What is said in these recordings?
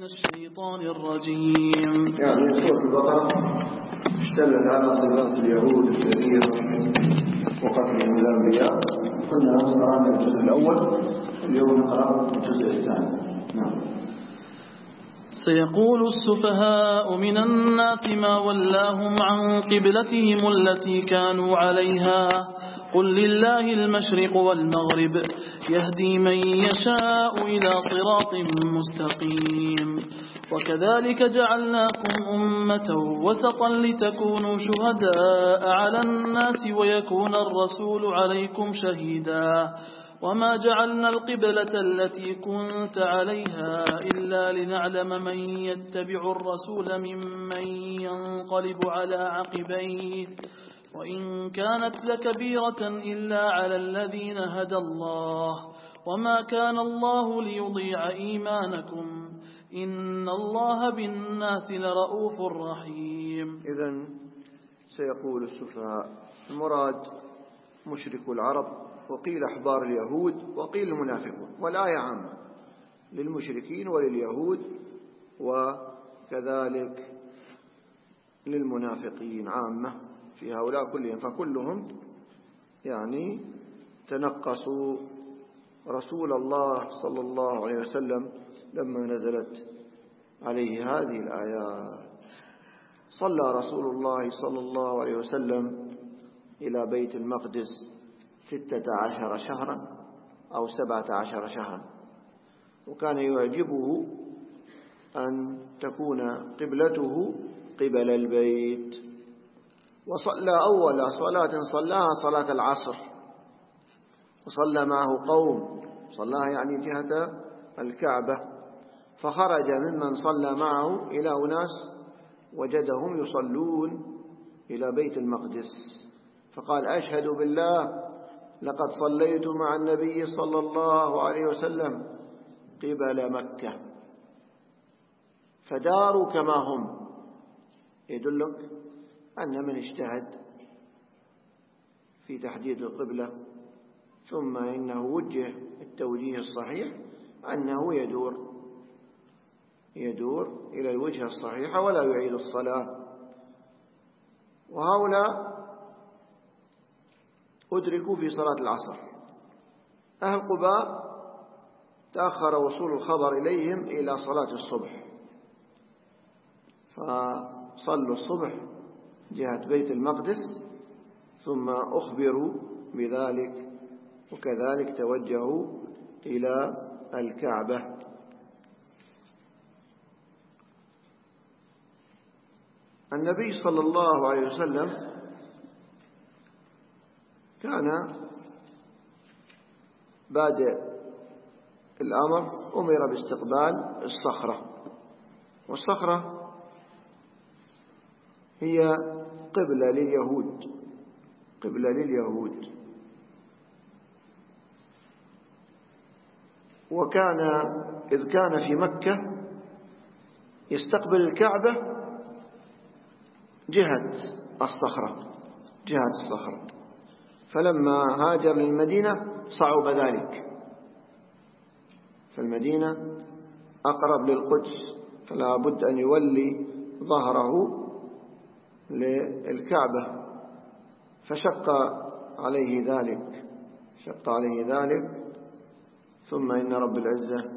من الشيطان الرجيم. يعني سورة البقرة اشتملت على صفات اليهود الكثيرة وقتلهم الأنبياء. كنا قرأنا الجزء الأول، اليوم نقرأ الجزء الثاني. نعم. سيقول السفهاء من الناس ما ولاهم عن قبلتهم التي كانوا عليها قل لله المشرق والمغرب يهدي من يشاء إلى صراط مستقيم وكذلك جعلناكم أمة وسطا لتكونوا شهداء على الناس ويكون الرسول عليكم شهيدا وما جعلنا القبلة التي كنت عليها إلا لنعلم من يتبع الرسول ممن ينقلب على عقبيه وإن كانت لكبيرة إلا على الذين هدى الله وما كان الله ليضيع إيمانكم إن الله بالناس لرؤوف رحيم. إذن سيقول السفهاء، المراد مشرك العرب، وقيل أحبار اليهود، وقيل المنافقون، والآية عامة للمشركين ولليهود وكذلك للمنافقين عامة في هؤلاء كلهم، فكلهم يعني تنقصوا رسول الله صلى الله عليه وسلم لما نزلت عليه هذه الآيات. صلى رسول الله صلى الله عليه وسلم إلى بيت المقدس 16 شهرا أو 17 شهرا، وكان يعجبه أن تكون قبلته قبل البيت. وصلى أول صلاة صلاها صلاة العصر، وصلى معه قوم، صلاها يعني جهة الكعبة، فخرج ممن صلى معه إلى أناس وجدهم يصلون إلى بيت المقدس، فقال أشهد بالله لقد صليت مع النبي صلى الله عليه وسلم قبل مكة، فداروا كما هم. يدلك أن من اجتهد في تحديد القبلة ثم إنه وجه التوجيه الصحيح أنه يدور إلى الوجهة الصحيحة ولا يعيد الصلاة. وهؤلاء أدركوا في صلاة العصر. أهل قباء تأخر وصول الخبر إليهم إلى صلاة الصبح، فصلوا الصبح جهة بيت المقدس ثم أخبروا بذلك، وكذلك توجهوا إلى الكعبة. النبي صلى الله عليه وسلم كان بادئ الأمر أمر باستقبال الصخرة، والصخرة هي قبلة لليهود، وكان إذ كان في مكة يستقبل الكعبة جهة الصخرة، فلما هاجر للمدينة صعب ذلك، فالمدينة أقرب للقدس، فلا بد أن يولي ظهره للكعبة، فشق عليه ذلك. ثم إن رب العزة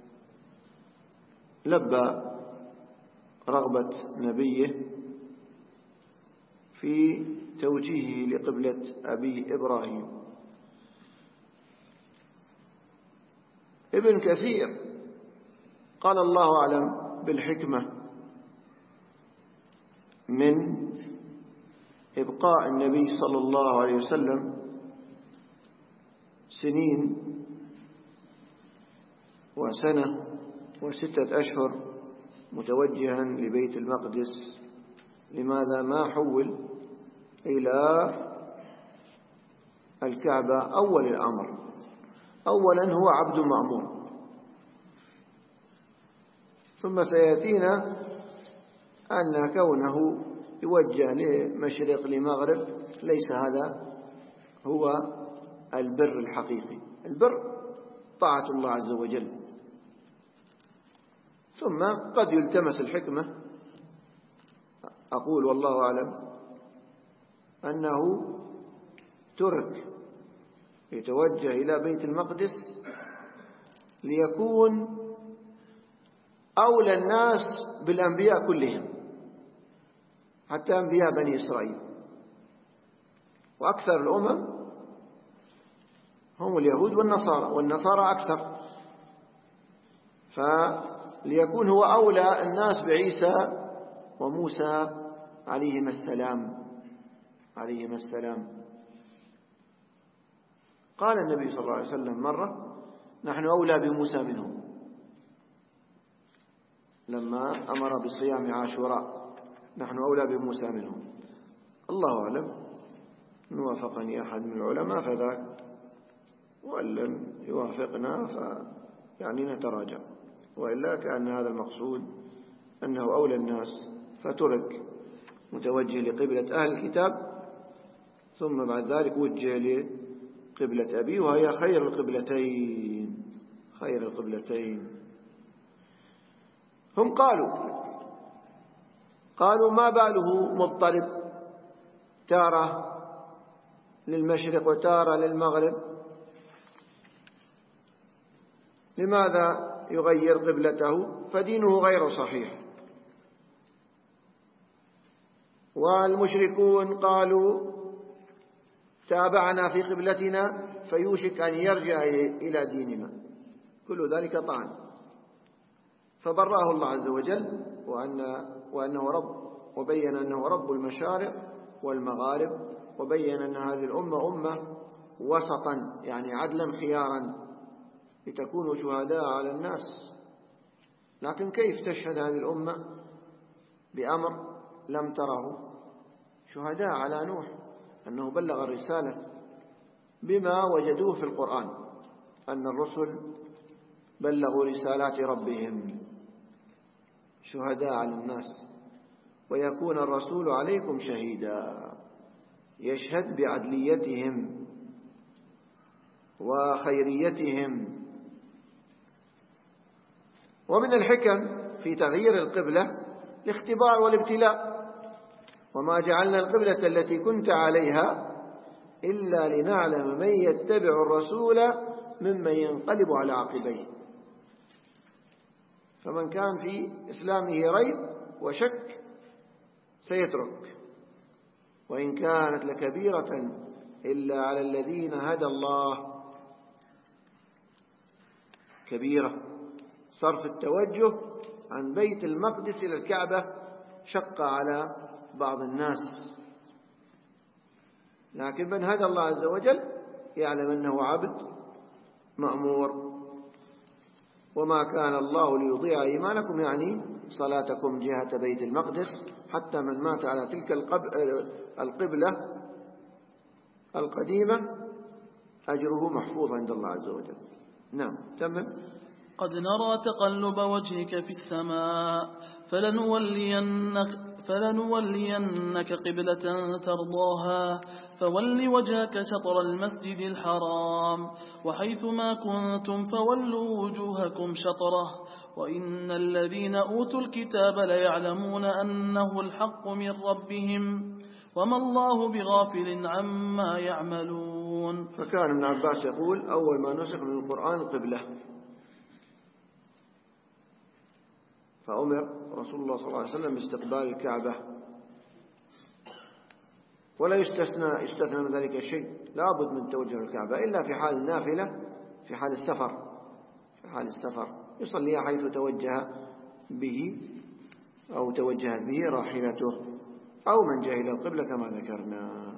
لبى رغبة نبيه في توجيهه لقبلة أبيه إبراهيم. ابن كثير قال الله أعلم بالحكمة من إبقاء النبي صلى الله عليه وسلم سنين وسنة و6 أشهر متوجها لبيت المقدس. لماذا ما حول إلى الكعبة أول الأمر؟ أولا هو عبد مأمور، ثم سيأتينا أن كونه يوجه لمشرق لمغرب ليس هذا هو البر الحقيقي. البر طاعة الله عز وجل. ثم قد يلتمس الحكمة، أقول والله أعلم، أنه ترك يتوجه إلى بيت المقدس ليكون أولى الناس بالأنبياء كلهم، حتى أنبياء بني إسرائيل، وأكثر الأمم هم اليهود والنصارى أكثر، فليكون هو أولى الناس بعيسى وموسى عليهما السلام. قال النبي صلى الله عليه وسلم مرة: نحن أولى بموسى منهم، لما أمر بصيام عاشوراء، نحن أولى بموسى منهم. الله أعلم، إن وافقني أحد من العلماء فذاك، وإن لم يوافقنا يعني نتراجع، وإلا كان هذا المقصود أنه أولى الناس، فترك متوجه لقبلة أهل الكتاب، ثم بعد ذلك وجه لقبلة أبيه، وهي خير القبلتين. هم قالوا ما باله مضطرب، تارة للمشرق وتارة للمغرب، لماذا يغير قبلته؟ فدينه غير صحيح. والمشركون قالوا تابعنا في قبلتنا فيوشك أن يرجع إلى ديننا، كل ذلك طعن. فبرأه الله عز وجل وأنه رب، وبين أنه رب المشارق والمغارب، وبين أن هذه الأمة أمة وسطا، يعني عدلا خيارا، لتكونوا شهداء على الناس. لكن كيف تشهد هذه الأمة بأمر لم تره؟ شهداء على نوح أنه بلغ الرسالة بما وجدوه في القرآن، أن الرسل بلغوا رسالات ربهم، شهداء على الناس. ويكون الرسول عليكم شهيدا، يشهد بعدليتهم وخيريتهم. ومن الحكم في تغيير القبلة الاختبار والابتلاء: وما جعلنا القبلة التي كنت عليها إلا لنعلم من يتبع الرسول ممن ينقلب على عقبيه. فمن كان في إسلامه ريب وشك سيترك، وإن كانت لكبيرة إلا على الذين هدى الله. كبيرة، صرف التوجه عن بيت المقدس إلى الكعبة شق على بعض الناس، لكن من هدى الله عز وجل يعلم أنه عبد مأمور. وما كان الله ليضيع إيمانكم، يعني صلاتكم جهة بيت المقدس، حتى من مات على تلك القبلة القديمة أجره محفوظ عند الله عز وجل. نعم، تمام. قد نرى تقلب وجهك في السماء فلنولينك قبلة ترضاها فول وجهك شطر المسجد الحرام وحيث ما كنتم فولوا وجوهكم شطره وإن الذين أوتوا الكتاب ليعلمون أنه الحق من ربهم وما الله بغافل عما يعملون. فكان ابن عباس يقول: أول ما نسخ من القرآن القبلة، فأمر رسول الله صلى الله عليه وسلم باستقبال الكعبة، ولا يستثنى من ذلك الشيء، لا بد من توجه الكعبة إلا في حال النافلة، في حال السفر يصلي حيث توجه به أو توجهت به راحلته، أو من جهل القبلة كما ذكرنا.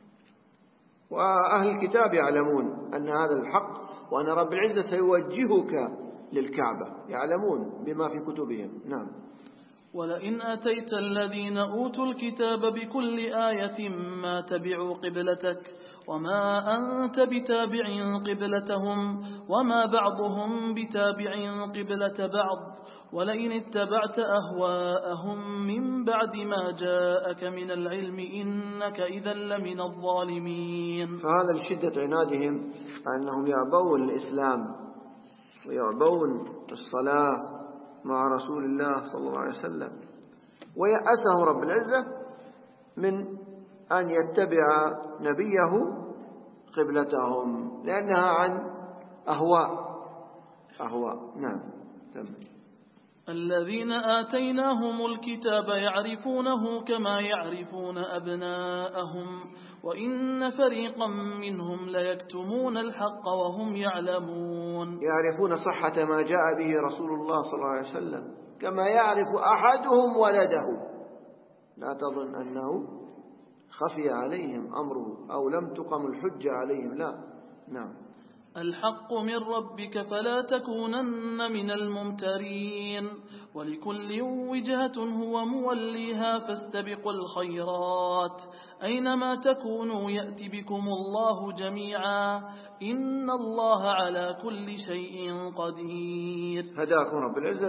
وأهل الكتاب يعلمون أن هذا الحق، وأن رب العزة سيوجهك للكعبة، يعلمون بما في كتبهم. نعم. ولئن أتيت الذين أوتوا الكتاب بكل آية ما تبعوا قبلتك وما أنت بتابع قبلتهم وما بعضهم بتابع قبلة بعض ولئن اتبعت أهواءهم من بعد ما جاءك من العلم إنك إذا لمن الظالمين. فهذا لشدة عنادهم أنهم يعبون الإسلام ويعبون الصلاة مع رسول الله صلى الله عليه وسلم، ويأسه رب العزة من أن يتبع نبيه قبلتهم لأنها عن أهواء. نعم. الذين آتيناهم الكتاب يعرفونه كما يعرفون أبناءهم وإن فريقا منهم ليكتمون الحق وهم يعلمون. يعرفون صحة ما جاء به رسول الله صلى الله عليه وسلم كما يعرف أحدهم ولده، لا تظن أنه خفي عليهم أمره أو لم تقم الحجة عليهم، لا. نعم. الحق من ربك فلا تكونن من الممترين ولكل وجهة هو موليها فاستبقوا الخيرات أينما تكونوا يأتي بكم الله جميعا إن الله على كل شيء قدير. هداكم رب العزة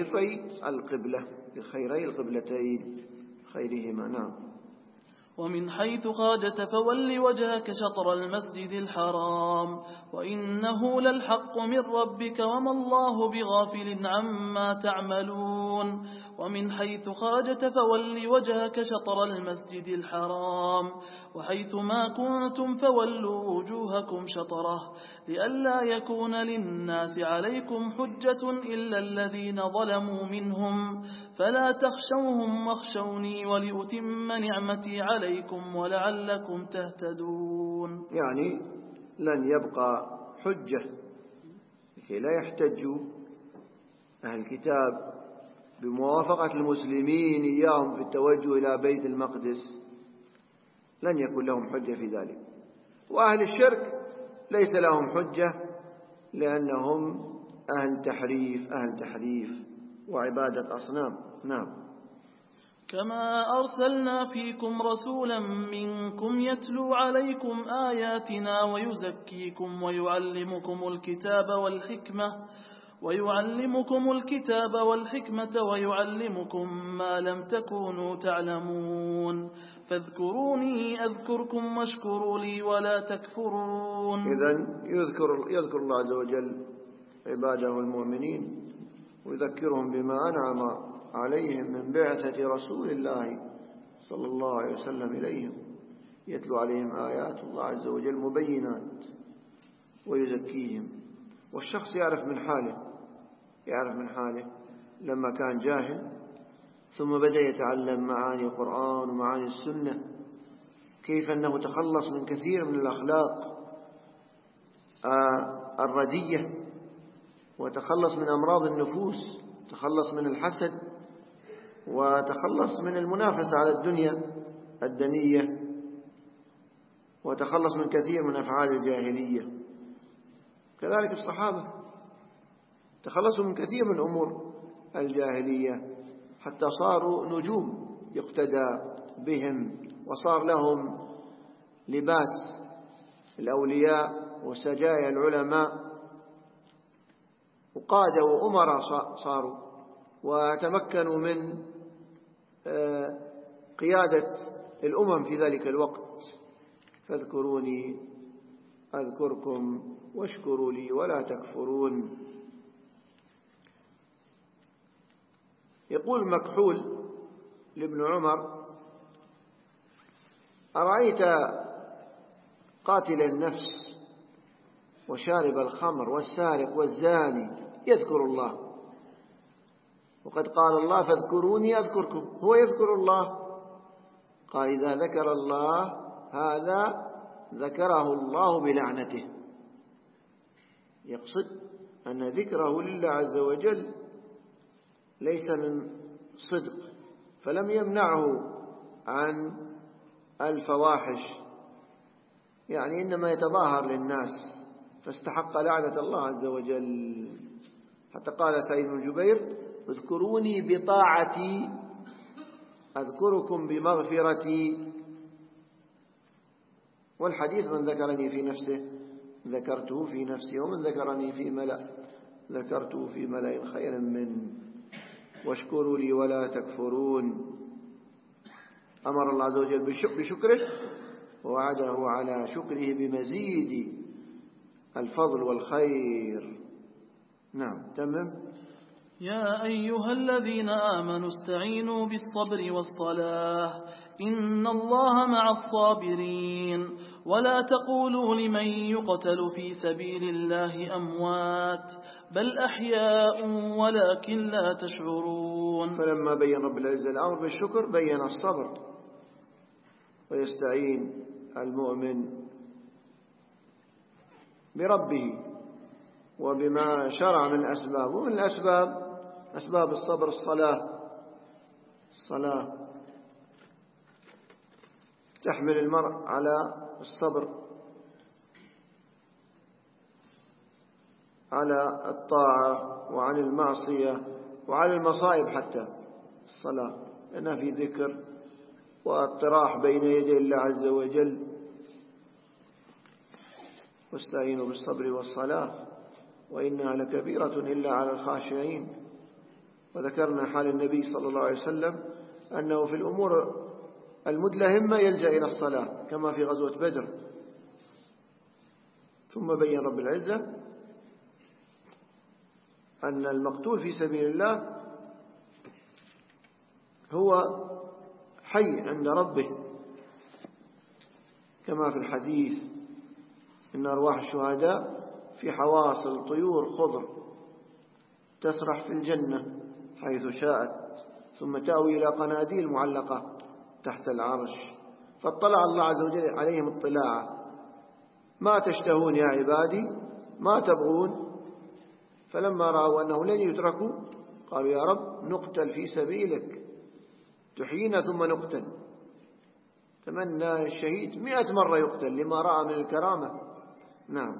لخيري القبلتين خيرهما. نعم. ومن حيث خرجت فول وجهك شطر المسجد الحرام وإنه للحق من ربك وما الله بغافل عما تعملون. ومن حيث خرجت فول وجهك شطر المسجد الحرام وحيث ما كنتم فولوا وجوهكم شطره لئلا يكون للناس عليكم حجة إلا الذين ظلموا منهم فلا تخشوهم واخشوني ولأتم نعمتي عليكم ولعلكم تهتدون. يعني لن يبقى حجة لكي لا يحتجوا أهل الكتاب بموافقة المسلمين إياهم في التوجه إلى بيت المقدس، لن يكون لهم حجة في ذلك. وأهل الشرك ليس لهم حجة لأنهم أهل تحريف وعبادة أصنام. نعم. كما أرسلنا فيكم رسولا منكم يتلو عليكم آياتنا ويزكيكم ويعلمكم الكتاب والحكمة ويعلمكم ما لم تكونوا تعلمون فاذكروني أذكركم واشكروا لي ولا تكفرون. إذن يذكر الله عز وجل عباده المؤمنين ويذكرهم بما أنعم عليهم من بعثة رسول الله صلى الله عليه وسلم إليهم، يتلو عليهم آيات الله عز وجل مبينات ويزكيهم. والشخص يعرف من حاله لما كان جاهل ثم بدأ يتعلم معاني القرآن ومعاني السنة، كيف أنه تخلص من كثير من الأخلاق الردية وتخلص من أمراض النفوس، تخلص من الحسد وتخلص من المنافسة على الدنيا الدنية وتخلص من كثير من أفعال الجاهلية. كذلك الصحابة تخلصوا من كثير من أمور الجاهلية حتى صاروا نجوم يقتدى بهم وصار لهم لباس الأولياء وسجايا العلماء وقادة وأمراء صاروا وتمكنوا من قيادة الأمم في ذلك الوقت. فاذكروني أذكركم واشكروا لي ولا تكفرون. يقول مكحول لابن عمر: أرأيت قاتل النفس وشارب الخمر والسارق والزاني يذكر الله، وقد قال الله فاذكروني أذكركم، هو يذكر الله. قال إذا ذكر الله هذا ذكره الله بلعنته، يقصد أن ذكره لله عز وجل ليس من صدق، فلم يمنعه عن الفواحش، يعني إنما يتظاهر للناس فاستحق لعنة الله عز وجل. حتى قال سعيد بن جبير: اذكروني بطاعتي أذكركم بمغفرتي. والحديث: من ذكرني في نفسه ذكرته في نفسي، ومن ذكرني في ملأ ذكرته في ملأ خير منه. واشكروا لي ولا تكفرون. أمر الله عز وجل بشكره ووعده على شكره بمزيد الفضل والخير. نعم. تمام. يا أيها الذين آمنوا استعينوا بالصبر والصلاة إن الله مع الصابرين ولا تقولوا لمن يقتل في سبيل الله أموات بل أحياء ولكن لا تشعرون. فلما بين رب العزة الأمر بالشكر بين الصبر، ويستعين المؤمن بربه وبما شرع من الأسباب، ومن الأسباب أسباب الصبر الصلاة تحمل المرء على الصبر على الطاعة وعن المعصية وعلى المصائب، حتى الصلاة لأنها في ذكر واطراح بين يدي الله عز وجل. واستعينوا بالصبر والصلاة وإنها لكبيرة إلا على الخاشعين. وذكرنا حال النبي صلى الله عليه وسلم أنه في الأمور المدلهمة يلجأ إلى الصلاة كما في غزوة بدر. ثم بين رب العزة أن المقتول في سبيل الله هو حي عند ربه، كما في الحديث إن أرواح الشهداء في حواصل طيور خضر تسرح في الجنة حيث شاءت ثم تأوي إلى قناديل معلقة تحت العرش، فاطلع الله عز وجل عليهم اطلاعا: ما تشتهون يا عبادي ما تبغون؟ فلما رأوا أنه لن يتركوا قالوا يا رب نقتل في سبيلك، تحيينا ثم نقتل. تمنى الشهيد 100 مرة يقتل لما رأى من الكرامة. نعم.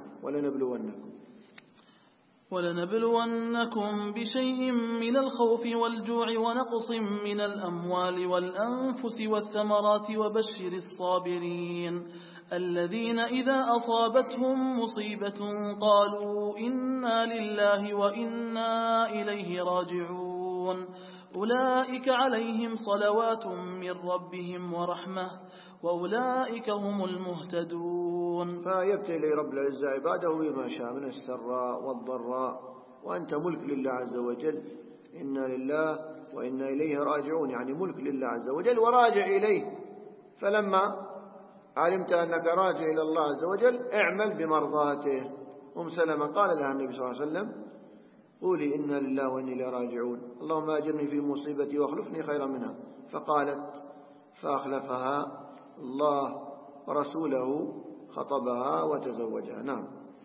ولنبلونكم بشيء من الخوف والجوع ونقص من الأموال والأنفس والثمرات وبشر الصابرين الذين إذا أصابتهم مصيبة قالوا إنا لله وإنا إليه راجعون أولئك عليهم صلوات من ربهم ورحمة وأولئك هم المهتدون. فيبتلي إلى رب العزة عباده بما شاء من السراء والضراء، وأنت ملك لله عز وجل. إنا لله وإنا إليه راجعون، يعني ملك لله عز وجل وراجع إليه. فلما علمت أنك راجع إلى الله عز وجل اعمل بمرضاته. سلمة قال لها النبي صلى الله عليه وسلم: قولي إنا لله وإنا إليه راجعون، اللهم أجرني في مصيبتي واخلفني خيرا منها. فقالت فأخلفها الله ورسوله خطبها وتزوجها. نعم.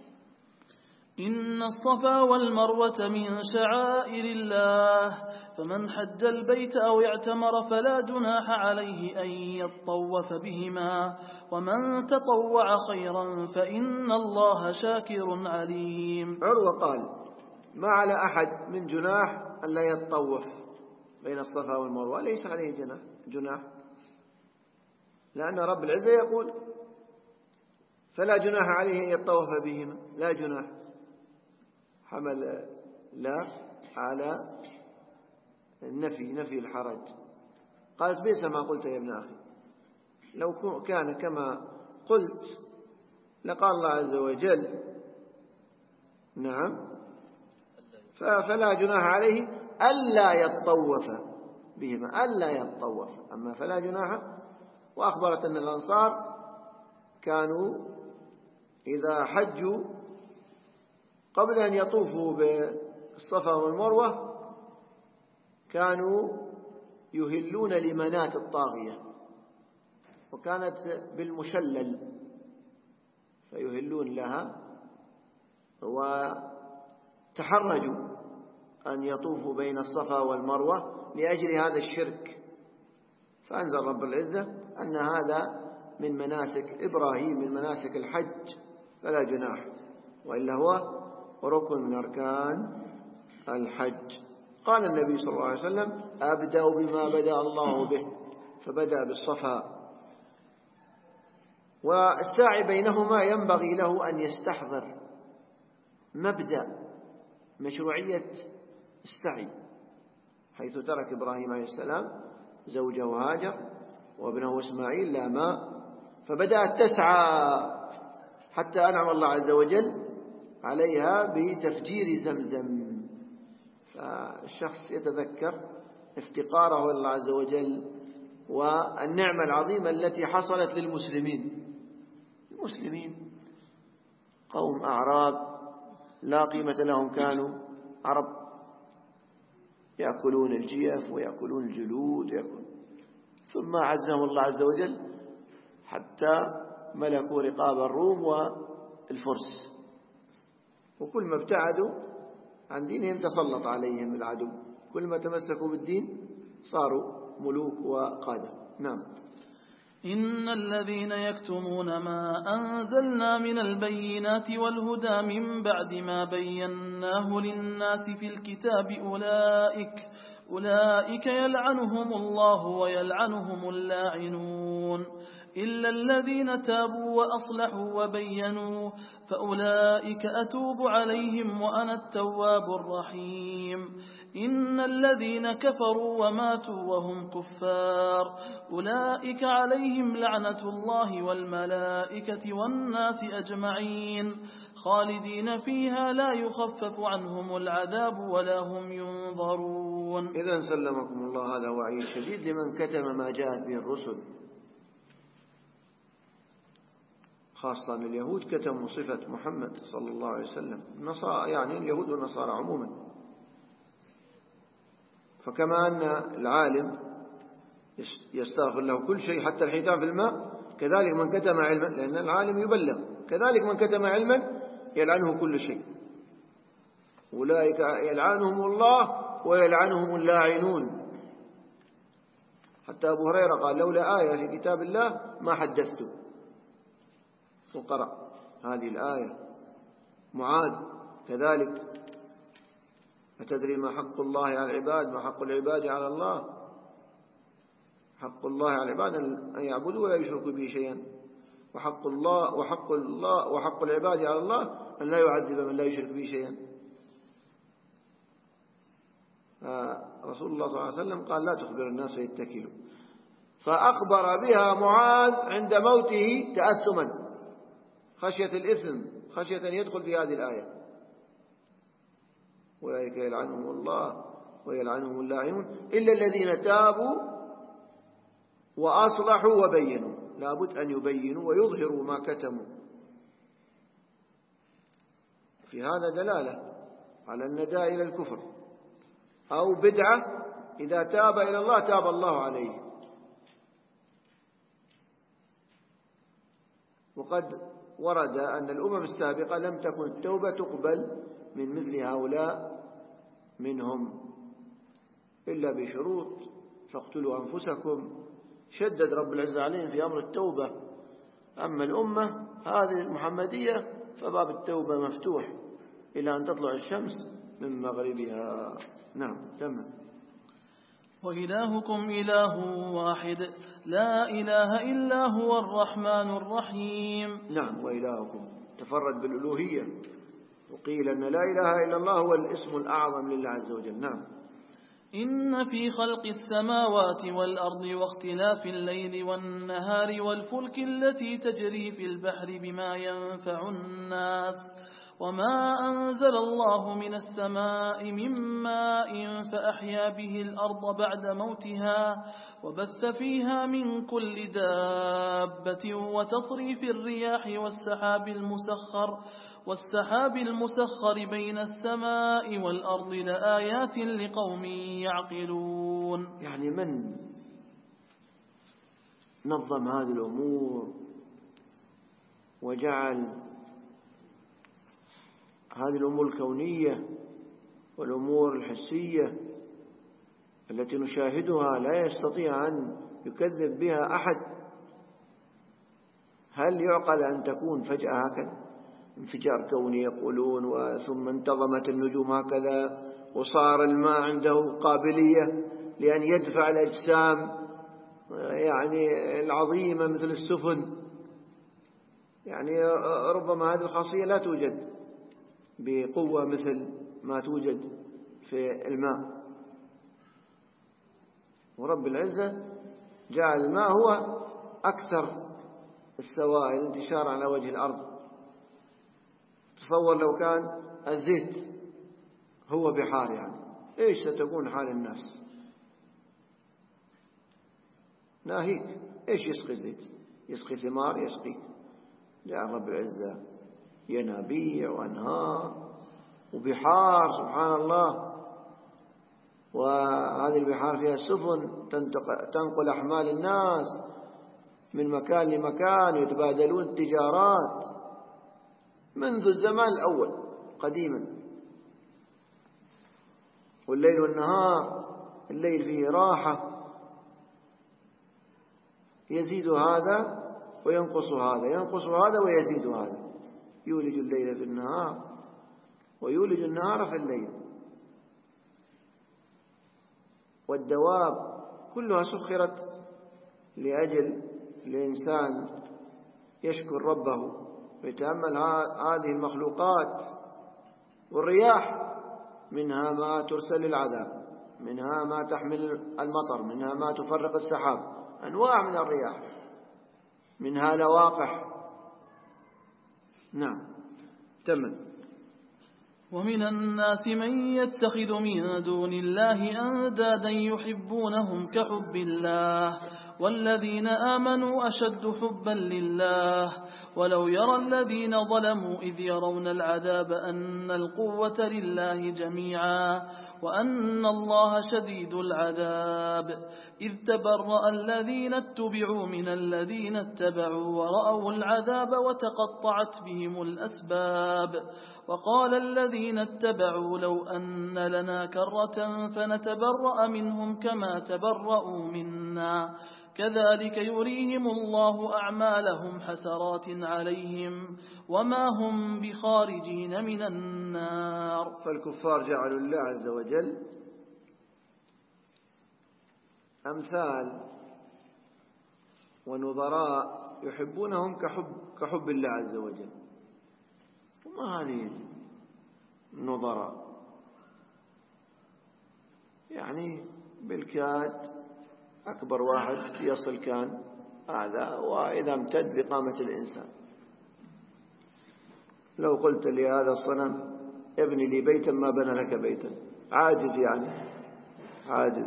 إن الصفا والمروة من شعائر الله فمن حج البيت أو اعتمر فلا جناح عليه أن يطوف بهما ومن تطوع خيرا فإن الله شاكر عليم. عروة قال: ما على أحد من جناح أن لا يطوف بين الصفا والمروة، ليس عليه جناح، لأن رب العزة يقول: فلا جناح عليه أن يطوف بهما. لا جناح، حمل لا على نفي الحرج. قالت: بئس ما قلت يا ابن أخي، لو كان كما قلت لقال الله عز وجل نعم فلا جناح عليه ألا يطوف بهما، ألا يطوف. أما فلا جناح. وأخبرت أن الأنصار كانوا إذا حجوا قبل أن يطوفوا بالصفا والمروة كانوا يهلون لمنات الطاغية، وكانت بالمشلل، فيهلون لها وتحرجوا أن يطوفوا بين الصفا والمروة لأجل هذا الشرك. فأنزل رب العزة أن هذا من مناسك إبراهيم، من مناسك الحج، فلا جناح، وإلا هو ركن من أركان الحج. قال النبي صلى الله عليه وسلم: أبدأ بما بدأ الله به، فبدأ بالصفا. والساعي بينهما ينبغي له أن يستحضر مبدأ مشروعية السعي، حيث ترك إبراهيم عليه السلام زوجه هاجر وابنه إسماعيل لا ماء، فبدأت تسعى حتى أنعم الله عز وجل عليها بتفجير زمزم، فالشخص يتذكر افتقاره إلى الله عز وجل والنعمة العظيمة التي حصلت للمسلمين. المسلمين قوم أعراب لا قيمة لهم، كانوا عرب يأكلون الجيف ويأكلون الجلود ثم عزهم الله عز وجل حتى ملكوا رقاب الروم والفرس، وكل ما ابتعدوا عن دينهم تسلط عليهم العدو، كل ما تمسكوا بالدين صاروا ملوك وقادة. نعم. إن الذين يكتمون ما أنزلنا من البينات والهدى من بعد ما بيناه للناس في الكتاب أولئك يلعنهم الله ويلعنهم اللاعنون إلا الذين تابوا وأصلحوا وبينوا فأولئك أتوب عليهم وأنا التواب الرحيم. إن الذين كفروا وماتوا وهم كفار أولئك عليهم لعنة الله والملائكة والناس أجمعين خالدين فيها لا يخفف عنهم العذاب ولا هم ينظرون. إذن سلمكم الله، هذا وعيد شديد لمن كتم ما جاءت به الرسل، خاصة اليهود كتموا صفة محمد صلى الله عليه وسلم، يعني اليهود والنصارى عموما. فكما أن العالم يستغفر له كل شيء حتى الحيتان في الماء، كذلك من كتم علما، لأن العالم يبلغ، كذلك من كتم علما يلعنه كل شيء. أولئك يلعنهم الله ويلعنهم اللاعنون. حتى أبو هريرة قال لولا آية في كتاب الله ما حدثت، وقرأ هذه الآية. معاذ كذلك أتدري ما حق الله على العباد، ما حق العباد على الله؟ حق الله على العباد أن يعبدوا ولا يشركوا به شيئا، وحق العباد على الله أن لا يعذب من لا يشرك به شيئا. رسول الله صلى الله عليه وسلم قال لا تخبر الناس فيتكلوا، فأخبر بها معاذ عند موته تأثما خشية الإثم، خشية أن يدخل في هذه الآية. أولئك يلعنهم الله ويلعنهم اللاعنون إلا الذين تابوا وأصلحوا وبينوا. لابد أن يبينوا ويظهروا ما كتموا. في هذا دلالة على النداء إلى الكفر أو بدعة، إذا تاب إلى الله تاب الله عليه. وقد ورد أن الأمم السابقة لم تكن التوبة تقبل من مثل هؤلاء منهم إلا بشروط، فاقتلوا أنفسكم، شدد رب العزة عليهم في أمر التوبة. أما الأمة هذه المحمدية فباب التوبة مفتوح إلى أن تطلع الشمس من مغربها. نعم. تمام. وإلهكم إله واحد لا إله إلا هو الرحمن الرحيم. نعم. وإلهكم تفرد بالألوهية، وقيل أن لا إله إلا الله هو الاسم الأعظم لله عز وجل. نعم. إن في خلق السماوات والأرض واختلاف الليل والنهار والفلك التي تجري في البحر بما ينفع الناس وما أنزل الله من السماء من ماء فأحيا به الأرض بعد موتها وبث فيها من كل دابة وتصريف الرياح والسحاب المسخر بين السماء والأرض لآيات لقوم يعقلون. يعني من نظم هذه الأمور وجعل هذه الأمور الكونية والأمور الحسية التي نشاهدها لا يستطيع أن يكذب بها أحد. هل يعقل أن تكون فجأة هكذا انفجار كوني يقولون، ثم انتظمت النجوم هكذا، وصار الماء عنده قابلية لأن يدفع الأجسام يعني العظيمة مثل السفن؟ يعني ربما هذه الخاصية لا توجد بقوة مثل ما توجد في الماء. ورب العزة جعل الماء هو أكثر السوائل انتشارا على وجه الأرض. تصور لو كان الزيت هو بحار، يعني إيش ستكون حال الناس؟ ناهيك إيش يسقي زيت؟ يسقي ثمار؟ يسقي جعل رب العزة ينابيع وأنهار وبحار سبحان الله، وهذه البحار فيها سفن تنقل أحمال الناس من مكان لمكان، يتبادلون التجارات منذ الزمان الأول قديما. والليل والنهار، الليل فيه راحة، يزيد هذا وينقص هذا، ينقص هذا ويزيد هذا، يولج الليل في النهار ويولج النهار في الليل. والدواب كلها سخرت لأجل الإنسان يشكر ربه ويتأمل هذه المخلوقات. والرياح منها ما ترسل العذاب، منها ما تحمل المطر، منها ما تفرق السحاب، أنواع من الرياح، منها لواقح. نعم تمام. ومن الناس من يتخذ من دون الله أندادا يحبونهم كحب الله والذين آمنوا أشد حبا لله ولو يرى الذين ظلموا إذ يرون العذاب أن القوة لله جميعا وأن الله شديد العذاب إذ تبرأ الذين اتبعوا من الذين اتبعوا ورأوا العذاب وتقطعت بهم الأسباب وقال الذين اتبعوا لو أن لنا كرة فنتبرأ منهم كما تبرأوا منا كذلك يريهم الله أعمالهم حسرات عليهم وما هم بخارجين من النار. فالكفار جعلوا الله عز وجل أمثال ونظراء يحبونهم كحب الله عز وجل. وما هذه النظراء؟ يعني بالكاد أكبر واحد يصل كان هذا، وإذا امتد بقامة الإنسان. لو قلت لهذا الصنم ابني لي بيتا ما بنى لك بيتا، عاجز يعني عاجز،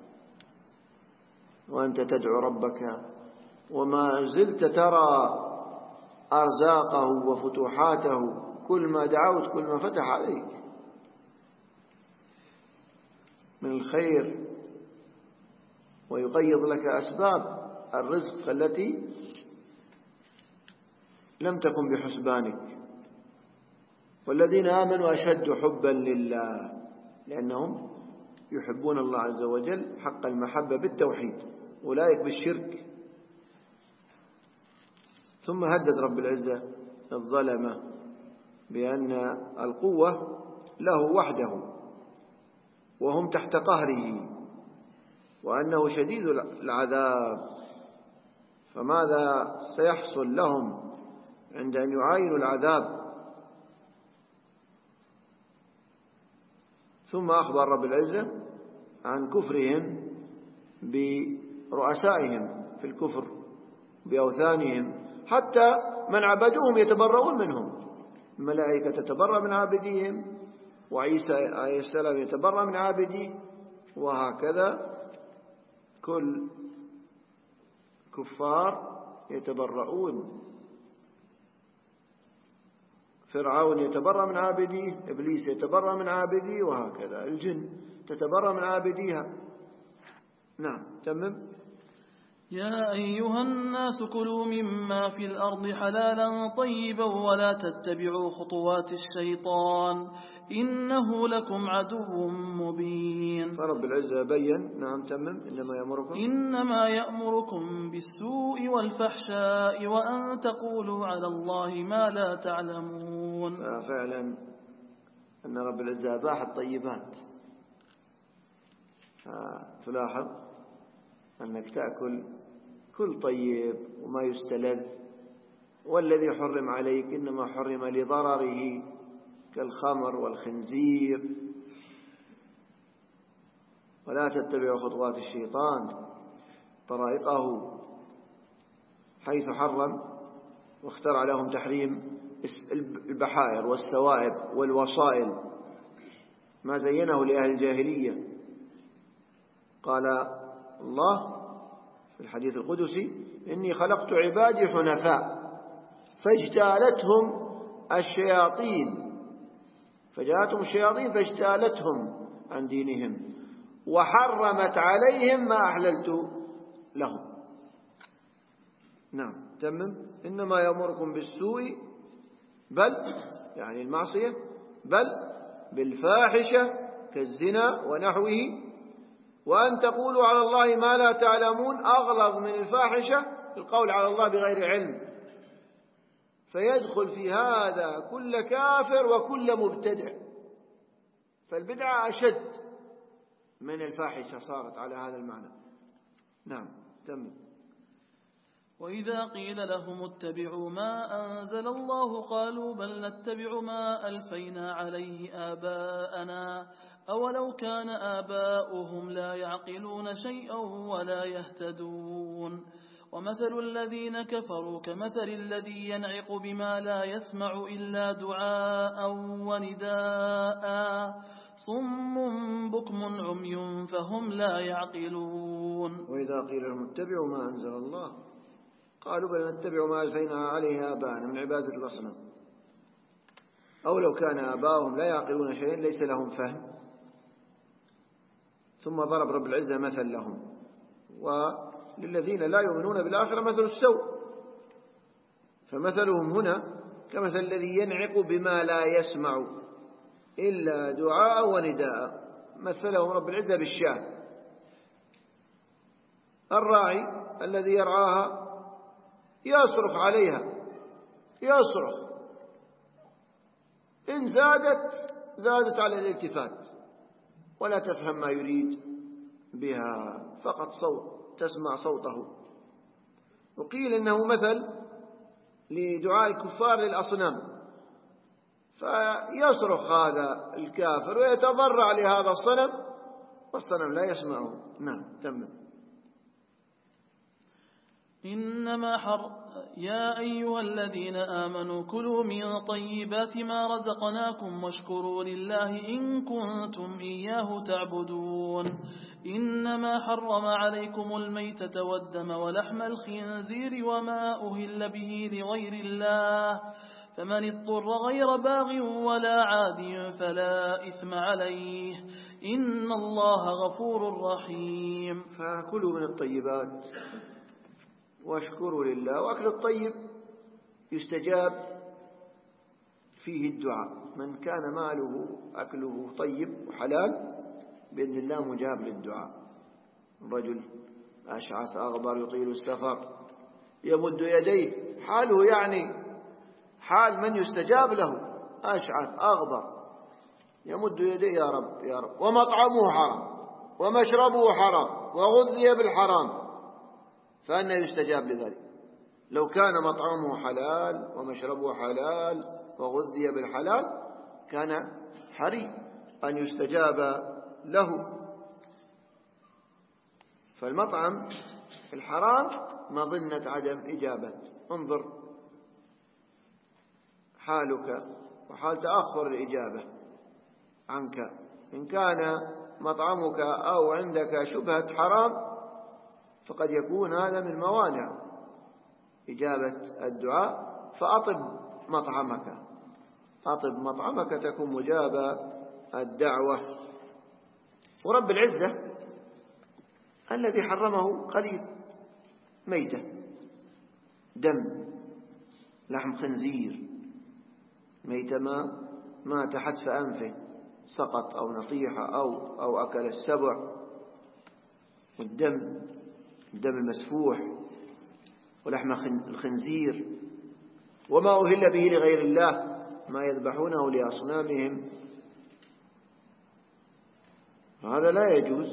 وأنت تدعو ربك وما زلت ترى أرزاقه وفتوحاته، كل ما دعوت كل ما فتح عليك من الخير، ويقيض لك أسباب الرزق التي لم تكن بحسبانك. والذين آمنوا أشد حبا لله، لأنهم يحبون الله عز وجل حق المحبة بالتوحيد، أولئك بالشرك. ثم هدد رب العزة الظلمة بأن القوة له وحده وهم تحت قهره، وأنه شديد العذاب. فماذا سيحصل لهم عند أن يعاينوا العذاب؟ ثم أخبر رب العزة عن كفرهم برؤسائهم في الكفر بأوثانهم، حتى من عبدوهم يتبرؤون منهم. الملائكة تتبرأ من عابديهم، وعيسى عليه السلام يتبرأ من عابديه، وهكذا كل كفار يتبرؤون. فرعون يتبرأ من عابديه، إبليس يتبرأ من عابديه، وهكذا الجن تتبرأ من عابديها. نعم تمم. يا أيها الناس كلوا مما في الأرض حلالا طيبا ولا تتبعوا خطوات الشيطان إنه لكم عدو مبين. فرب العزة بين. نعم تمم. إنما يأمركم بالسوء والفحشاء وأن تقولوا على الله ما لا تعلمون. فعلا أن رب العزة أباح الطيبات. تلاحظ أنك تأكل كل طيب وما يستلذ، والذي حرم عليك إنما حرم لضرره كالخمر والخنزير. ولا تتبعوا خطوات الشيطان طرائقه، حيث حرم واخترع لهم تحريم البحائر والسوائب والوصائل ما زينه لأهل الجاهلية. قال الله في الحديث القدسي: إني خلقت عبادي حنفاء فاجتالتهم الشياطين، فجاءتهم الشياطين فاجتالتهم عن دينهم وحرمت عليهم ما أحللت لهم. نعم تمم. إنما يأمركم بالسوء، بل يعني المعصية، بل بالفاحشة كالزنا ونحوه، وأن تقولوا على الله ما لا تعلمون. أغلظ من الفاحشة القول على الله بغير علم، فيدخل في هذا كل كافر وكل مبتدع، فالبدعة أشد من الفاحشة صارت على هذا المعنى. نعم تمام. وإذا قيل لهم اتبعوا ما أنزل الله قالوا بل نتبع ما ألفينا عليه آباءنا أولو كان آباؤهم لا يعقلون شيئا ولا يهتدون. ومثل الذين كفروا كمثل الذي ينعق بما لا يسمع إلا دعاء ونداء صم بكم عمي فهم لا يعقلون. وإذا قيل لهم اتبعوا ما أنزل الله قالوا بل نتبع ما ألفينا عليه آباءنا من عبادة الأصنام أو لو كان آباؤهم لا يعقلون شيئا ليس لهم فهم. ثم ضرب رب العزة مثل لهم. وللذين لا يؤمنون بالآخرة مثل السوء، فمثلهم هنا كمثل الذي ينعق بما لا يسمع إلا دعاء ونداء. مثلهم رب العزة بالشاة، الراعي الذي يرعاها يصرخ عليها، يصرخ، إن زادت على الالتفات ولا تفهم ما يريد بها، فقط صوت تسمع صوته. وقيل إنه مثل لدعاء الكفار للأصنام، فيصرخ هذا الكافر ويتضرع لهذا الصنم والصنم لا يسمعه. نعم تمام. يا أيها الذين آمنوا كلوا من طيبات ما رزقناكم واشكروا لله إن كنتم إياه تعبدون. إنما حرم عليكم الميتة والدم ولحم الخنزير وما أهل به لغير الله، فمن اضطر غير باغ ولا عاد فلا إثم عليه إن الله غفور رحيم. فكلوا من الطيبات واشكروا لله. وأكل الطيب يستجاب فيه الدعاء، من كان ماله أكله طيب وحلال بإذن الله مجاب للدعاء. الرجل أشعث أغبر يطيل السفر يمد يديه، حاله يعني حال من يستجاب له، أشعث أغبر يمد يديه يا رب يا رب، ومطعمه حرام ومشربه حرام وغذي بالحرام، فأنا يستجاب لذلك؟ لو كان مطعمه حلال ومشربه حلال وغذي بالحلال كان حري أن يستجاب له. فالمطعم الحرام مظنة عدم إجابة. انظر حالك وحال تأخر الإجابة عنك، إن كان مطعمك أو عندك شبهة حرام فقد يكون هذا من موانع إجابة الدعاء. فأطب مطعمك، أطب مطعمك تكون مجابة الدعوة. ورب العزة الذي حرمه قليل، ميتة، دم، لحم خنزير، ميتة ما تحت في أنفه سقط أو نطيحة أو أكل السبع، والدم المسفوح، ولحم الخنزير، وما أهل به لغير الله ما يذبحونه لأصنامهم، هذا لا يجوز.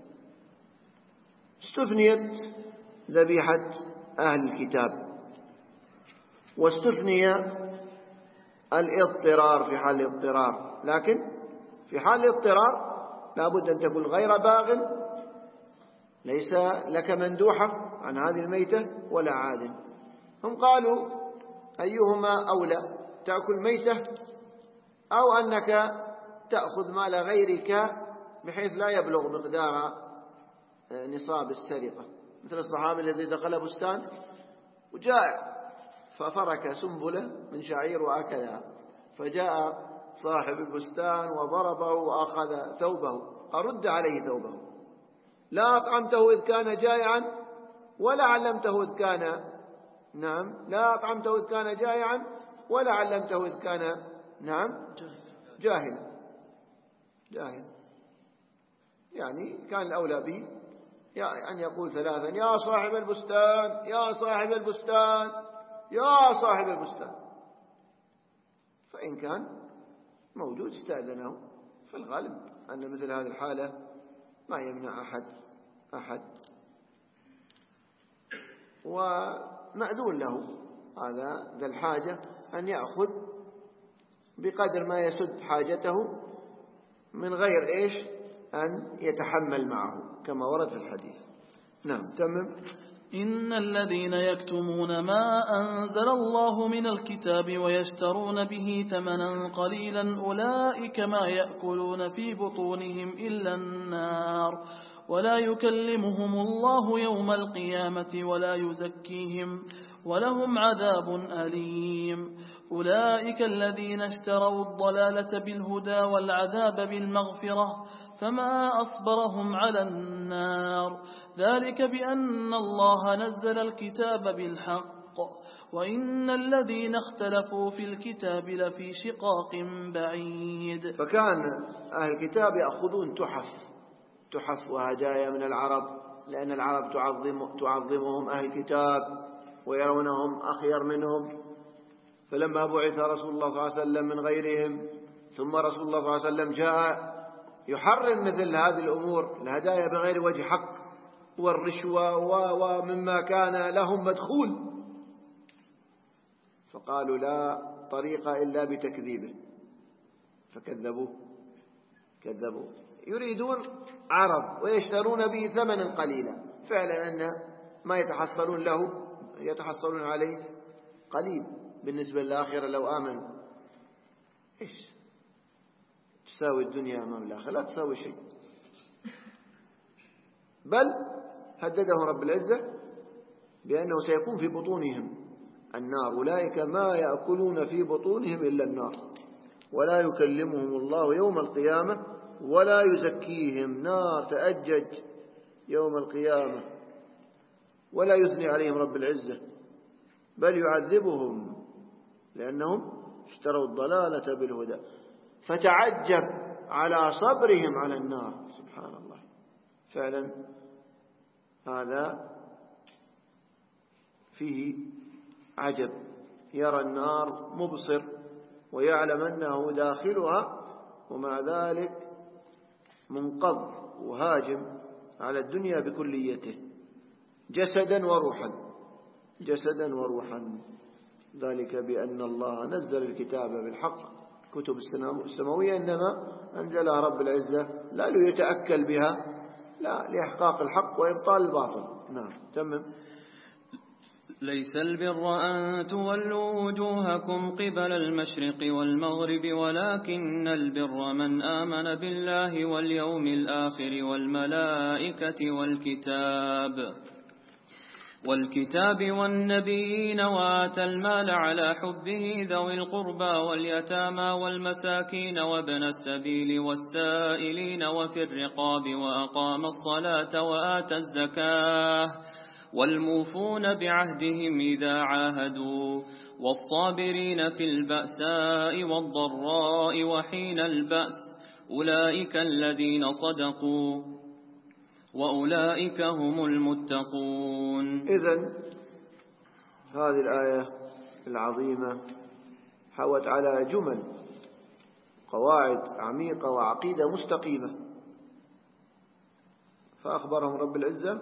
استثنيت ذبيحة أهل الكتاب، واستثني الاضطرار في حال الاضطرار، لكن في حال الاضطرار لابد أن تكون غير باغ، ليس لك مندوحة عن هذه الميتة ولا عاد. هم قالوا أيهما أولى، تأكل ميتة أو أنك تأخذ مال غيرك بحيث لا يبلغ مقدار نصاب السرقة، مثل الصحابي الذي دخل بستان وجائع ففرك سنبلة من شعير وأكلها، فجاء صاحب البستان وضربه وأخذ ثوبه، أرد عليه ثوبه، لا أطعمته إذ كان جائعا ولا علمته إذ كان لا أطعمته إذ كان جائعا ولا علمته إذ كان جاهلا. يعني كان الأولى به أن يقول ثلاثا: يا صاحب البستان، يا صاحب البستان، يا صاحب البستان. فإن كان موجود استأذنه، فالغالب أن مثل هذه الحالة ما يمنع أحد ومأذون له هذا ذا الحاجة أن يأخذ بقدر ما يسد حاجته من غير أن يتحمل معه كما ورد في الحديث. نعم تمام. إن الذين يكتمون ما أنزل الله من الكتاب ويشترون به ثمنا قليلا أولئك ما يأكلون في بطونهم إلا النار ولا يكلمهم الله يوم القيامة ولا يزكيهم ولهم عذاب أليم. أولئك الذين اشتروا الضلالة بالهدى والعذاب بالمغفرة فما أصبرهم على النار، ذلك بأن الله نزل الكتاب بالحق وإن الذين اختلفوا في الكتاب لفي شقاق بعيد. فكان أهل الكتاب يأخذون تحف وهدايا من العرب، لأن العرب تعظمهم أهل الكتاب ويرونهم أخير منهم، فلما بعث رسول الله صلى الله عليه وسلم من غيرهم ثم رسول الله صلى الله عليه وسلم جاء يحرم مثل هذه الأمور، الهدايا بغير وجه حق والرشوة ومما كان لهم مدخول، فقالوا لا طريق إلا بتكذيبه فكذبوه. يريدون عرض ويشترون به ثمنا قليلا، فعلا أن ما يتحصلون عليه قليل بالنسبة للآخرة. لو آمنوا إيش تساوي الدنيا أمام الآخرة؟ لا تساوي شيء، بل هددهم رب العزة بأنه سيكون في بطونهم النار، أولئك ما يأكلون في بطونهم إلا النار ولا يكلمهم الله يوم القيامة ولا يزكيهم، نار تأجج يوم القيامة، ولا يثني عليهم رب العزة بل يعذبهم لأنهم اشتروا الضلالة بالهدى. فتعجب على صبرهم على النار، سبحان الله، فعلا هذا فيه عجب، يرى النار مبصر ويعلم أنه داخلها ومع ذلك منقض وهاجم على الدنيا بكليته جسدا وروحا. ذلك بأن الله نزل الكتاب بالحق، كتب السماوية إنما أنزلها رب العزة لا ليتأكل بها، لا لإحقاق الحق وإبطال الباطل. نعم تمام. ليس البر أن تولوا وجوهكم قبل المشرق والمغرب ولكن البر من آمن بالله واليوم الآخر والملائكة والكتاب والنبيين وآتى المال على حبه ذوي القربى واليتامى والمساكين وابن السبيل والسائلين وفي الرقاب وأقام الصلاة وآتى الزكاة والموفون بعهدهم إذا عاهدوا والصابرين في البأساء والضراء وحين البأس أولئك الذين صدقوا وأولئك هم المتقون. إذن هذه الآية العظيمة حوت على جمل قواعد عميقة وعقيدة مستقيمة، فأخبرهم رب العزة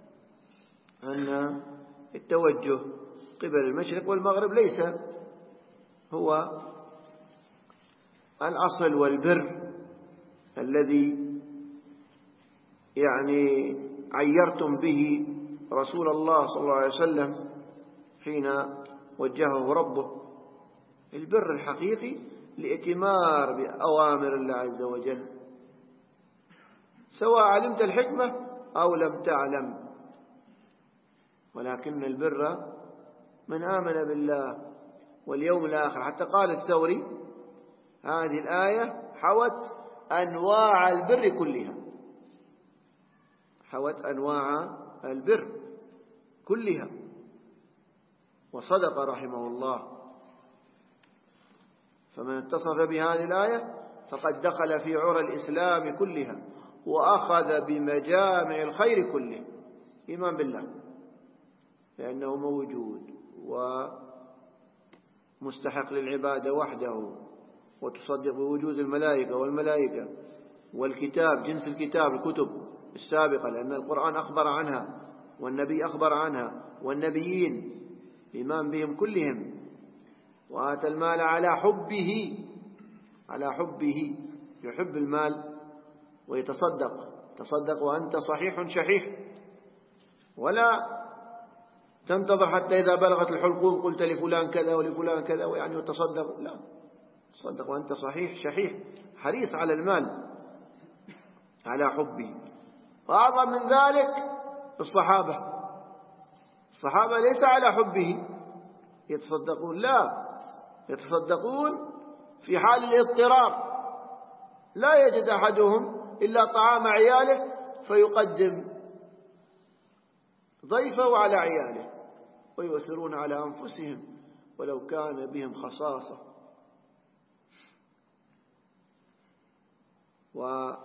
أن التوجه قبل المشرق والمغرب ليس هو الأصل والبر الذي يعني عيرتم به رسول الله صلى الله عليه وسلم حين وجهه ربه. البر الحقيقي لإتمار بأوامر الله عز وجل، سواء علمت الحكمة أو لم تعلم. ولكن البر من آمن بالله واليوم الآخر. حتى قال الثوري هذه الآية حوت أنواع البر كلها، حوت أنواع البر كلها. وصدق رحمه الله. فمن اتصف بهذه الآية فقد دخل في عرى الإسلام كلها وأخذ بمجامع الخير كله. إيمان بالله لأنه موجود ومستحق للعبادة وحده، وتصدق بوجود الملائكة والملائكة والكتاب، جنس الكتاب الكتب السابقة، لأن القرآن أخبر عنها والنبي أخبر عنها والنبيين، إيمان بهم كلهم. وآتى المال على حبه، على حبه، يحب المال ويتصدق. تصدق وأنت صحيح شحيح، ولا تنتظر حتى إذا بلغت الحلقوم قلت لفلان كذا ولفلان كذا ويعني وتصدق. لا، تصدق وأنت صحيح شحيح حريص على المال على حبه. وأعظم من ذلك الصحابة. الصحابة ليس على حبه يتصدقون، لا، يتصدقون في حال الاضطرار، لا يجد أحدهم إلا طعام عياله فيقدم ضيفه على عياله، ويؤثرون على أنفسهم ولو كان بهم خصاصة. وذوي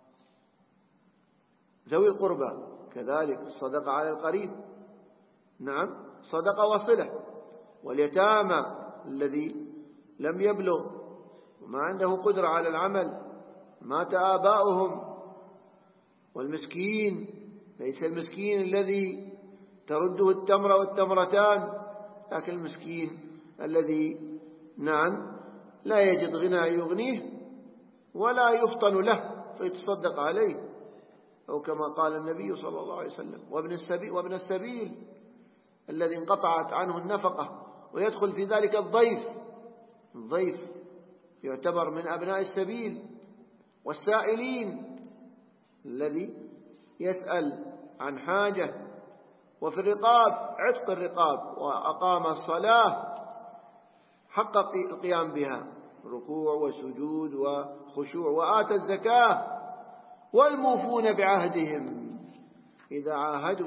القربى كذلك الصدقة على القريب، نعم، صدقة وصلة. واليتامى الذي لم يبلغ وما عنده قدرة على العمل، مات آباؤهم. والمسكين ليس المسكين الذي ترده التمرة والتمرتان، لكن المسكين الذي نعم لا يجد غنى يغنيه ولا يفطن له فيتصدق عليه، أو كما قال النبي صلى الله عليه وسلم. وابن السبيل الذي انقطعت عنه النفقة، ويدخل في ذلك الضيف. الضيف يعتبر من أبناء السبيل. والسائلين الذي يسأل عن حاجة. وفي الرقاب عتق الرقاب، وأقام الصلاة حق القيام بها، ركوع وسجود وخشوع، وآتى الزكاة. والموفون بعهدهم إذا عاهدوا،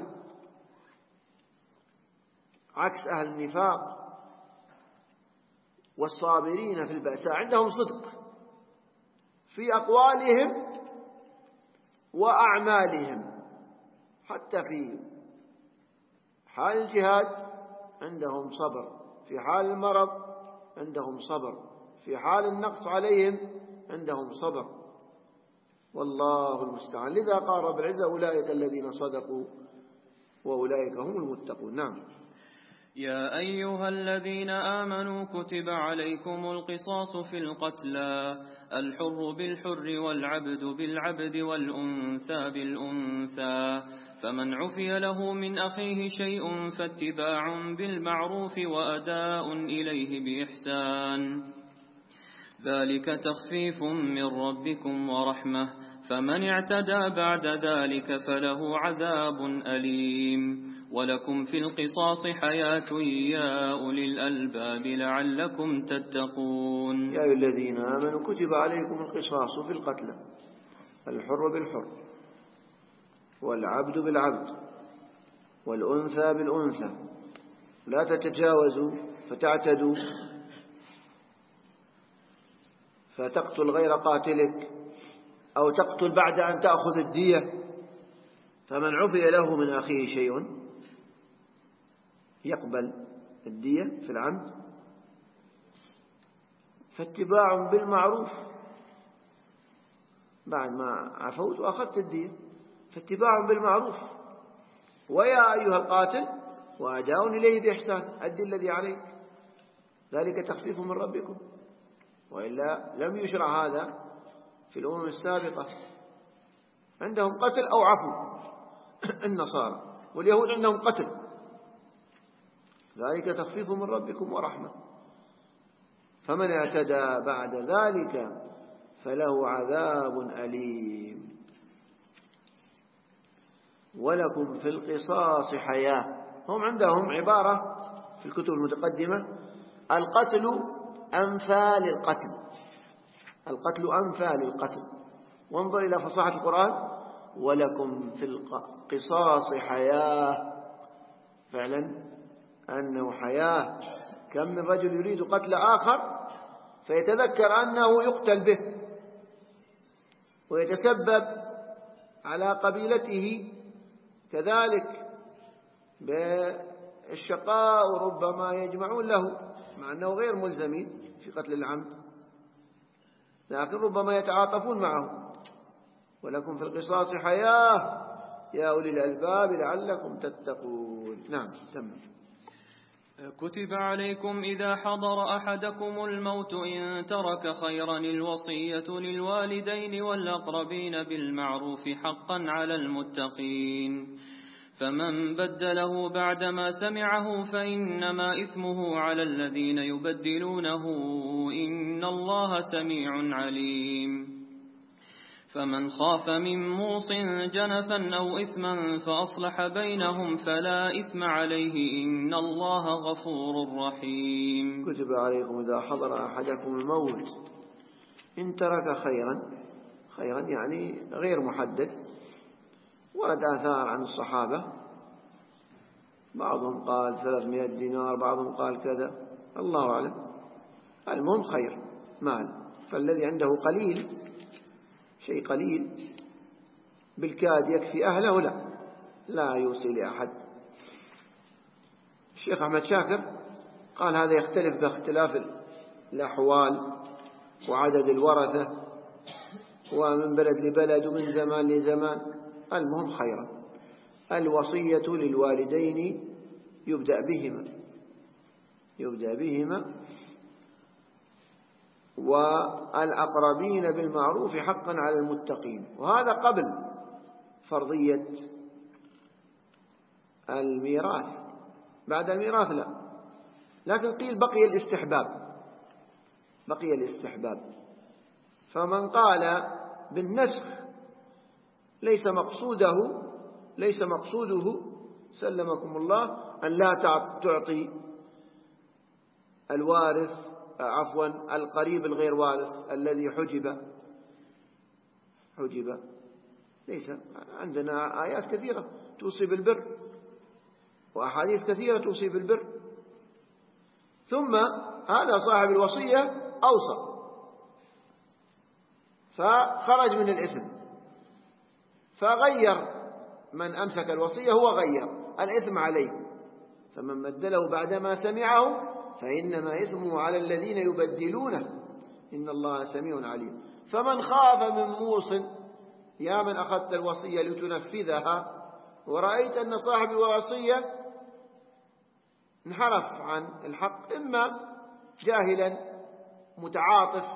عكس أهل النفاق. والصابرين في البأساء، عندهم صدق في أقوالهم وأعمالهم، حتى في حال الجهاد عندهم صبر، في حال المرض عندهم صبر، في حال النقص عليهم عندهم صبر. والله المستعان. لذا قال رب العزة أولئك الذين صدقوا وأولئك هم المتقون. نعم. يا أيها الذين آمنوا كتب عليكم القصاص في القتلى، الحر بالحر والعبد بالعبد والأنثى بالأنثى، فمن عفي له من أخيه شيء فاتباع بالمعروف وأداء إليه بإحسان، ذلك تخفيف من ربكم ورحمة، فمن اعتدى بعد ذلك فله عذاب أليم. ولكم في القصاص حياة يا أولي الألباب لعلكم تتقون. يا أيها الذين آمنوا كتب عليكم القصاص في القتلى، الحر بالحر والعبد بالعبد والأنثى بالأنثى، لا تتجاوزوا فتعتدوا فتقتل غير قاتلك، أو تقتل بعد أن تأخذ الدية. فمن عفي له من أخيه شيء يقبل الدية في العمد، فاتباع بالمعروف، بعد ما عفوت وأخذت الدية فاتباع بالمعروف. ويا أيها القاتل وأداء إليه بإحسان، أدي الذي عليك، ذلك تخفيف من ربكم. وإلا لم يشرع هذا في الأمم السابقة، عندهم قتل أو عفو. النصارى واليهود عندهم قتل، ذلك تخفيف من ربكم ورحمة. فمن اعتدى بعد ذلك فله عذاب أليم. ولكم في القصاص حياة. هم عندهم عبارة في الكتب المتقدمة: القتل أنفى للقتل، القتل أنفى للقتل. وانظر إلى فصاحة القرآن: ولكم في القصاص حياة. فعلا أنه حياة. كم من رجل يريد قتل آخر فيتذكر أنه يقتل به ويتسبب على قبيلته كذلك بالشقاء، وربما يجمعون له مع أنه غير ملزمين في قتل العمد، لكن ربما يتعاطفون معه. ولكم في القصاص حياة يا أولي الألباب لعلكم تتقون. نعم تم. كتب عليكم إذا حضر أحدكم الموت إن ترك خيرا الوصية للوالدين والأقربين بالمعروف حقا على المتقين، فمن بدله بعدما سمعه فإنما إثمه على الذين يبدلونه، إن الله سميع عليم. فمن خاف من موص جنفا أو إثما فأصلح بينهم فلا إثم عليه، إن الله غفور رحيم. كتب عليكم إذا حضر أحدكم الموت إن ترك خيرا، خيرا يعني غير محدد. ورد آثار عن الصحابة، بعضهم قال 300 دينار، بعضهم قال كذا، الله أعلم. المهم خير مال. فالذي عنده قليل، شيء قليل بالكاد يكفي أهله، لا يوصي لأحد. الشيخ أحمد شاكر قال هذا يختلف باختلاف الأحوال وعدد الورثة ومن بلد لبلد ومن زمان لزمان. المهم خيرا. الوصية للوالدين يبدأ بهما والأقربين بالمعروف حقا على المتقين. وهذا قبل فرضية الميراث. بعد الميراث لا، لكن قيل بقي الاستحباب. فمن قال بالنسخ ليس مقصوده سلمكم الله أن لا تعطي القريب الغير وارث الذي حجب. ليس عندنا آيات كثيرة توصي بالبر وأحاديث كثيرة توصي بالبر. ثم هذا صاحب الوصية أوصى فخرج من الإثم، فغير من أمسك الوصية، هو غير، الإثم عليه. فمن بدله بعدما سمعه فإنما إثمه على الذين يبدلونه، إن الله سميع عليم. فمن خاف من موص، يا من أخذت الوصية لتنفذها ورأيت أن صاحب الوصية انحرف عن الحق، إما جاهلا متعاطف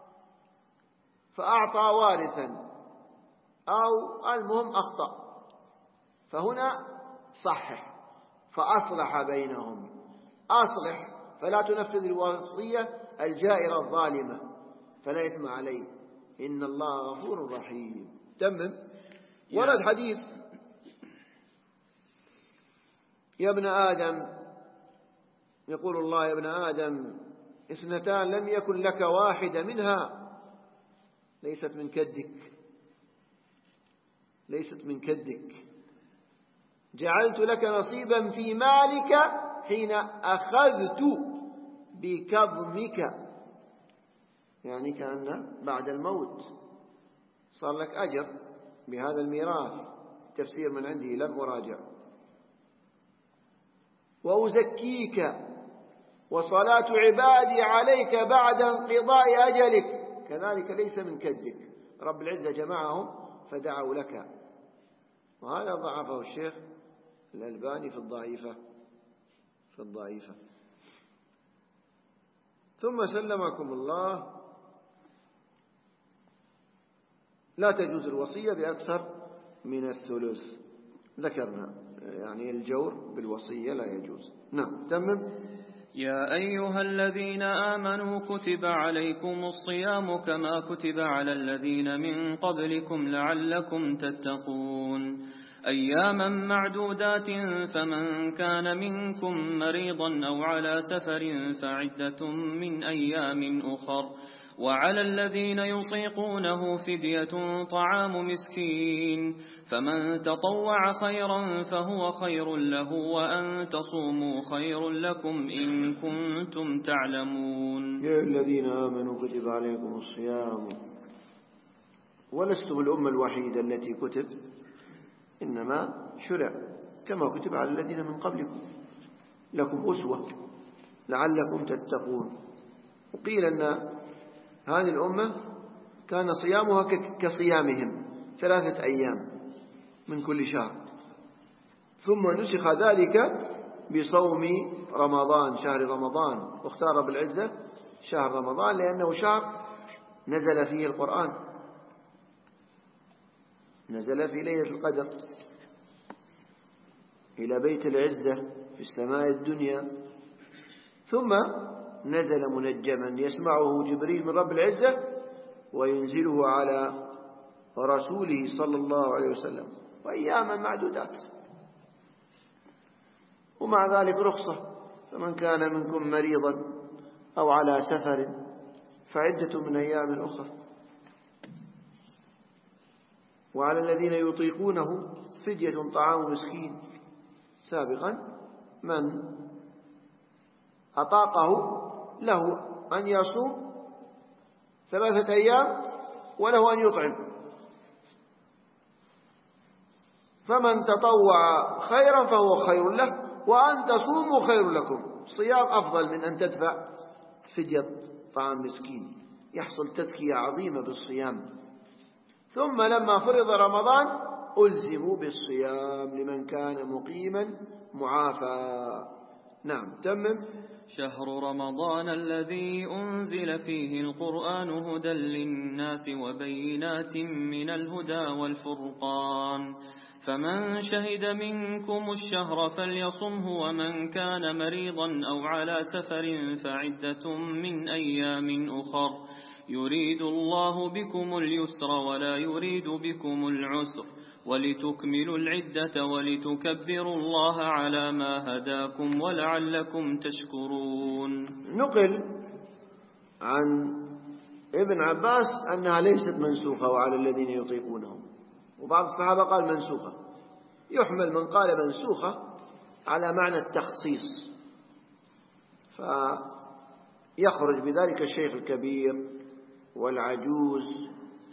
فأعطى وارثا، أو المهم أخطأ، فهنا صحح فأصلح بينهم. أصلح فلا تنفذ الوصية الجائرة الظالمة، فلا إثم عليه، إن الله غفور رحيم. تمم. ورد حديث: يا ابن آدم، يقول الله: يا ابن آدم 2 لم يكن لك واحدة منها، ليست من كدك، جعلت لك نصيبا في مالك حين أخذت بكظمك، يعني كأن بعد الموت صار لك أجر بهذا الميراث. تفسير من عندي لم أراجع. وأزكيك، وصلاة عبادي عليك بعد انقضاء أجلك، كذلك ليس من كدك. رب العزة جمعهم فدعوا لك. وهذا ضعفه الشيخ الألباني في الضعيفة. ثم سلمكم الله لا تجوز الوصية بأكثر من الثلث. ذكرنا يعني الجور بالوصية لا يجوز. نعم تمم. يا أيها الذين آمنوا كتب عليكم الصيام كما كتب على الذين من قبلكم لعلكم تتقون أياما معدودات فمن كان منكم مريضا أو على سفر فعدة من أيام أخر وعلى الذين يطيقونه فدية طعام مسكين فمن تطوع خيرا فهو خير له وأن تصوموا خير لكم إن كنتم تعلمون. يا الذين آمنوا كتب عليكم الصيام. ولستم الأمة الوحيدة التي كتب، إنما شرع كما كتب على الذين من قبلكم لكم أسوة لعلكم تتقون. وقيل أن هذه الأمة كان صيامها كصيامهم 3 أيام من كل شهر، ثم نسخ ذلك بصوم رمضان، شهر رمضان، واختار بالعزة شهر رمضان لأنه شهر نزل فيه القرآن، نزل في ليلة القدر إلى بيت العزة في السماء الدنيا، ثم نزل منجما يسمعه جبريل من رب العزة وينزله على رسوله صلى الله عليه وسلم، وأياما معدودات. ومع ذلك رخصة، فمن كان منكم مريضا أو على سفر فعدة من أيام أخرى. وعلى الذين يطيقونه فدية طعام مسكين. سابقا من أطاقه له أن يصوم 3 أيام وله أن يطعم، فمن تطوع خيرا فهو خير له وأن تصوموا خير لكم. الصيام أفضل من أن تدفع فدية طعام مسكين، يحصل تزكية عظيمة بالصيام. ثم لما فرض رمضان ألزموا بالصيام لمن كان مقيما معافى. نعم تمم. شهر رمضان الذي أنزل فيه القرآن هدى للناس وبينات من الهدى والفرقان فمن شهد منكم الشهر فليصمه ومن كان مريضا أو على سفر فعدة من أيام أخر يريد الله بكم اليسر ولا يريد بكم العسر ولتكملوا العدة ولتكبروا الله على ما هداكم ولعلكم تشكرون. نقل عن ابن عباس أنها ليست منسوخة وعلى الذين يطيقونه، وبعض الصحابة قال منسوخة. يحمل من قال منسوخة على معنى التخصيص، فيخرج بذلك الشيخ الكبير والعجوز،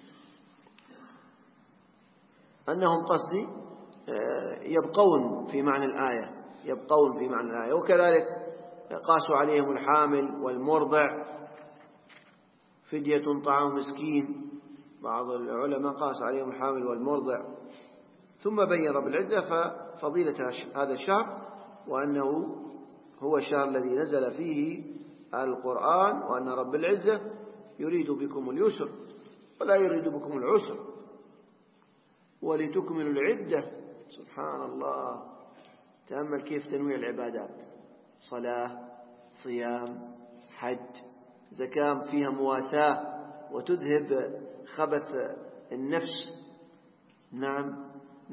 أنهم قصدي يبقون في معنى الآية، يبقون في معنى الآية. وكذلك قاسوا عليهم الحامل والمرضع فدية طعام مسكين، بعض العلماء قاس عليهم الحامل والمرضع. ثم بين رب العزة فضيلة هذا الشهر وأنه هو الشهر الذي نزل فيه القرآن، وأن رب العزة يريد بكم اليسر ولا يريد بكم العسر ولتكملوا العدة. سبحان الله، تأمل كيف تنويع العبادات، صلاة، صيام، حج، زكاة فيها مواساة وتذهب خبث النفس. نعم،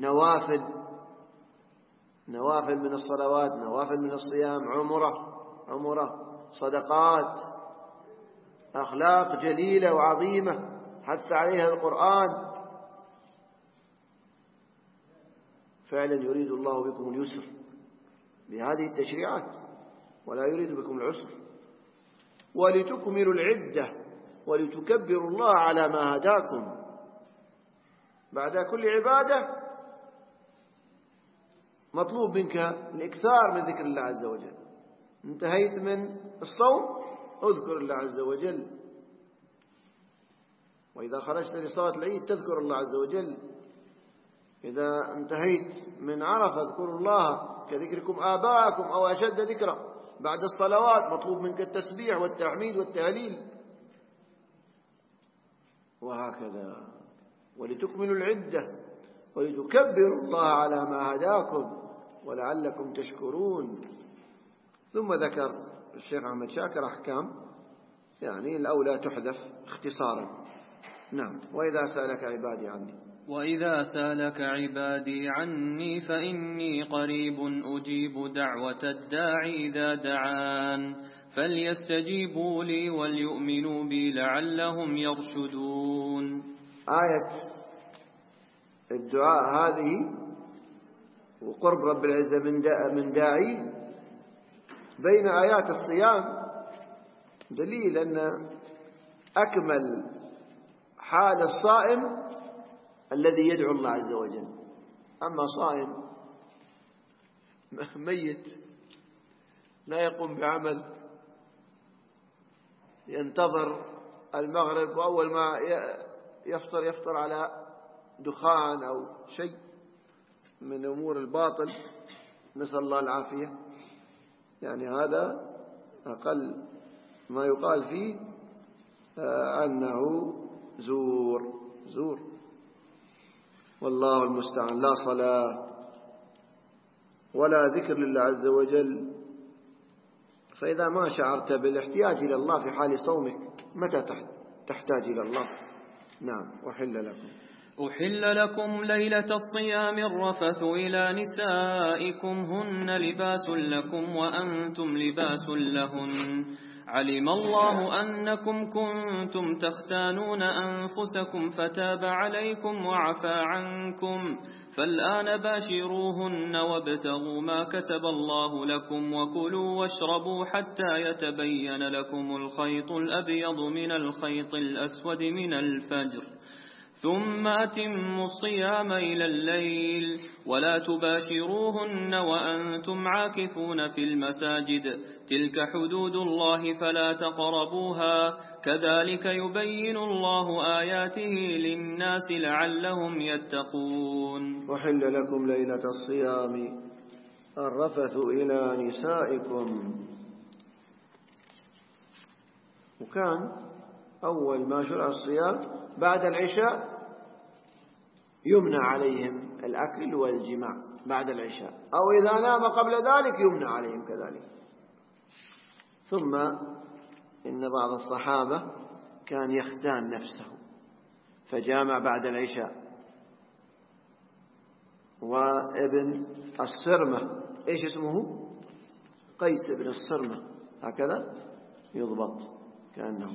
نوافل من الصلوات، نوافل من الصيام، عمرة، صدقات، أخلاق جليلة وعظيمة حث عليها القرآن. فعلا يريد الله بكم اليسر بهذه التشريعات ولا يريد بكم العسر ولتكملوا العدة ولتكبروا الله على ما هداكم. بعد كل عبادة مطلوب منك الإكثار من ذكر الله عز وجل. انتهيت من الصوم اذكر الله عز وجل، وإذا خرجت لصلاة العيد تذكر الله عز وجل، إذا انتهيت من عرفة اذكروا الله كذكركم آباءكم أو أشد ذكرا. بعد الصلوات مطلوب منك التسبيح والتحميد والتهليل، وهكذا. ولتكملوا العدة ولتكبروا الله على ما هداكم ولعلكم تشكرون. ثم ذكر الشيخ أحمد شاكر أحكام يعني الأولى تحذف اختصارا. نعم. وإذا سألك عبادي عني وإذا سالك عبادي عني فإني قريب أجيب دعوة الداعي إذا دعان فليستجيبوا لي وليؤمنوا بي لعلهم يرشدون. آية الدعاء هذه وقرب رب العزة من داعي بين آيات الصيام دليل أن أكمل حال الصائم الذي يدعو الله عز وجل. أما صائم ميت لا يقوم بعمل ينتظر المغرب وأول ما يفطر على دخان أو شيء من أمور الباطل نسأل الله العافية، يعني هذا أقل ما يقال فيه أنه زور والله المستعان. لا صلاة ولا ذكر لله عز وجل. فإذا ما شعرت بالاحتياج إلى الله في حال صومك متى تحتاج إلى الله؟ نعم. أحل لكم ليلة الصيام الرفث إلى نسائكم هن لباس لكم وأنتم لباس لهن علم الله أنكم كنتم تختانون أنفسكم فتاب عليكم وعفى عنكم فالآن باشروهن وابتغوا ما كتب الله لكم وكلوا واشربوا حتى يتبين لكم الخيط الأبيض من الخيط الأسود من الفجر ثم أتموا الصيام إلى الليل ولا تباشروهن وأنتم عاكفون في المساجد تلك حدود الله فلا تقربوها كذلك يبين الله آياته للناس لعلهم يتقون. وحل لكم ليلة الصيام الرفث إلى نسائكم. وكان أول ما شرع الصيام بعد العشاء يمنع عليهم الأكل والجماع بعد العشاء، أو إذا نام قبل ذلك يمنع عليهم كذلك. ثم إن بعض الصحابة كان يختان نفسه فجامع بعد العشاء. وابن الصرمة إيش اسمه؟ قيس بن الصرمة هكذا يضبط كأنه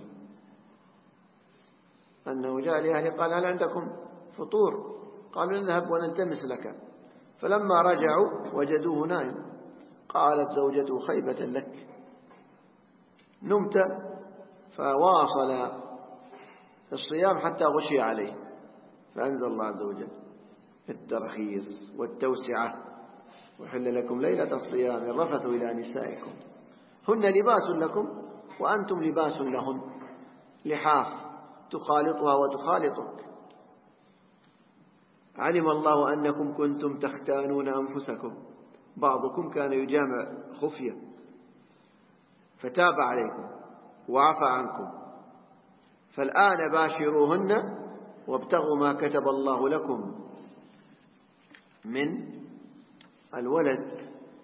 أنه جاء لأهله قال هل عندكم فطور؟ قالوا نذهب ونلتمس لك. فلما رجعوا وجدوه نائم. قالت زوجته خيبة لك نمت. فواصل الصيام حتى غشي عليه فأنزل الله عز وجل الترخيص والتوسعة. وحل لكم ليلة الصيام الرفث إلى نسائكم هن لباس لكم وأنتم لباس لهن لحاف تخالطها وتخالطك. علم الله أنكم كنتم تختانون أنفسكم بعضكم كان يجامع خفية فتاب عليكم وعفى عنكم فالآن باشروهن وابتغوا ما كتب الله لكم من الولد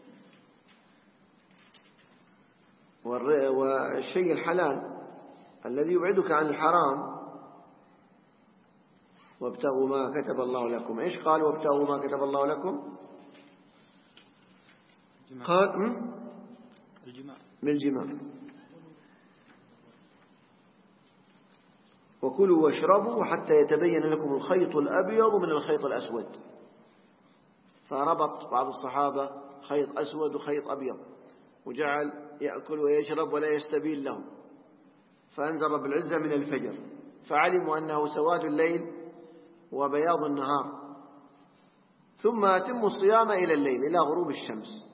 والشيء الحلال الذي يبعدك عن الحرام. وابتغوا ما كتب الله لكم. إيش قال وابتغوا ما كتب الله لكم؟ قال من الجماع. وكلوا واشربوا حتى يتبين لكم الخيط الأبيض من الخيط الأسود. فربط بعض الصحابة خيط أسود وخيط أبيض وجعل يأكل ويشرب ولا يستبين له. فأنزل رب العزة من الفجر فعلموا أنه سواد الليل وبياض النهار. ثم أتموا الصيام إلى الليل إلى غروب الشمس.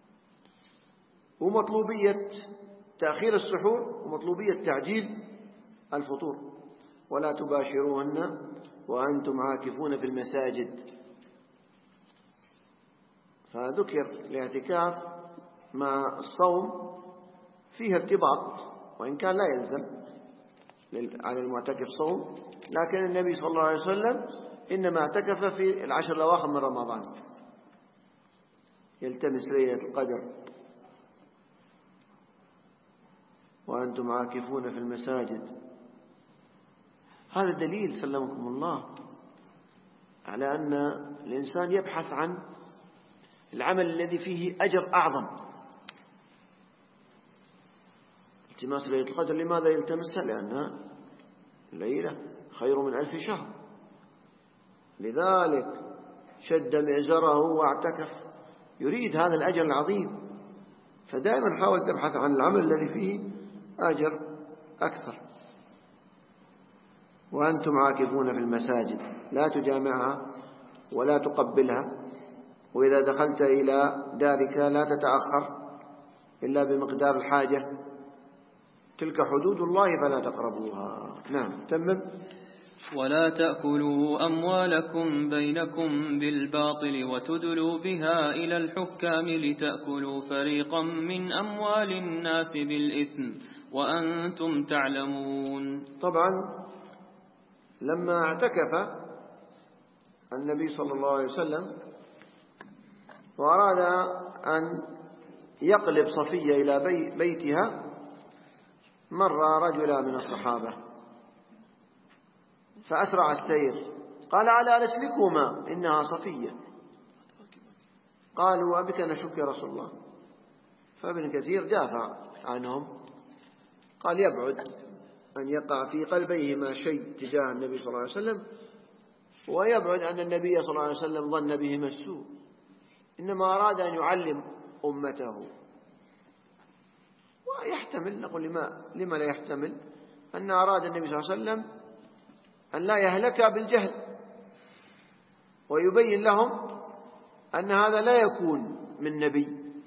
ومطلوبية تأخير السحور ومطلوبية تعجيل الفطور. ولا تباشروهن وأنتم عاكفون في المساجد. فذكر الاعتكاف مع الصوم فيه ارتباط وإن كان لا يلزم على المعتكف صوم، لكن النبي صلى الله عليه وسلم إنما اعتكف في العشر الأواخر من رمضان يلتمس ليلة القدر. وأنتم عاكفون في المساجد. هذا دليل سلمكم الله على أن الإنسان يبحث عن العمل الذي فيه أجر أعظم. التماس ليلة القدر لماذا يلتمسها؟ لأنها ليلة خير من 1000 شهر، لذلك شد مئزره واعتكف يريد هذا الأجر العظيم. فدائما حاول تبحث عن العمل الذي فيه أجر أكثر. وأنتم عاكفون في المساجد، لا تجامعها ولا تقبلها، وإذا دخلت إلى دارك لا تتأخر إلا بمقدار الحاجة، تلك حدود الله فلا تقربوها. نعم تمم. ولا تأكلوا أموالكم بينكم بالباطل وتدلوا بها إلى الحكام لتأكلوا فريقا من أموال الناس بالإثم وأنتم تعلمون. طبعا لما اعتكف النبي صلى الله عليه وسلم وأراد أن يقلب صفية إلى بيتها، مر رجلا من الصحابة فأسرع السير، قال: على رسلكما إنها صفية. قالوا: أبك نشك يا رسول الله. فابن كثير دافع عنهم، قال: يبعد أن يقع في قلبيهما شيء تجاه النبي صلى الله عليه وسلم، ويبعد أن النبي صلى الله عليه وسلم ظن بهما السوء، إنما أراد أن يعلم أمته. ويحتمل، نقول لما لا يحتمل، أن أراد النبي صلى الله عليه وسلم أن لا يهلك بالجهل، ويبين لهم أن هذا لا يكون من نبي،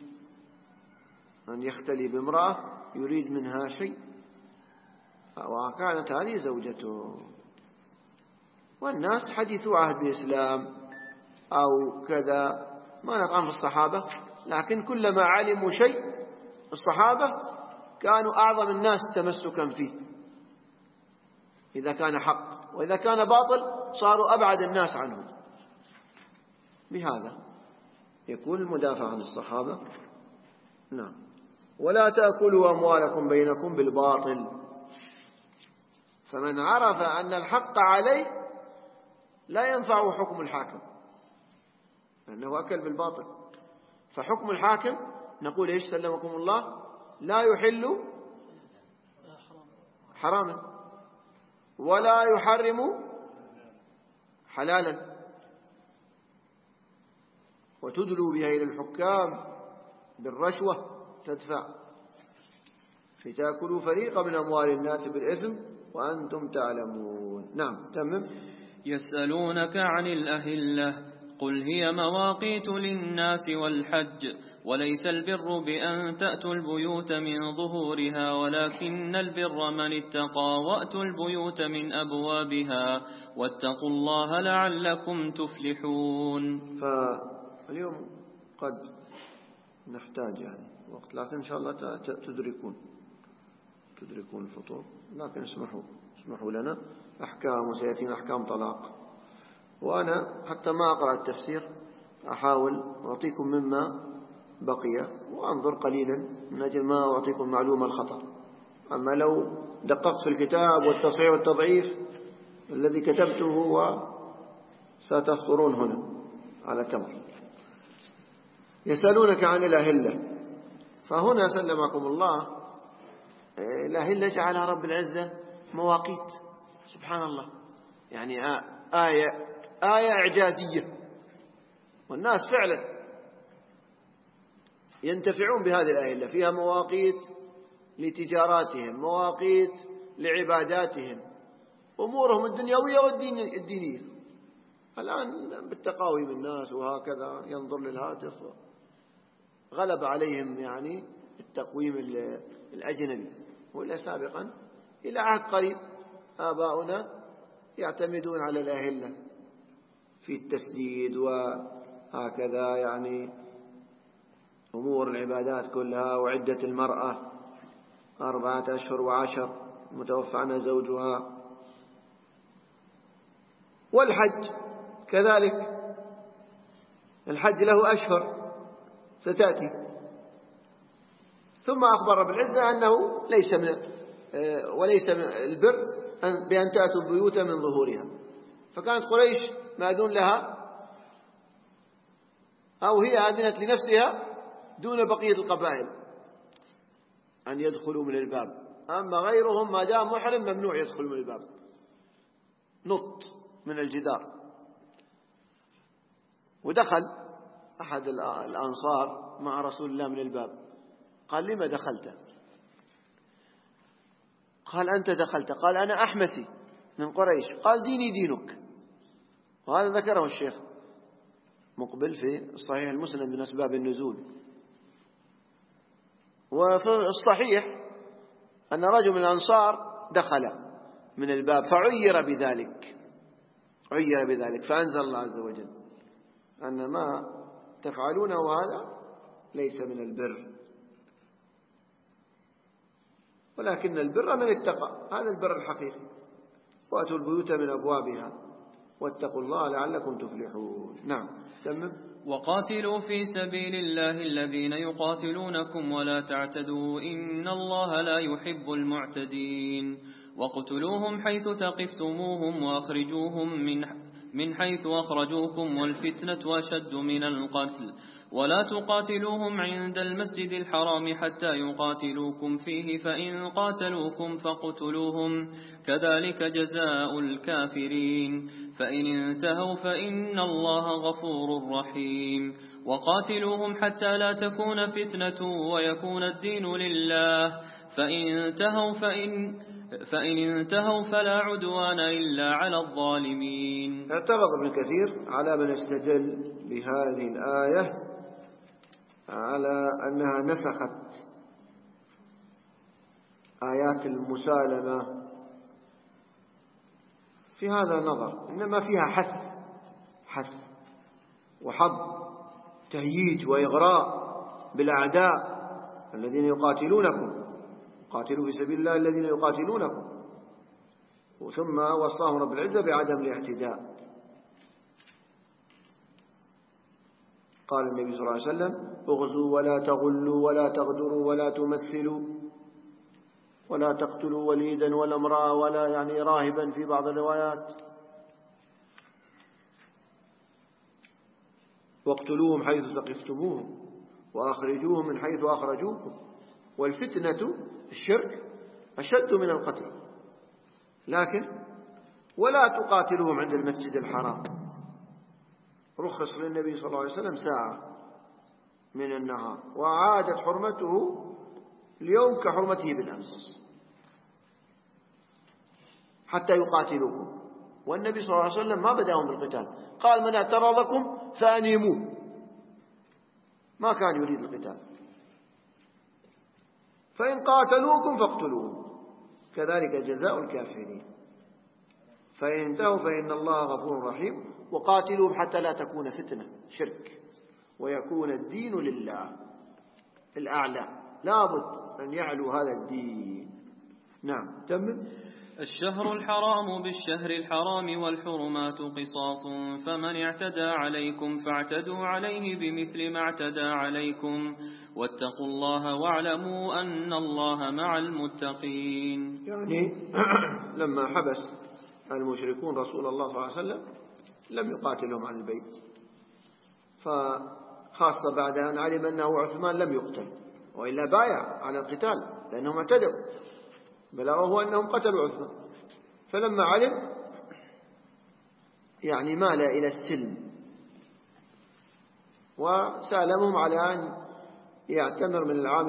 أن يختلي بامرأة يريد منها شيء، وكانت هذه زوجته، والناس حديثوا عهد بالإسلام أو كذا، ما نطعن في الصحابة، لكن كلما علموا شيء الصحابة كانوا أعظم الناس تمسكا فيه إذا كان حق، وإذا كان باطل صاروا أبعد الناس عنه. بهذا يكون المدافع عن الصحابة. نعم. ولا تأكلوا أموالكم بينكم بالباطل، فمن عرف أن الحق عليه لا ينفعه حكم الحاكم، لأنه أكل بالباطل. فحكم الحاكم نقول إيش سلمكم الله؟ لا يحل حراما ولا يحرم حلالا، وتدلوا بها إلى الحكام بالرشوة تدفع لتأكلوا فريقا من أموال الناس بالإثم وأنتم تعلمون. نعم تمم. يسألونك عن الأهلة قل هي مواقيت للناس والحج وليس البر بأن تأتوا البيوت من ظهورها ولكن البر من اتقى وأتوا البيوت من أبوابها واتقوا الله لعلكم تفلحون. فاليوم قد نحتاج يعني وقت، لكن إن شاء الله تدركون الفطور، لكن اسمحوا لنا أحكام، وسيأتينا أحكام طلاق. وأنا حتى ما أقرأ التفسير أحاول أعطيكم مما بقي وأنظر قليلا من أجل ما أعطيكم معلومة الخطأ. أما لو دققت في الكتاب والتصحيح والتضعيف الذي كتبته ستفطرون هنا على تمر. يسألونك عن الأهلة، فهنا سلمكم الله الأهلة جعلها رب العزة مواقيت، سبحان الله، يعني آية إعجازية، والناس فعلا ينتفعون بهذه الأهلة، فيها مواقيت لتجاراتهم، مواقيت لعباداتهم، أمورهم الدنيوية والدينية. الآن بالتقاوي بالناس وهكذا ينظر للهاتف، غلب عليهم يعني التقويم الأجنبي. ولا سابقا إلى عهد قريب آباؤنا يعتمدون على الأهلة في التسديد وهكذا، يعني أمور العبادات كلها، وعدة المرأة 4 أشهر و10 متوفى عنها زوجها. والحج كذلك، الحج له أشهر ستأتي، ثم أخبر رب العزة أنه وليس من البر بأن تأتوا البيوت من ظهورها. فكانت قريش مأذون لها أو هي أذنت لنفسها دون بقية القبائل أن يدخلوا من الباب، أما غيرهم ما دام محرم ممنوع يدخل من الباب، نط من الجدار. ودخل أحد الأنصار مع رسول الله من الباب، قال: لما دخلت؟ قال: أنت دخلت. قال: أنا أحمسي من قريش. قال: ديني دينك. وهذا ذكره الشيخ مقبل في الصحيح المسند من أسباب النزول. وفي الصحيح أن رجل من الأنصار دخل من الباب فعير بذلك، فأنزل الله عز وجل أن ما تفعلونه هذا ليس من البر، ولكن البر من اتقى، هذا البر الحقيقي. وأتوا البيوت من أبوابها واتقوا الله لعلكم تفلحون. نعم، تمام. وقاتلوا في سبيل الله الذين يقاتلونكم ولا تعتدوا إن الله لا يحب المعتدين. واقتلوهم حيث ثقفتموهم وأخرجوهم من حيث أخرجوكم والفتنة أشد من القتل ولا تقاتلوهم عند المسجد الحرام حتى يقاتلوكم فيه فإن قاتلوكم فاقتلوهم كذلك جزاء الكافرين فإن انتهوا فإن الله غفور رحيم. وقاتلوهم حتى لا تكون فتنة ويكون الدين لله فإن انتهوا فلا عدوان إلا على الظالمين. اعترض ابن كثير على من استدل بهذه الآية على أنها نسخت آيات المسالمة. في هذا نظر، إنما فيها حث وحض، تهييج وإغراء بالأعداء الذين يقاتلونكم، قاتلوا في سبيل الله الذين يقاتلونكم، ثم وصاهم رب العزة بعدم الاعتداء. قال النبي صلى الله عليه وسلم: اغزوا ولا تغلوا ولا تغدروا ولا تمثلوا ولا تقتلوا وليدا ولا امرأة ولا راهبا في بعض الروايات، واقتلوهم حيث ثقفتموهم وأخرجوهم من حيث أخرجوكم والفتنة الشرك أشد من القتل، لكن ولا تقاتلوهم عند المسجد الحرام. رخص للنبي صلى الله عليه وسلم ساعة من النهار، وعادت حرمته اليوم كحرمته بالأمس حتى يقاتلوكم. والنبي صلى الله عليه وسلم ما بدأهم بالقتال، قال: من اعترضكم فأنيموه، ما كان يريد القتال. فإن قاتلوكم فاقتلوهم كذلك جزاء الكافرين فإن انتهوا فإن الله غفور رحيم. وقاتلوهم حتى لا تكون فتنة شرك ويكون الدين لله الأعلى، لابد أن يعلو هذا الدين. نعم، تمام. الشهر الحرام بالشهر الحرام والحرمات قصاص فمن اعتدى عليكم فاعتدوا عليه بمثل ما اعتدى عليكم واتقوا الله واعلموا أن الله مع المتقين. يعني لما حبس المشركون رسول الله صلى الله عليه وسلم لم يقاتلهم عن البيت، فخاصة بعد أن علم أنه عثمان لم يقتل، وإلا بايع على القتال لأنهم اعتدوا، بلغه أنهم قتلوا عثمان. فلما علم مال إلى السلم وسالمهم على أن يعتمر من العام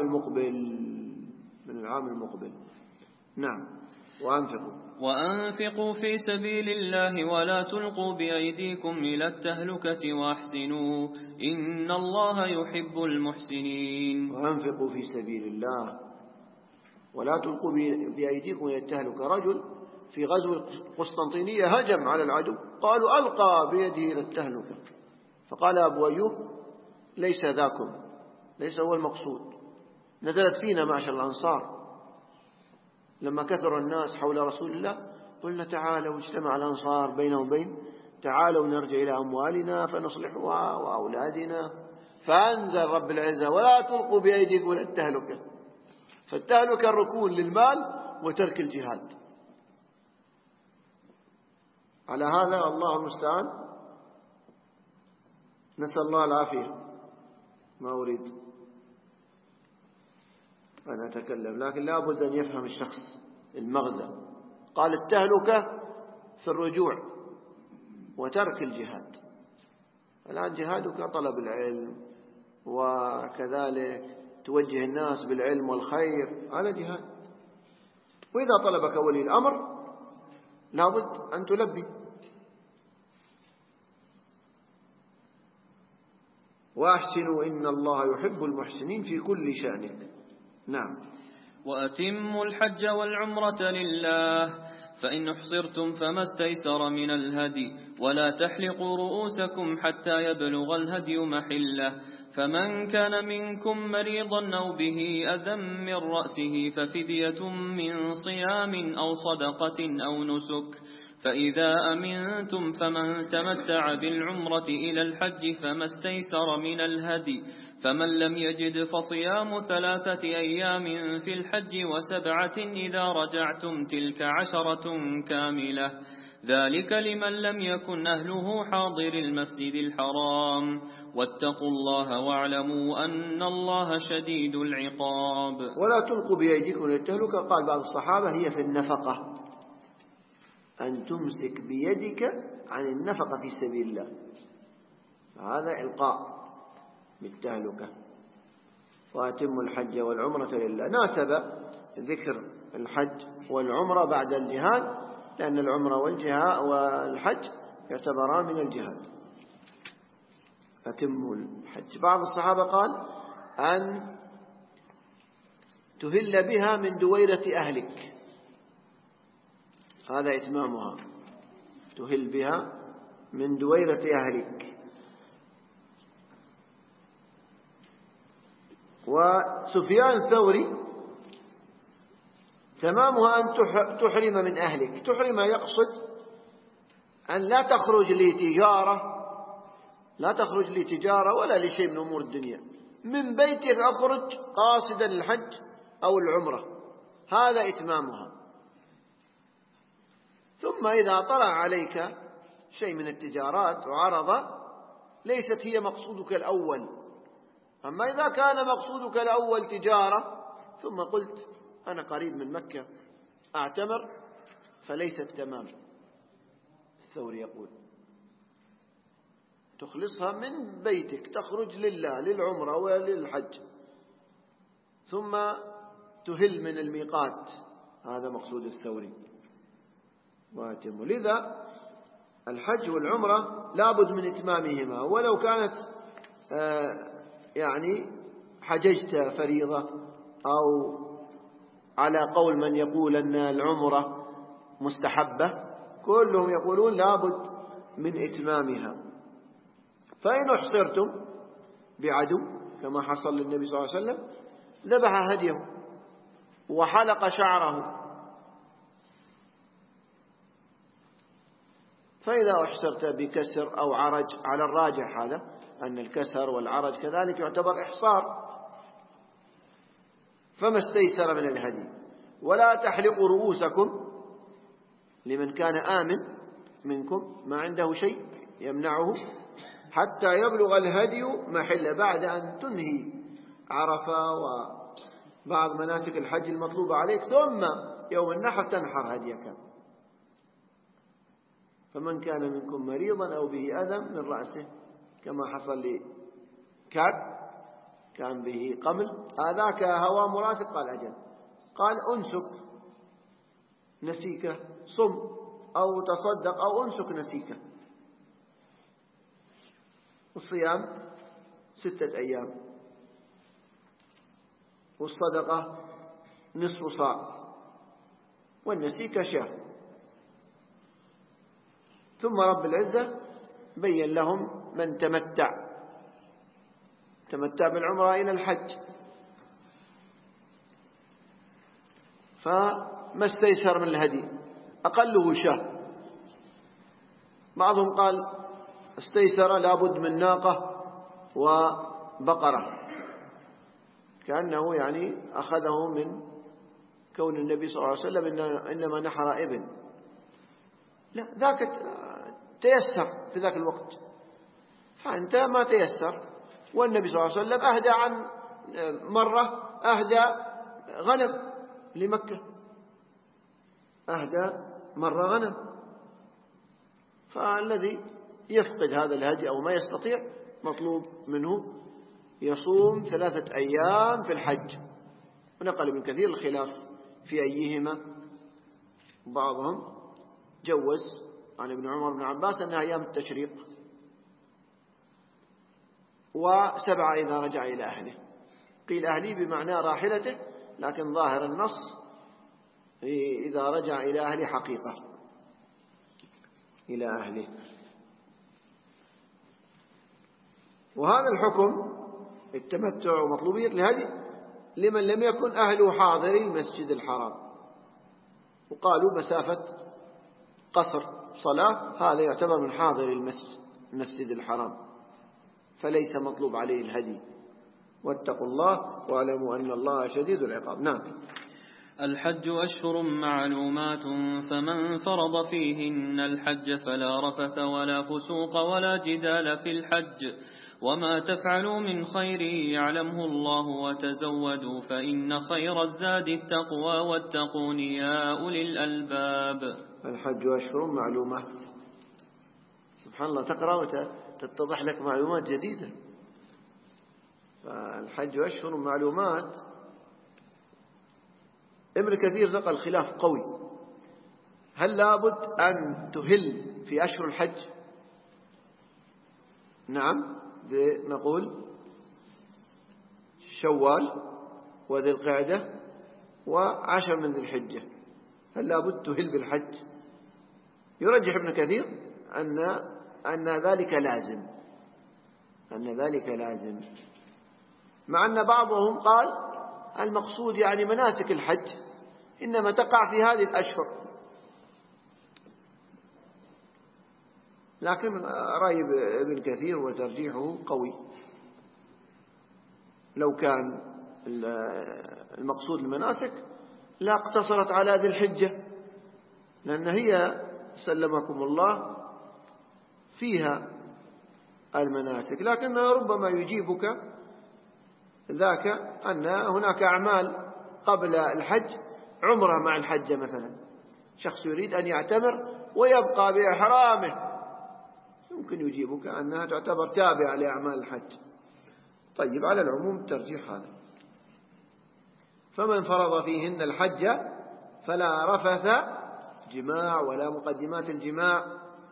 المقبل. نعم. وأنفقوا في سبيل الله ولا تلقوا بأيديكم إلى التهلكة وأحسنوا إن الله يحب المحسنين. وأنفقوا في سبيل الله ولا تلقوا بأيديكم إلى التهلكة. رجل في غزو القسطنطينية هجم على العدو، قالوا: ألقى بيده إلى التهلكة، فقال أبو أيوب: ليس ذاكم، ليس هو المقصود. نزلت فينا معشر الأنصار لما كثر الناس حول رسول الله، قلنا: تعالوا، اجتمع الأنصار بينهم تعالوا نرجع إلى أموالنا فنصلحها وأولادنا، فأنزل رب العزة: ولا تلقوا بأيديكم إلى التهلكة. فالتهلكة الركون للمال وترك الجهاد. على هذا الله المستعان، نسأل الله العافية. ما أريد أن أتكلم، لكن لا بد أن يفهم الشخص المغزى. قال التهلكة في الرجوع وترك الجهاد. الآن جهادك طلب العلم، وكذلك توجه الناس بالعلم والخير، هذا جهاد. وإذا طلبك ولي الأمر لابد أن تلبي. وأحسنوا إن الله يحب المحسنين في كل شأنك. نعم. وأتموا الحج والعمرة لله، فإن احصرتم فما استيسر من الهدي، ولا تحلقوا رؤوسكم حتى يبلغ الهدي محله. فمن كان منكم مريضا أو به أذى من رأسه ففدية من صيام أو صدقة أو نسك. فإذا أمنتم فمن تمتع بالعمرة إلى الحج فما استيسر من الهدي. فمن لم يجد فصيام 3 أيام في الحج و7 إذا رجعتم، تلك 10 كاملة. ذلك لمن لم يكن أهله حاضر المسجد الحرام. واتقوا الله واعلموا أن الله شديد العقاب. ولا تلقوا بأيديكم إلى التهلكة. قال بعض الصحابة هي في النفقة، أن تمسك بيدك عن النفقة في سبيل الله، هذا إلقاء بالتهلكة. وأتموا الحج والعمرة لله. ناسب ذكر الحج والعمرة بعد الجهاد، لأن العمرة والحج يعتبران من الجهاد. أتموا الحج. بعض الصحابة قال أن تهل بها من دويرة أهلك، هذا إتمامها، تهل بها من دويرة أهلك. وسفيان الثوري تمامها أن تحرم من أهلك. تحرم يقصد أن لا تخرج لتجارة ولا لشيء من أمور الدنيا. من بيتك أخرج قاصدا الحج أو العمرة، هذا إتمامها. ثم إذا طلع عليك شيء من التجارات وعرض، ليست هي مقصودك الأول. أما إذا كان مقصودك الأول تجارة ثم قلت أنا قريب من مكة أعتمر، فليست تمام. الثوري يقول تخلصها من بيتك، تخرج لله للعمرة وللحج، ثم تهل من الميقات، هذا مقصود الثوري. واتم. لذا الحج والعمرة لابد من إتمامهما، ولو كانت يعني حججت فريضة، أو على قول من يقول أن العمرة مستحبة، كلهم يقولون لابد من إتمامها. فإن احصرتم بعدو كما حصل للنبي صلى الله عليه وسلم، ذبح هديه وحلق شعره. فإذا احصرت بكسر أو عرج، على الراجح هذا أن الكسر والعرج كذلك يعتبر إحصار، فما استيسر من الهدي. ولا تحلقوا رؤوسكم لمن كان آمن منكم ما عنده شيء يمنعه حتى يبلغ الهدي محله، بعد أن تنهي عرفة وبعض مناسك الحج المطلوبة عليك، ثم يوم النحر تنحر هديك. فمن كان منكم مريضا أو به أذى من رأسه، كما حصل لكعب كان به قمل، آذاك هوى مراسق، قال أجل، قال أنسك نسيكه، صم أو تصدق أو أنسك نسيكه. الصيام 6 أيام، والصدقة نصف صاع، والنسيك شهر. ثم رب العزة بين لهم من تمتع بالعمرة إلى الحج، فما استيسر من الهدي أقله شهر. بعضهم قال استيسر لابد من ناقة وبقرة، كأنه يعني أخذه من كون النبي صلى الله عليه وسلم إنما نحر ابن، لا، ذاك تيسر في ذاك الوقت، فأنت ما تيسر. والنبي صلى الله عليه وسلم أهدى عن مرة أهدى غنم لمكة، أهدى مرة غنم. فالذي يفقد هذا الهدي أو ما يستطيع مطلوب منه يصوم 3 أيام في الحج. ونقل ابن كثير الخلاف في أيهما، بعضهم جوز عن ابن عمر بن عباس أنها أيام التشريق، و7 إذا رجع إلى أهله. قيل أهلي بمعنى راحلته، لكن ظاهر النص إذا رجع إلى أهله حقيقة، إلى أهله. وهذا الحكم التمتع ومطلوبية الهدي لمن لم يكن أهله حاضر المسجد الحرام، وقالوا مسافة قصر صلاة هذا يعتبر من حاضر المسجد الحرام، فليس مطلوب عليه الهدي. واتقوا الله واعلموا أن الله شديد العقاب. نعم. الحج أشهر معلومات، فمن فرض فيهن الحج فلا رفث ولا فسوق ولا جدال في الحج، وما تفعلوا من خير يعلمه الله، وتزودوا فإن خير الزاد التقوى، واتقون يا أولي الألباب. الحج أشهر معلومات، سبحان الله، تقرأ وتتضح لك معلومات جديدة. فالحج أشهر معلومات. ابن كثير نقل خلاف قوي، هل لابد أن تهل في أشهر الحج؟ نعم، نقول شوال وذي القعدة و10 من ذي الحجة، هل لابد تهل بالحج؟ يرجح ابن كثير أن ذلك لازم، مع أن بعضهم قال المقصود يعني مناسك الحج إنما تقع في هذه الأشهر. لكن رأي ابن كثير وترجيحه قوي، لو كان المقصود المناسك لا اقتصرت على ذي الحجة، لأن هي سلمكم الله فيها المناسك، لكن ربما يجيبك ذاك أن هناك أعمال قبل الحج، عمرة مع الحجة مثلا، شخص يريد أن يعتمر ويبقى بإحرامه، يمكن يجيبك أنها تعتبر تابعة لأعمال الحج. طيب، على العموم الترجيح هذا. فمن فرض فيهن الحج فلا رفث، جماع ولا مقدمات الجماع.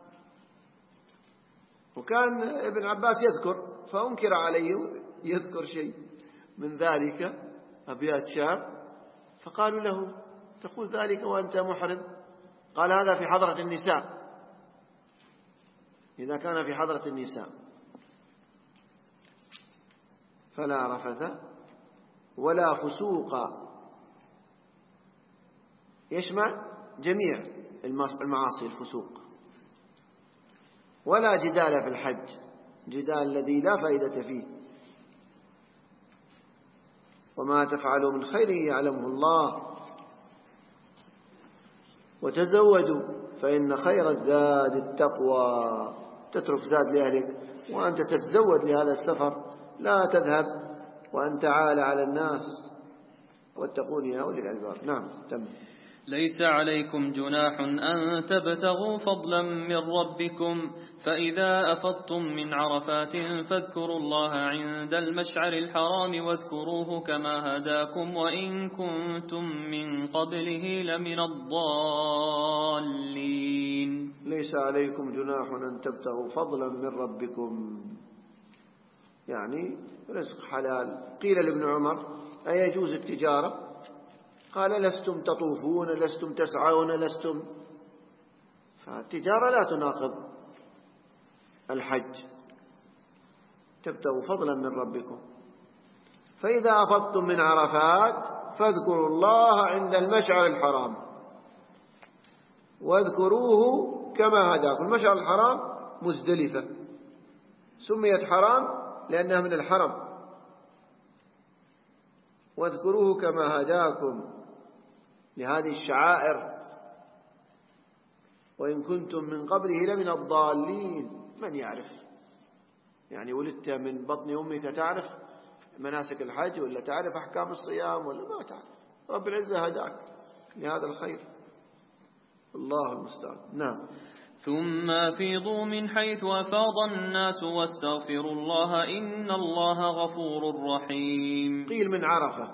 وكان ابن عباس يذكر، فأنكر عليه يذكر شيء من ذلك، أبيات شعر، فقالوا له تقول ذلك وأنت محرم؟ قال هذا في حضرة النساء، إذا كان في حضرة النساء فلا رفث ولا فسوق، يشمل جميع المعاصي الفسوق، ولا جدال في الحج، جدال الذي لا فائدة فيه. وما تفعلوا من خير يعلمه الله، وتزودوا فإن خير الزاد التقوى. تترك زاد لأهلك وأنت تتزود لهذا السفر، لا تذهب وأنت عالى على الناس. واتقون يا أولي الألباب. نعم، تم. ليس عليكم جناح أن تبتغوا فضلا من ربكم، فإذا أفضتم من عرفات فاذكروا الله عند المشعر الحرام، واذكروه كما هداكم وإن كنتم من قبله لمن الضالين. ليس عليكم جناح أن تبتغوا فضلا من ربكم، يعني رزق حلال. قيل لابن عمر أيجوز التجارة؟ قال لستم تطوفون، لستم تسعون، لستم. فالتجارة لا تناقض الحج، تبتغوا فضلا من ربكم. فإذا أفضتم من عرفات فاذكروا الله عند المشعر الحرام، واذكروه كما هداكم. المشعر الحرام مزدلفة، سميت حرام لأنها من الحرم، واذكروه كما هداكم لهذه الشعائر وإن كنتم من قبله لمن الضالين. من يعرف؟ يعني ولدت من بطن أمك تعرف مناسك الحج ولا تعرف أحكام الصيام ولا ما تعرف؟ رب العزة هداك لهذا الخير، الله المستعان. نعم. ثم أفيضوا من حيث أفاض الناس واستغفروا الله إن الله غفور رحيم. قيل من عرفة،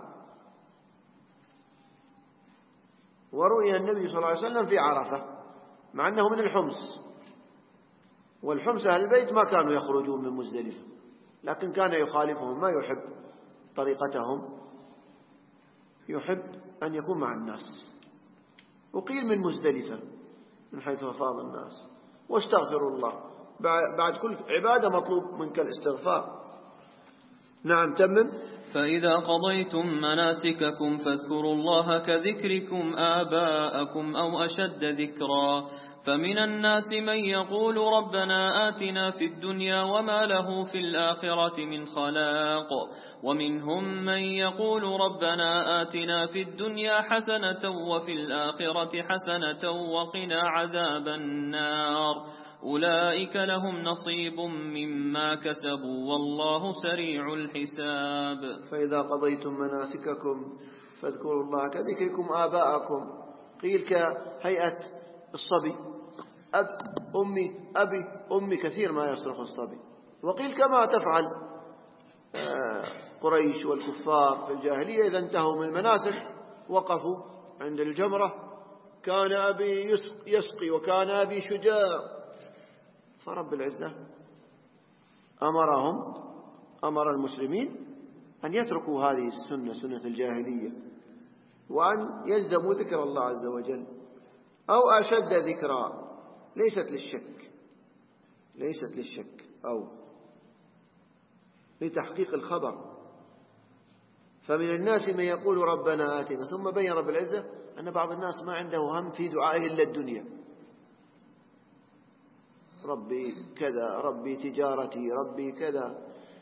ورؤيا النبي صلى الله عليه وسلم في عرفة مع أنه من الحمص، والحمص أهل البيت ما كانوا يخرجون من مزدلفة، لكن كان يخالفهم، ما يحب طريقتهم، يحب أن يكون مع الناس. وقيل من مزدلفة من حيث أفاض الناس. واستغفروا الله، بعد كل عبادة مطلوب منك الاستغفار. نعم تمم. فإذا قضيتم مناسككم فاذكروا الله كذكركم آباءكم أو أشد ذكرا. فمن الناس من يقول ربنا آتنا في الدنيا وما له في الآخرة من خلاق، ومنهم من يقول ربنا آتنا في الدنيا حسنة وفي الآخرة حسنة وقنا عذاب النار. أولئك لهم نصيب مما كسبوا والله سريع الحساب. فإذا قضيتم مناسككم فاذكروا الله كذكركم آباءكم. قيل كهيئة الصبي، أب أمي أبي أمي، كثير ما يصرخ الصبي. وقيل كما تفعل قريش والكفار في الجاهلية، إذا انتهوا من المناسك وقفوا عند الجمرة، كان أبي يسقي وكان أبي شجاع. فرب العزة أمر المسلمين أن يتركوا هذه السنة، سنة الجاهلية، وأن يلزموا ذكر الله عز وجل أو أشد ذكرا، ليست للشك أو لتحقيق الخبر. فمن الناس من يقول ربنا آتنا، ثم بين رب العزة أن بعض الناس ما عنده هم في دعائه إلا الدنيا، ربي كذا، ربي تجارتي، ربي كذا،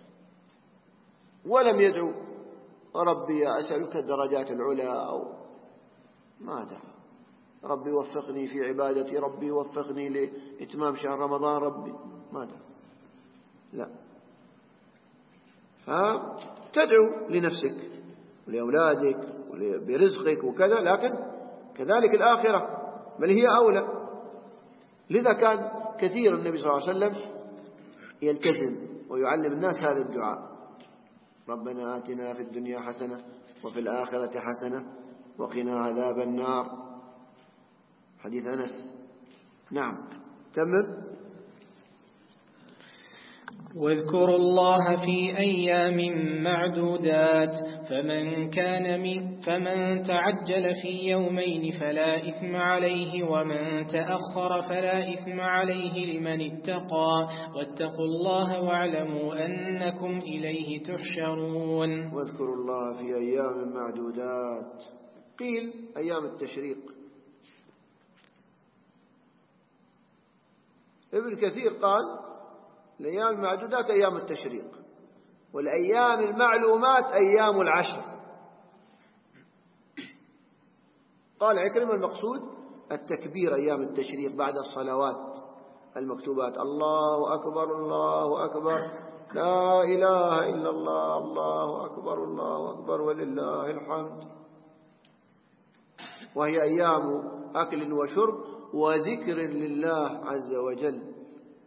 ولم يدعو ربي أسألك الدرجات العلى أو ماذا، ربي وفقني في عبادتي، ربي وفقني لإتمام شهر رمضان، ربي ماذا، لا. فتدعو لنفسك ولأولادك برزقك وكذا، لكن كذلك الآخرة بل هي أولى. لذا كان كثير النبي صلى الله عليه وسلم يلتزم ويعلم الناس هذا الدعاء: ربنا آتنا في الدنيا حسنة وفي الآخرة حسنة وقنا عذاب النار، حديث أنس. نعم تمام. واذكروا الله في أيام معدودات، فمن تعجل في يومين فلا إثم عليه، ومن تأخر فلا إثم عليه لمن اتقى، واتقوا الله واعلموا أنكم إليه تحشرون. واذكروا الله في أيام معدودات. قيل أيام التشريق. ابن كثير قال الأيام المعدودات أيام التشريق، والأيام المعلومات أيام العشر. قال عكرمة المقصود التكبير أيام التشريق بعد الصلوات المكتوبات: الله أكبر الله أكبر، لا إله إلا الله، الله أكبر الله أكبر ولله الحمد. وهي أيام أكل وشرب وذكر لله عز وجل.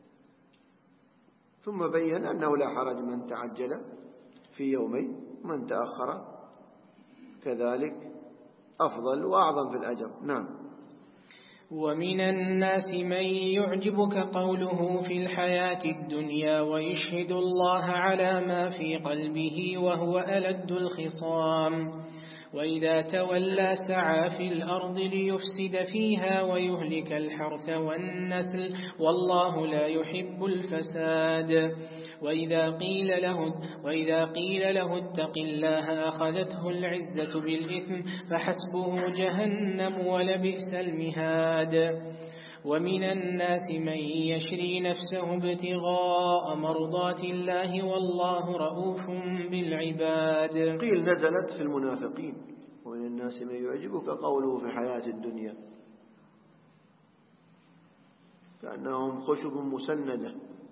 ثم بين أنه لا حرج من تعجل في يومين، من تأخر كذلك أفضل وأعظم في الأجر. نعم. ومن الناس من يعجبك قوله في الحياة الدنيا ويشهد الله على ما في قلبه وهو ألد الخصام، وإذا تولى سعى في الأرض ليفسد فيها ويهلك الحرث والنسل والله لا يحب الفساد. وإذا قيل له اتق الله أخذته العزة بالإثم فحسبه جهنم ولبئس المهاد. ومن الناس من يشري نفسه ابتغاء مرضات الله والله رؤوف بالعباد. قيل نزلت في المنافقين: ومن الناس من يعجبك قوله في الحياة الدنيا كأنهم خشب مسندة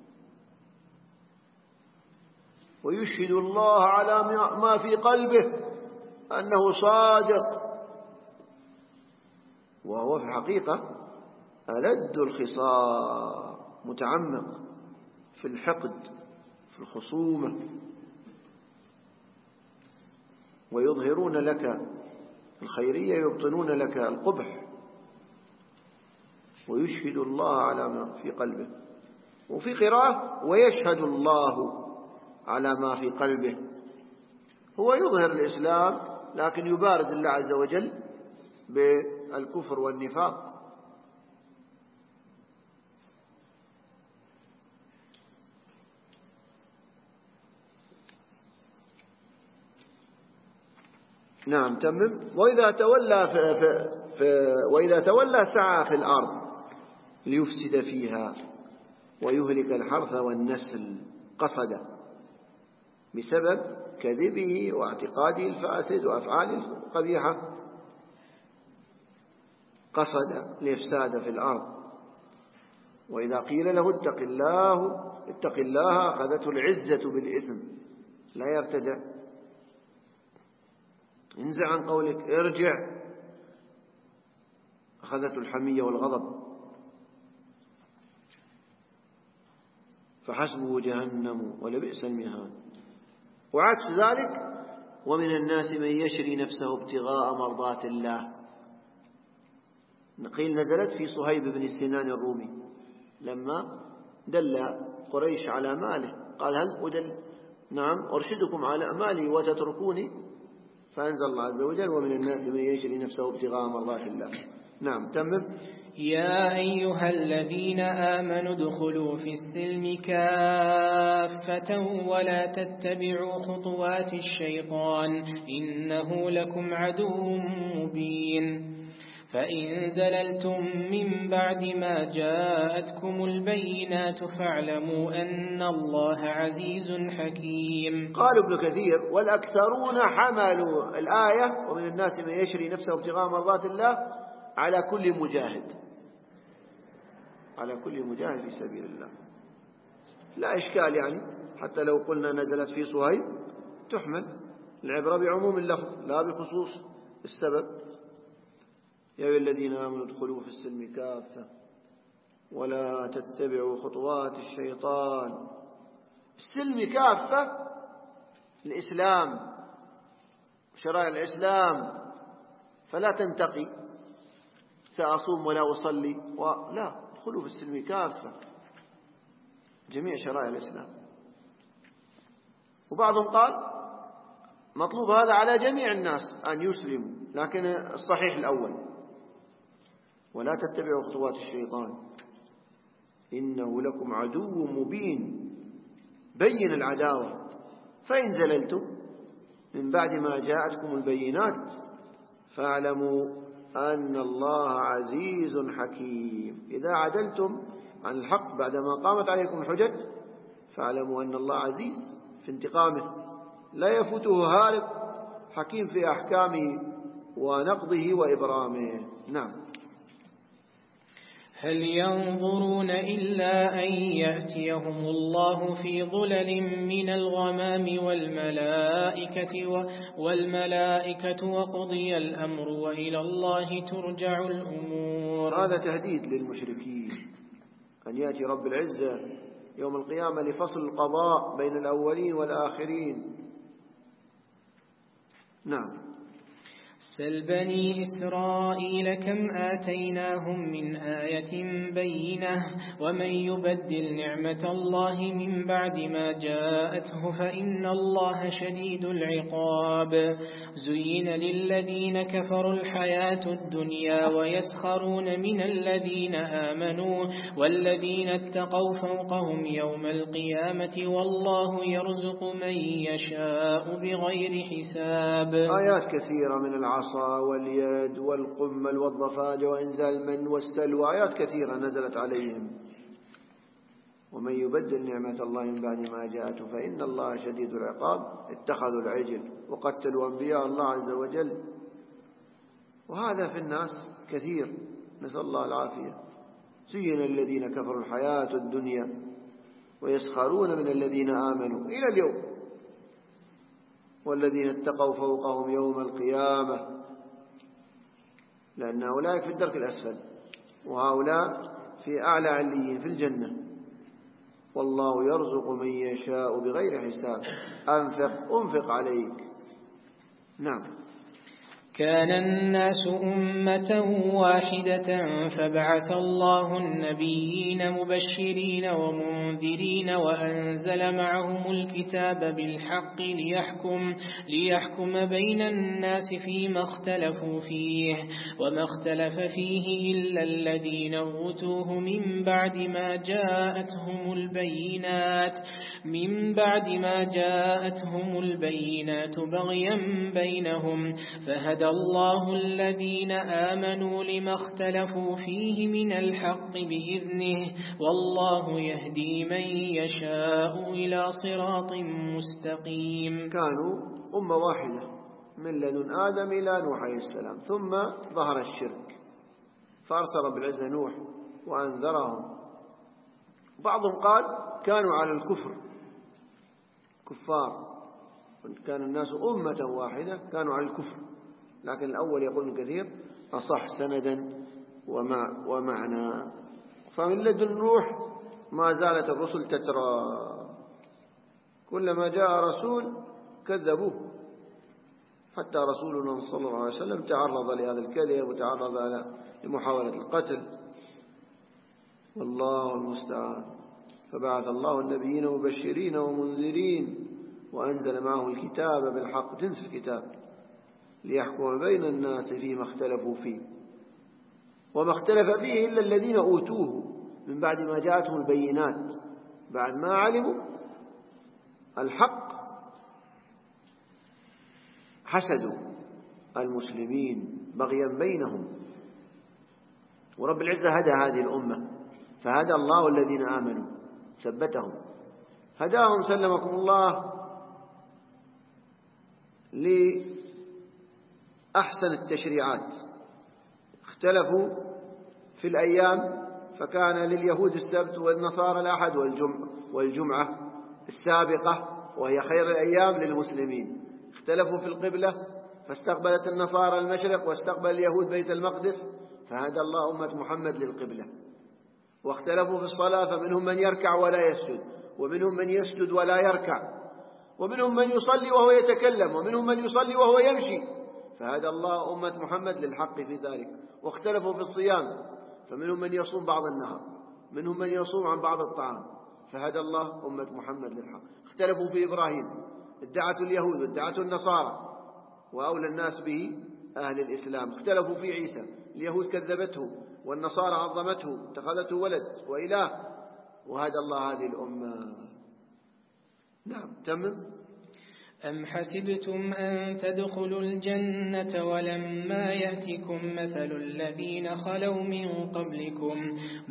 ويشهد الله على ما في قلبه أنه صادق، وهو في الحقيقة ألد الخصام، متعمق في الحقد في الخصومة، ويظهرون لك الخيرية يبطنون لك القبح. ويشهد الله على ما في قلبه، وفي قراءة ويشهد الله على ما في قلبه. هو يظهر الإسلام لكن يبارز الله عز وجل بالكفر والنفاق. نعم تمم. وإذا تولى سعى في الأرض ليفسد فيها ويهلك الحرث والنسل، قصد بسبب كذبه واعتقاده الفاسد وأفعاله القبيحة، قصد الإفساد في الأرض. وإذا قيل له اتق الله أخذته العزة بالإثم، لا يرتدع، انزع عن قولك ارجع، أخذته الحمية والغضب، فحسبه جهنم ولبئس المهاد. وعكس ذلك: ومن الناس من يشري نفسه ابتغاء مرضات الله. قيل نزلت في صهيب بن سنان الرومي لما دل قريش على ماله، قال هل أرشدكم على مالي وتتركوني؟ فأنزل الله عز وجل: ومن الناس من يشري نفسه ابتغاء مرضات الله. نعم تمم. يا أيها الذين آمنوا ادخلوا في السلم كافة ولا تتبعوا خطوات الشيطان إنه لكم عدو مبين. فإن زللتم من بعد ما جاءتكم البينات فاعلموا أن الله عزيز حكيم. قال ابن كثير: والأكثرون حملوا الآية ومن الناس من يشري نفسه ابتغاء مرضات الله على كل مجاهد، على كل مجاهد في سبيل الله. لا إشكال يعني، حتى لو قلنا نزلت في صهيب تحمل العبرة بعموم اللفظ لا بخصوص السبب. يا أيها الذين آمنوا ادخلوا في السلم كافة ولا تتبعوا خطوات الشيطان. السلم كافة الإسلام، شرائع الإسلام، فلا تنتقي سأصوم ولا أصلي لا، ادخلوا في السلم كافة، جميع شرائع الإسلام. وبعضهم قال مطلوب هذا على جميع الناس أن يسلموا، لكن الصحيح الأول: ولا تتبعوا خطوات الشيطان إنه لكم عدو مبين. بين العداوة. فإن زللتم من بعد ما جاءتكم البينات فاعلموا أن الله عزيز حكيم. إذا عدلتم عن الحق بعدما قامت عليكم الحجج فاعلموا أن الله عزيز في انتقامه، لا يفوته هارب، حكيم في أحكامه ونقضه وإبرامه. نعم. هل ينظرون إلا أن يأتيهم الله في ظلل من الغمام والملائكة وقضي الأمر وإلى الله ترجع الأمور. هذا تهديد للمشركين أن يأتي رب العزة يوم القيامة لفصل القضاء بين الأولين والآخرين. نعم. سل بني إسرائيل كم آتيناهم من آية بينة ومن يبدل نعمة الله من بعد ما جاءته فإن الله شديد العقاب. زين للذين كفروا الحياة الدنيا ويسخرون من الذين آمنوا والذين اتقوا فوقهم يوم القيامة والله يرزق من يشاء بغير حساب. آيات كثيرة من العصا واليد والقمل والضفادع وإنزال المن والسلوى، آيات كثيرة نزلت عليهم. ومن يبدل نعمة الله من بعد ما جاءته فإن الله شديد العقاب. اتخذوا العجل وقتلوا أنبياء الله عز وجل. وهذا في الناس كثير، نسأل الله العافية. زين الذين كفروا الحياة الدنيا ويسخرون من الذين آمنوا إلى اليوم، والذين اتقوا فوقهم يوم القيامة، لأن هؤلاء في الدرك الأسفل وهؤلاء في أعلى عليين في الجنة. والله يرزق من يشاء بغير حساب. أنفق عليك. نعم. كان الناس أمة واحدة فبعث الله النبيين مبشرين ومنذرين وأنزل معهم الكتاب بالحق ليحكم بين الناس فيما اختلفوا فيه، وما اختلف فيه إلا الذين أوتوه من بعد ما جاءتهم البينات بغيا بينهم، فهدى الله الذين آمنوا لما اختلفوا فيه من الحق بإذنه، والله يهدي من يشاء إلى صراط مستقيم. كانوا أمة واحدة من لدن آدم إلى نوح عليه السلام، ثم ظهر الشرك فأرسل رب العزة نوح وأنذرهم. بعضهم قال كانوا على الكفر كفار، كان الناس أمة واحدة كانوا على الكفر، لكن الأول يقول كثير أصح سندا ومعنى. فمن لدن نوح ما زالت الرسل تترى، كلما جاء رسول كذبوه، حتى رسولنا صلى الله عليه وسلم تعرض لهذا الكذب وتعرض لمحاولة القتل، والله المستعان. فبعث الله النبيين مبشرين ومنذرين وأنزل معهم الكتاب بالحق، جنس الكتاب، ليحكم بين الناس فيما اختلفوا فيه، وما اختلف فيه إلا الذين أوتوه من بعد ما جاءتهم البينات، بعد ما علموا الحق حسدوا المسلمين بغيا بينهم. ورب العزة هدى هذه الأمة، فهدى الله الذين آمنوا ثبتهم، هداهم سلمكم الله لأحسن التشريعات. اختلفوا في الأيام، فكان لليهود السبت والنصارى الأحد والجمعة السابقة، وهي خير الأيام للمسلمين. اختلفوا في القبلة، فاستقبلت النصارى المشرق واستقبل اليهود بيت المقدس، فهدى الله أمة محمد للقبلة. واختلفوا في الصلاة، فمنهم من يركع ولا يسجد، ومنهم من يسجد ولا يركع، ومنهم من يصلي وهو يتكلم، ومنهم من يصلي وهو يمشي، فهدى الله أمة محمد للحق في ذلك. واختلفوا في الصيام، فمنهم من يصوم بعض النهار، منهم من يصوم عن بعض الطعام، فهدى الله أمة محمد للحق. اختلفوا في إبراهيم، ادعته اليهود وادعته النصارى، وأولى الناس به أهل الإسلام. اختلفوا في عيسى، اليهود كذبته والنصارى عظمته اتخذته ولد وإله، وهدى الله هذه الأمة. نعم. تمام. أم حسبتم أن تدخلوا الجنة ولما يأتكم مثل الذين خلوا من قبلكم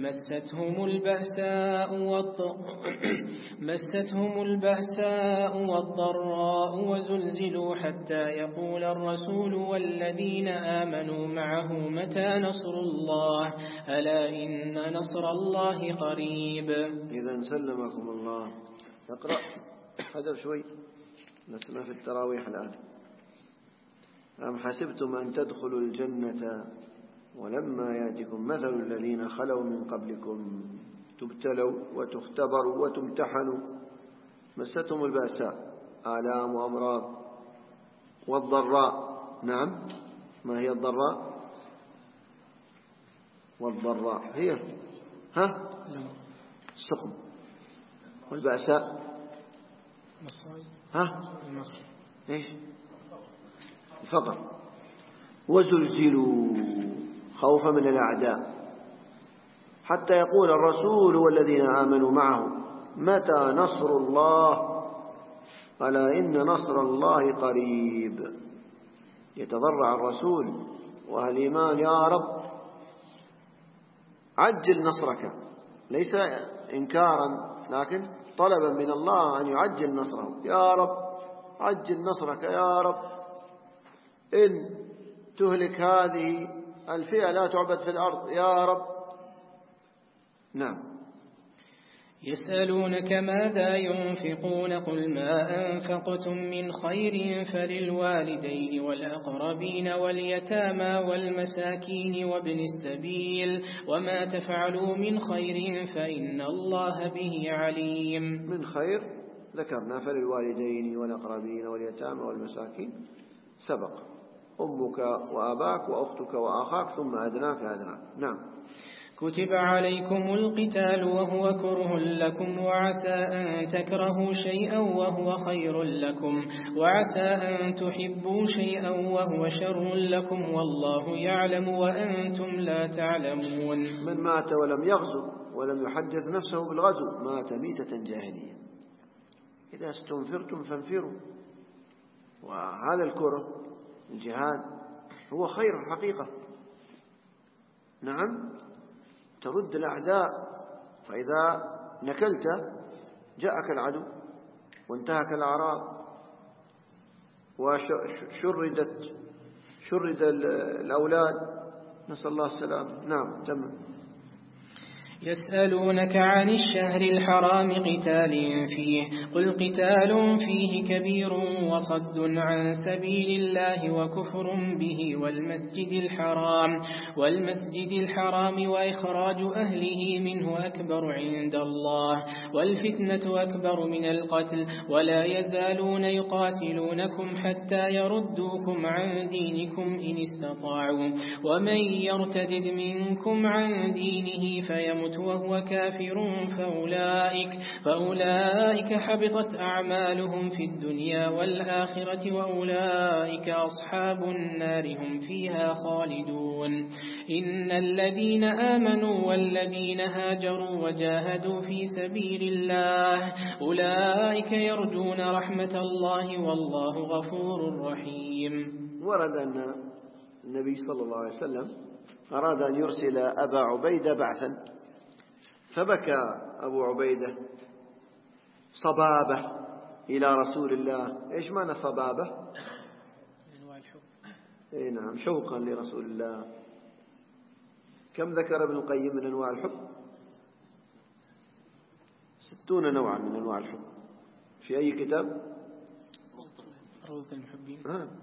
مستهم البأساء والضراء وزلزلوا حتى يقول الرسول والذين آمنوا معه متى نصر الله ألا إن نصر الله قريب. إذا سلمكم الله. نقرأ هذا شوي، نسمع في التراويح الآن. أم حسبتم أن تدخلوا الجنة ولما يأتكم مثل الذين خلوا من قبلكم تبتلوا وتختبروا وتمتحنوا مستهم البأساء آلام وأمراض والضراء. نعم. ما هي الضراء؟ والضراء هي السقم، والبأساء ايش؟ الفقر. وزلزلوا خوفا من الأعداء حتى يقول الرسول والذين آمنوا معه متى نصر الله ألا إن نصر الله قريب. يتضرع الرسول وأهل الإيمان: يا رب عجل نصرك، ليس إنكارا لكن طلبا من الله أن يعجل نصره. يا رب عجل نصرك، يا رب إن تهلك هذه الفئة لا تعبد في الأرض يا رب. نعم. يسألونك ماذا ينفقون قل ما أنفقتم من خير فللوالدين والأقربين واليتامى والمساكين وابن السبيل وما تفعلوا من خير فإن الله به عليم. من خير ذكرنا فللوالدين والأقربين واليتامى والمساكين سبق: أمك وأباك وأختك وأخاك ثم أدناك أدناك. نعم. كتب عليكم القتال وهو كره لكم وعسى أن تكرهوا شيئا وهو خير لكم وعسى أن تحبوا شيئا وهو شر لكم والله يعلم وأنتم لا تعلمون. من مات ولم يغزو ولم يحدث نفسه بالغزو مات ميتة جاهلية. إذا استنفرتم فانفروا. وهذا الكره الجهاد هو خير الحقيقة. نعم، ترد الأعداء، فإذا نكلت جاءك العدو وانتهك الأعراض وشرد الأولاد، نسأل الله السلام. نعم. تمام. يسألونك عن الشهر الحرام قتال فيه قل قتال فيه كبير وصد عن سبيل الله وكفر به والمسجد الحرام وإخراج أهله منه أكبر عند الله والفتنة أكبر من القتل ولا يزالون يقاتلونكم حتى يردوكم عن دينكم إن استطاعوا ومن يرتدد منكم عن دينه فيمت وهو كافر فأولئك حبطت أعمالهم في الدنيا والآخرة وأولئك أصحاب النار هم فيها خالدون. إن الذين آمنوا والذين هاجروا وجاهدوا في سبيل الله أولئك يرجون رحمة الله والله غفور رحيم. ورد أن النبي صلى الله عليه وسلم أراد أن يرسل أبا عبيدة بعثا، فبكى أبو عبيدة صبابة إلى رسول الله. إيش معنى صبابة؟ أنواع الحب. نعم، شوقا لرسول الله. كم ذكر ابن القيم من أنواع الحب؟ 60 نوعا من أنواع الحب. في أي كتاب؟ روضة المحبين.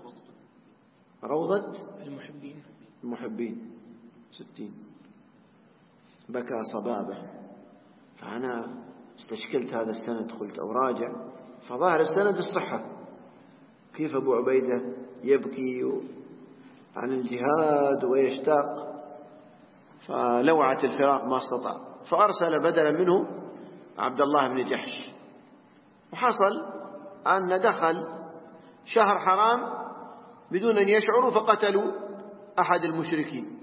روضة المحبين 60. بكى صبابة. فأنا استشكلت هذا السند، قلت أراجع، فظاهر السند الصحة. كيف أبو عبيدة يبكي عن الجهاد ويشتاق؟ فلوعة الفراق ما استطاع، فأرسل بدلا منه عبد الله بن جحش. وحصل أن دخل شهر حرام بدون أن يشعروا فقتلوا أحد المشركين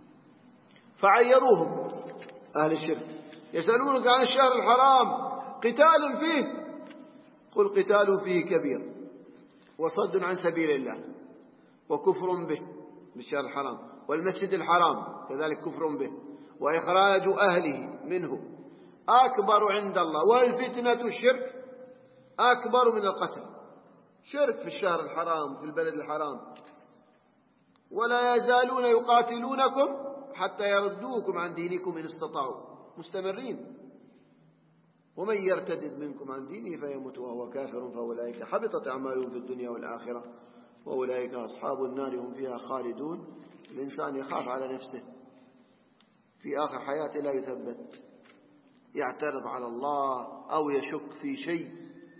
فعيروهم أهل الشرك. يسألونك عن الشهر الحرام قتال فيه قل قتال فيه كبير وصد عن سبيل الله وكفر به بالشهر الحرام والمسجد الحرام كذلك كفر به وإخراج أهله منه أكبر عند الله والفتنة الشرك أكبر من القتل. شرك في الشهر الحرام في البلد الحرام. ولا يزالون يقاتلونكم حتى يردوكم عن دينكم إن استطاعوا. مستمرين. ومن يرتدد منكم عن دينه فيمت وهو كافر فأولئك حبطت أعمالهم في الدنيا والآخرة وأولئك أصحاب النار هم فيها خالدون. الإنسان يخاف على نفسه في آخر حياته، لا يثبت، يعترض على الله أو يشك في شيء.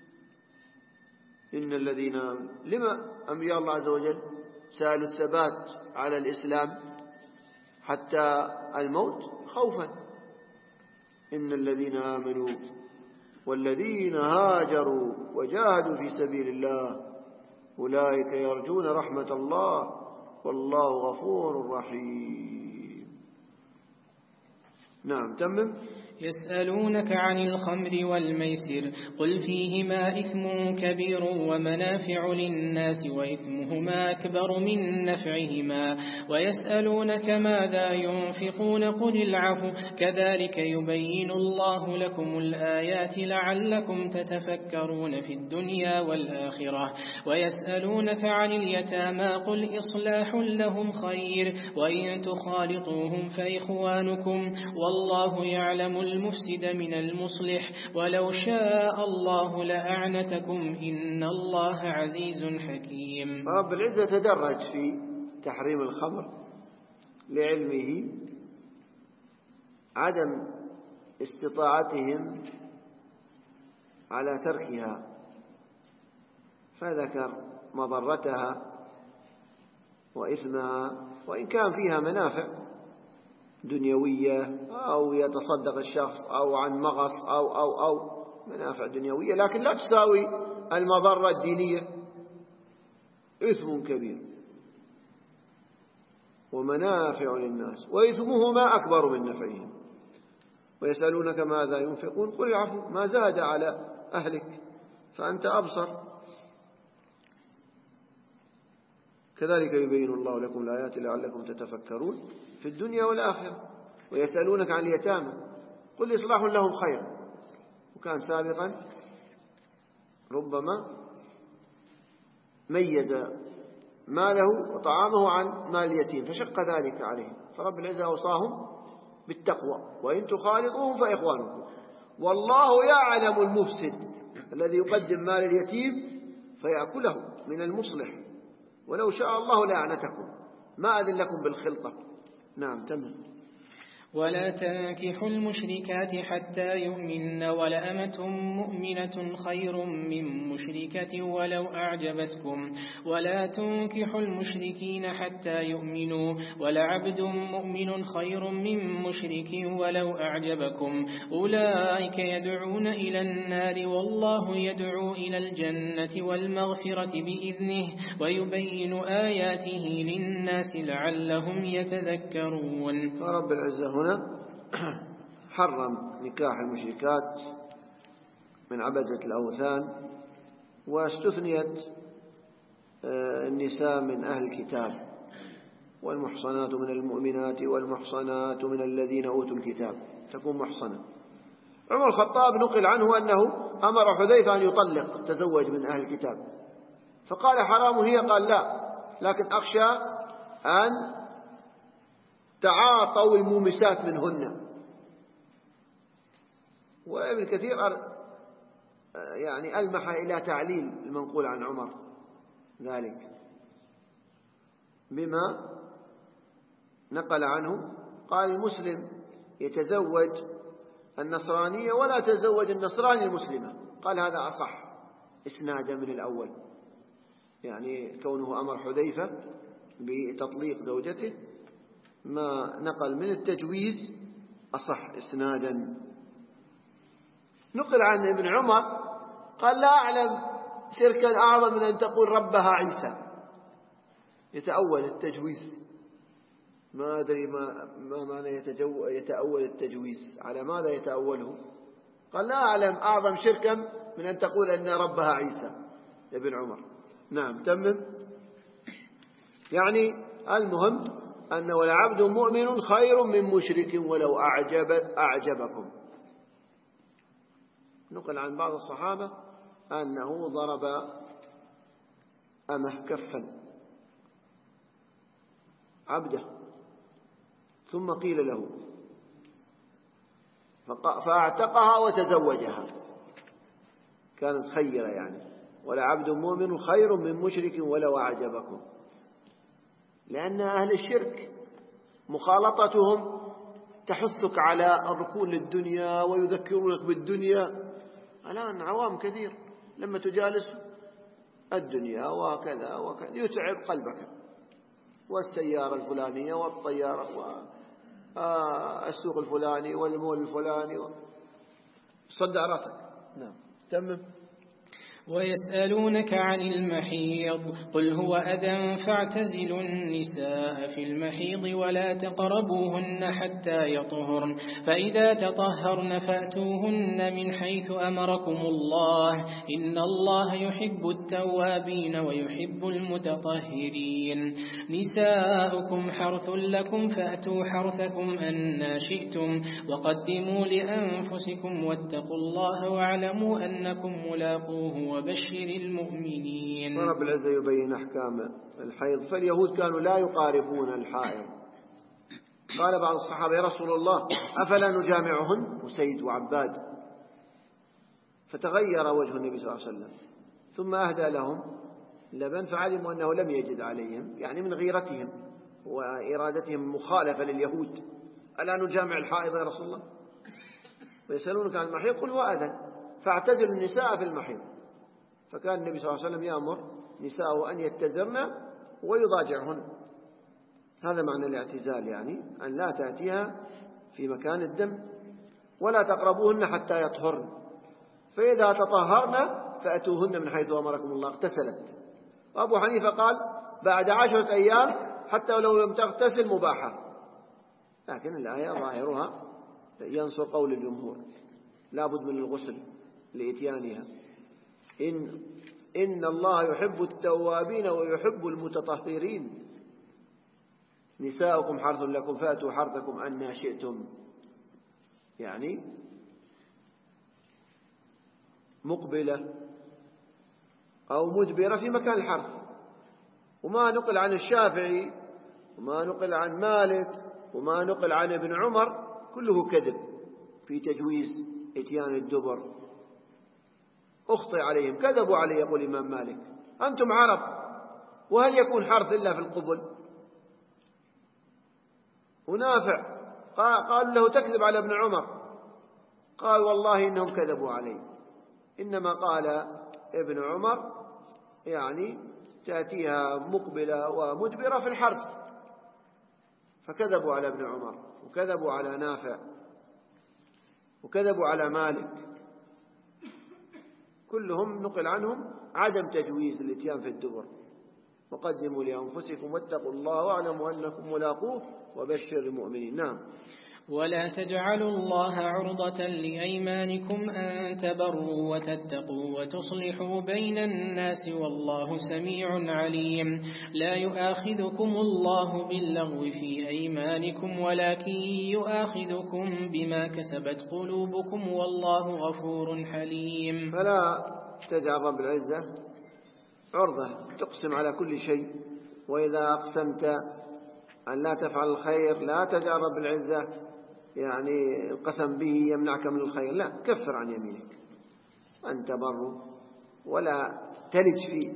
إن الذين لما أنبياء الله عز وجل سألوا الثبات على الإسلام حتى الموت خوفا. إن الذين آمنوا والذين هاجروا وجاهدوا في سبيل الله أولئك يرجون رحمة الله والله غفور رحيم. نعم. تمم. يسألونك عن الخمر والميسر قل فيهما إثم كبير ومنافع للناس وإثمهما أكبر من نفعهما ويسألونك ماذا ينفقون قل العفو كذلك يبين الله لكم الآيات لعلكم تتفكرون في الدنيا والآخرة ويسألونك عن اليتامى قل إصلاح لهم خير وإن تخالطوهم فإخوانكم والله يعلم المفسد من المصلح ولو شاء الله لأعنتكم إن الله عزيز حكيم. رب العزة تدرج في تحريم الخمر لعلمه عدم استطاعتهم على تركها فذكر مضرتها وإثمها وإن كان فيها منافع دنيوية أو يتصدق الشخص أو عن مغص أو منافع دنيوية لكن لا تساوي المضرة الدينية. إثم كبير ومنافع للناس وإثمهما أكبر من نفعهم ويسألونك ماذا ينفقون قل العفو ما زاد على أهلك فأنت أبصر كذلك يبين الله لكم الآيات لعلكم تتفكرون في الدنيا والآخرة. ويسألونك عن اليتامى قل إصلاح لهم خير وكان سابقا ربما ميز ماله وطعامه عن مال اليتيم فشق ذلك عليه فرب العزة أوصاهم بالتقوى وإن تخالطوهم فإخوانكم والله يعلم المفسد الذي يقدم مال اليتيم فيأكله من المصلح ولو شاء الله لأعنتكم ما أذن لكم بالخلطة. نعم تمام. ولا تنكحوا المشركات حتى يؤمن ولأمة مؤمنة خير من مشركة ولو أعجبتكم ولا تنكحوا المشركين حتى يؤمنوا ولعبد مؤمن خير من مشرك ولو أعجبكم أولئك يدعون إلى النار والله يدعو إلى الجنة والمغفرة بإذنه ويبين آياته للناس لعلهم يتذكرون. فرب العزة هنا حرم نكاح المشركات من عبدة الأوثان واستثنيت النساء من أهل الكتاب والمحصنات من المؤمنات والمحصنات من الذين أوتوا الكتاب تكون محصنة. عمر الخطاب نقل عنه أنه أمر حذيفة أن يطلق تزوج من أهل الكتاب فقال حرام هي قال لا لكن أخشى أن تعاطوا المومسات منهن. وابن كثير يعني ألمح إلى تعليل المنقول عن عمر ذلك بما نقل عنه قال المسلم يتزوج النصرانية ولا تزوج النصراني المسلمة قال هذا أصح إسنادا من الأول يعني كونه أمر حذيفة بتطليق زوجته ما نقل من التجويز أصح إسنادا. نقل عن ابن عمر قال لا أعلم شركا أعظم من أن تقول ربها عيسى يتأول التجويز ما أدري ما معنى يتأول التجويز على ماذا يتأوله قال لا أعلم أعظم شركا من أن تقول أن ربها عيسى ابن عمر. نعم تمم. يعني المهم أن ولعبد مؤمن خير من مشرك ولو أعجبكم. نقل عن بعض الصحابة أنه ضرب أمه كفا عبده ثم قيل له فأعتقها وتزوجها كانت خيرة يعني ولعبد مؤمن خير من مشرك ولو أعجبكم لأن أهل الشرك مخالطتهم تحثك على الركون للدنيا ويذكرونك بالدنيا. الآن عوام كثير لما تجالس الدنيا وكذا وكذا يتعب قلبك والسيارة الفلانية والطيارة والسوق الفلاني والمول الفلاني صدع رأسك. نعم تمام. ويسألونك عن المحيض قل هو أذى فاعتزلوا النساء في المحيض ولا تقربوهن حتى يطهرن فإذا تطهرن فأتوهن من حيث أمركم الله إن الله يحب التوابين ويحب المتطهرين نساؤكم حرث لكم فأتوا حرثكم أنى شئتم وقدموا لأنفسكم واتقوا الله واعلموا أنكم ملاقوه وبشر المؤمنين. رب العزة يبين أحكام الحيض. فاليهود كانوا لا يقاربون الحائض. قال بعض الصحابة يا رسول الله أفلا نجامعهن؟ وسيد وعباد. فتغير وجه النبي صلى الله عليه وسلم ثم أهدى لهم لبن فعلموا أنه لم يجد عليهم، يعني من غيرتهم وإرادتهم مخالفة لليهود. ألا نجامع الحائض يا رسول الله؟ ويسألونك عن المحيض قل هو أذى فاعتزلوا النساء في المحيض. فكان النبي صلى الله عليه وسلم يأمر نساءه أن يتزرن ويضاجعهن. هذا معنى الاعتزال، يعني أن لا تأتيها في مكان الدم ولا تقربوهن حتى يطهرن فإذا تطهرن فأتوهن من حيث أمركم الله. اغتسلت. وأبو حنيفة قال بعد 10 أيام حتى لو لم تغتسل مباحة، لكن الآية ظاهرها ينصر قول الجمهور لا بد من الغسل لإتيانها. إن الله يحب التوابين ويحب المتطهرين. نساؤكم حرث لكم فأتوا حرثكم أنى شئتم، يعني مقبلة أو مدبرة في مكان الحرث. وما نقل عن الشافعي وما نقل عن مالك وما نقل عن ابن عمر كله كذب في تجويز إتيان الدبر. أخطئ عليهم، كذبوا عليه. يقول الإمام مالك أنتم عرب وهل يكون حرث إلا في القبل؟ ونافع قال له تكذب على ابن عمر، قال والله إنهم كذبوا علي. إنما قال ابن عمر يعني تأتيها مقبلة ومدبرة في الحرث، فكذبوا على ابن عمر وكذبوا على نافع وكذبوا على مالك. كلهم نقل عنهم عدم تجويز الاتيان في الدبر. وقدموا لأنفسكم واتقوا الله واعلموا أنكم ملاقوه وبشر المؤمنين. نعم. ولا تجعلوا الله عرضة لأيمانكم أن تبروا وتتقوا وتصلحوا بين الناس والله سميع عليم. لا يؤاخذكم الله باللغو في أيمانكم ولكن يؤاخذكم بما كسبت قلوبكم والله غفور حليم. فلا تجعل رب العزة عرضة تقسم على كل شيء، وإذا أقسمت أن لا تفعل الخير لا تجعل رب العزة يعني القسم به يمنعك من الخير، لا، كفر عن يمينك أن تبر ولا تلج فيه،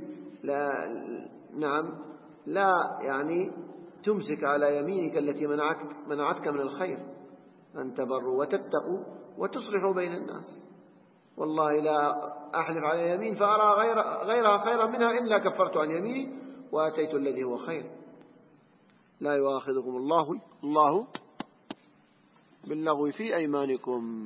لا يعني تمسك على يمينك التي منعتك من الخير. أن تبروا وتتقوا وتصلحوا بين الناس. والله لا أحلف على يمين فأرى غيرها خيرا منها إلا كفرت عن يميني وأتيت الذي هو خير. لا يؤاخذكم الله باللغو في أيمانكم.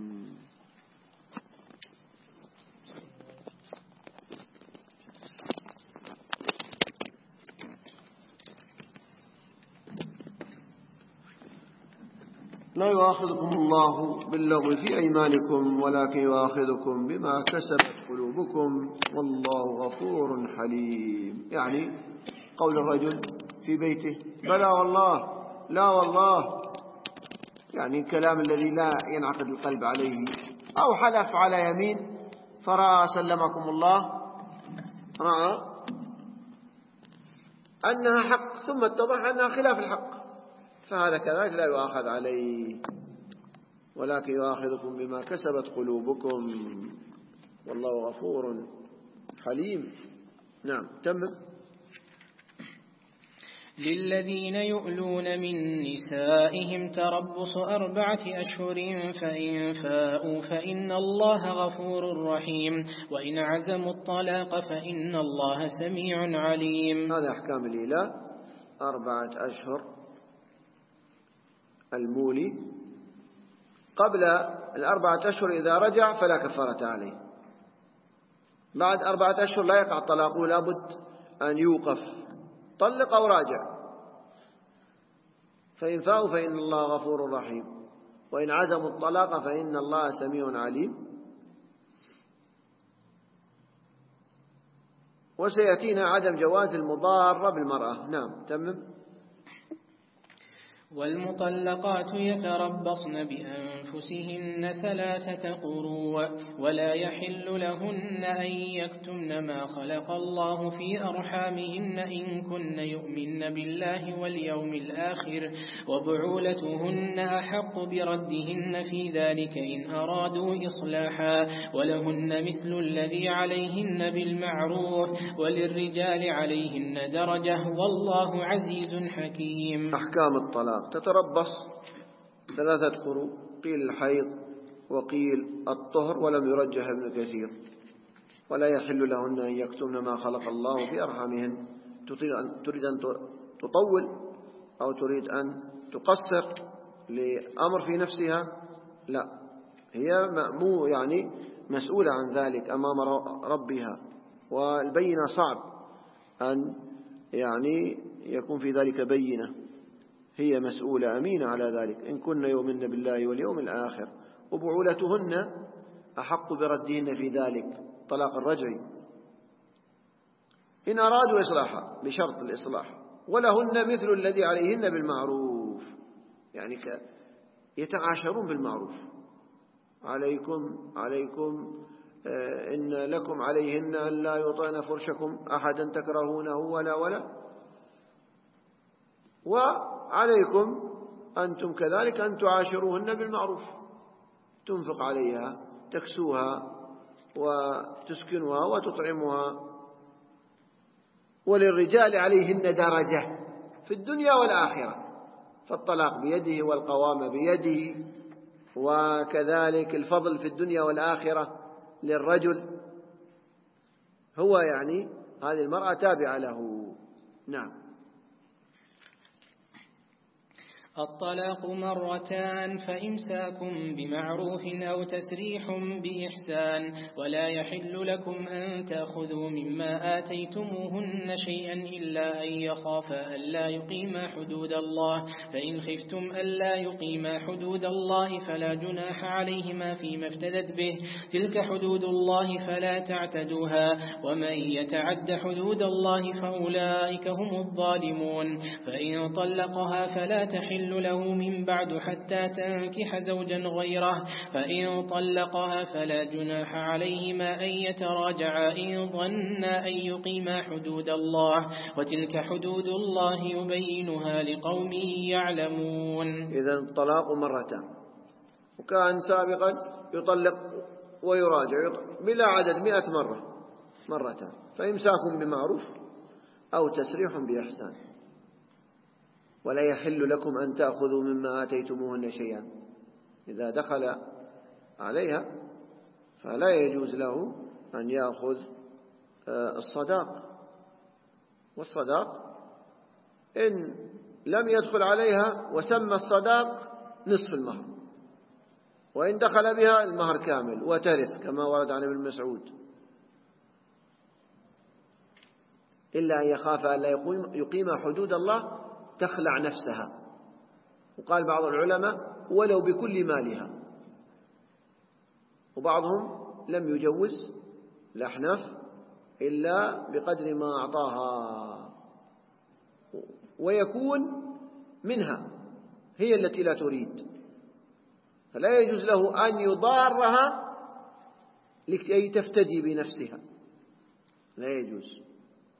لا يؤاخذكم الله باللغو في أيمانكم ولكن يؤاخذكم بما كسبت قلوبكم والله غفور حليم. يعني قول الرجل في بيته بلى والله لا والله، يعني الكلام الذي لا ينعقد القلب عليه. أو حلف على يمين فرأى سلمكم الله رأى أنها حق ثم اتضح أنها خلاف الحق، فهذا كذلك لا يؤاخذ عليه، ولكن يؤاخذكم بما كسبت قلوبكم والله غفور حليم. نعم. تمام. للذين يؤلون من نسائهم تربص 4 أشهر فإن فاءوا فإن الله غفور رحيم وإن عزموا الطلاق فإن الله سميع عليم. هذا أحكام الإيلاء. 4 أشهر المولي قبل 4 أشهر إذا رجع فلا كفارة عليه، بعد 4 أشهر لا يقع الطلاق، لابد أن يوقف، طلق أو راجع. فإن فاءوا فإن الله غفور رحيم، وإن عزموا الطلاق فإن الله سميع عليم. وسيأتينا عدم جواز المضارة بالمرأة. نعم تمم. والمطلقات يتربصن بأنفسهن 3 قروء ولا يحل لهن أن يكتمن ما خلق الله في أرحامهن إن كن يؤمن بالله واليوم الآخر، وبعولتهن أحق بردهن في ذلك إن أرادوا إصلاحا، ولهن مثل الذي عليهن بالمعروف، وللرجال عليهن درجة، والله عزيز حكيم. أحكام الطلاق: تتربص 3 قروء، قيل الحيض وقيل الطهر، ولم يرجح ابن كثير. ولا يحل لهن أن يكتمن ما خلق الله في أرحامهن. تريد أن تطول أو تريد أن تقصر لأمر في نفسها؟ لا، هي يعني مسؤولة عن ذلك أمام ربها، والبينة صعب أن يعني يكون في ذلك بينة. هي مسؤولة أمينة على ذلك إن كن يؤمن بالله واليوم الآخر. وبعولتهن أحق بردهن في ذلك، طلاق الرجعي، إن أرادوا إصلاحا، بشرط الإصلاح. ولهن مثل الذي عليهن بالمعروف، يعني يتعاشرون بالمعروف. عليكم إن لكم عليهن أن لا يطعن فرشكم أحدا تكرهونه ولا وعليكم أنتم كذلك أن تعاشروهن بالمعروف، تنفق عليها، تكسوها وتسكنها وتطعمها. وللرجال عليهن درجة في الدنيا والآخرة، فالطلاق بيده والقوامة بيده، وكذلك الفضل في الدنيا والآخرة للرجل. هو يعني هذه المرأة تابعة له. نعم. الطلاق 2، فإمساك بمعروف أو تسريح بإحسان. ولا يحل لكم أن تأخذوا مما آتيتموهن شيئا إلا أن يخافا ألا يقيما حدود الله، فإن خفتم ألا يقيما حدود الله فلا جناح عليهما فيما افتدت به، تلك حدود الله فلا تعتدوها، ومن يتعد حدود الله فأولئك هم الظالمون. فإن طلقها فلا تحل له من بعد حتى تنكح زوجا غيره، فإن طلقها فلا جناح عليهما أن يتراجعا إن ظنا أن يقيما حدود الله، وتلك حدود الله يبينها لقوم يعلمون. إذن الطلاق 2، وكان سابقا يطلق ويراجع بلا عدد 100 مرة. فإمساك بمعروف أو تسريح بإحسان. ولا يحل لكم أن تأخذوا مما آتيتموهن شيئا. إذا دخل عليها فلا يجوز له أن يأخذ الصداق، والصداق إن لم يدخل عليها وسمى الصداق نصف المهر، وإن دخل بها المهر كامل وترث كما ورد عن ابن مسعود، إلا أن يخاف أن لا يقيم حدود الله تخلع نفسها. وقال بعض العلماء ولو بكل مالها، وبعضهم لم يجوز الأحناف إلا بقدر ما أعطاها، ويكون منها هي التي لا تريد، فلا يجوز له أن يضارها لكي تفتدي بنفسها، لا يجوز.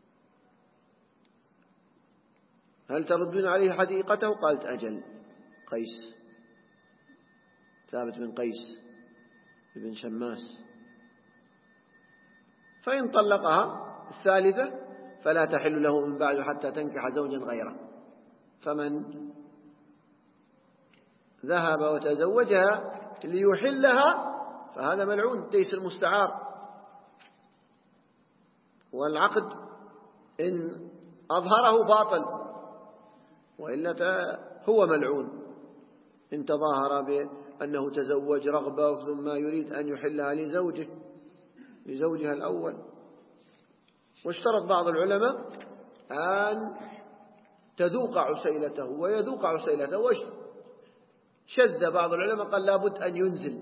هل تردون عليه حديقته؟ قالت أجل. قيس، ثابت بن قيس بن شماس. فإن طلقها 3 فلا تحل له من بعد حتى تنكح زوجا غيره. فمن ذهب وتزوجها ليحلها فهذا ملعون، تيس المستعار. والعقد إن أظهره باطل، وإلا هو ملعون إن تظاهر بأنه تزوج رغبة ثم يريد أن يحلها لزوجه، لزوجها الأول. واشترط بعض العلماء أن تذوق عسيلته ويذوق عسيلته، شذ بعض العلماء قال لابد أن ينزل،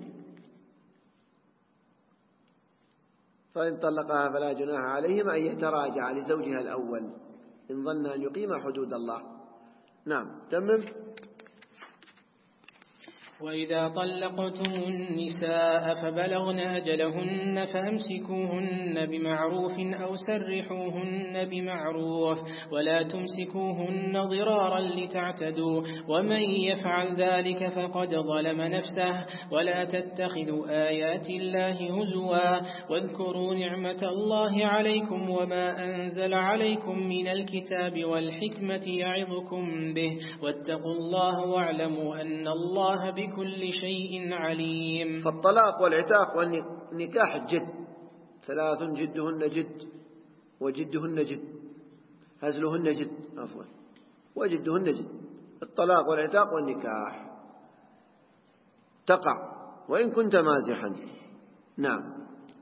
فإن طلقها فلا جناح عليهما أن يتراجع لزوجها الأول إن ظن أن يقيم حدود الله. نعم تمم. وإذا طلقتم النساء فبلغن أجلهن فأمسكوهن بمعروف أو سرحوهن بمعروف ولا تمسكوهن ضرارا لتعتدوا، ومن يفعل ذلك فقد ظلم نفسه. ولا تتخذوا آيات الله هزوا، واذكروا نعمة الله عليكم وما أنزل عليكم من الكتاب والحكمة يعظكم به، واتقوا الله واعلموا أن الله بكل شيء عليم. فالطلاق والعتاق والنكاح جد، 3 جدهن جد وجدهن جد، هزلهن جد عفوا وجدهن جد. الطلاق والعتاق والنكاح تقع وإن كنت مازحا. نعم.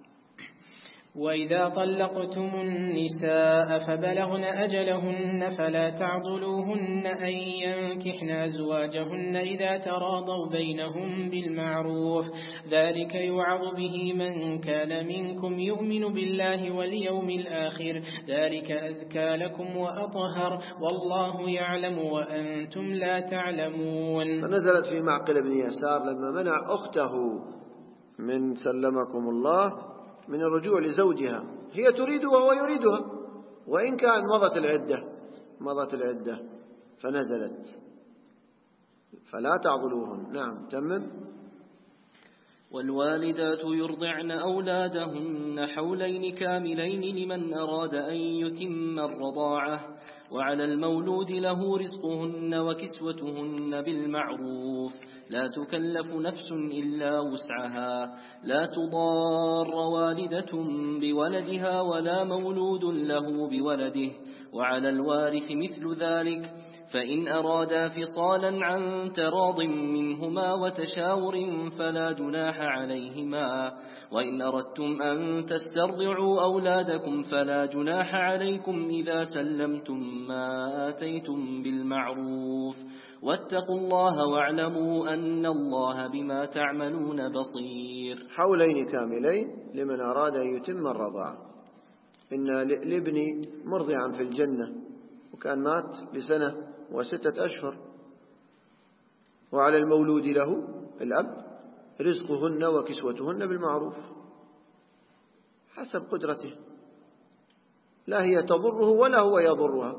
وإذا طلقتم النساء فبلغن أجلهن فلا تعضلوهن أن ينكحن أزواجهن إذا تراضوا بينهم بالمعروف، ذلك يوعظ به من كان منكم يؤمن بالله واليوم الآخر، ذلك أزكى لكم وأطهر، والله يعلم وأنتم لا تعلمون. فنزلت في معقل بن يسار لما منع أخته من سلمكم الله من الرجوع لزوجها، هي تريد وهو يريدها، وإن كان مضت العدة فنزلت فلا تعضلوهن. نعم تمم. والوالدات يرضعن أولادهن حولين كاملين لمن أراد أن يتم الرضاعة، وعلى المولود له رزقهن وكسوتهن بالمعروف، لا تكلف نفس إلا وسعها، لا تضار والدة بولدها ولا مولود له بولده، وعلى الوارث مثل ذلك، فإن أرادا فصالا عن تراض منهما وتشاور فلا جناح عليهما، وإن أردتم أن تسترضعوا أولادكم فلا جناح عليكم إذا سلمتم ما آتيتم بالمعروف، واتقوا الله واعلموا أن الله بما تعملون بصير. حولين كاملين لمن أراد أن يتم الرضاعة. إن لابني مرضعا في الجنة وكان مات ب1 و6 أشهر، وعلى المولود له الأب رزقهن وكسوتهن بالمعروف حسب قدرته، لا هي تضره ولا هو يضرها.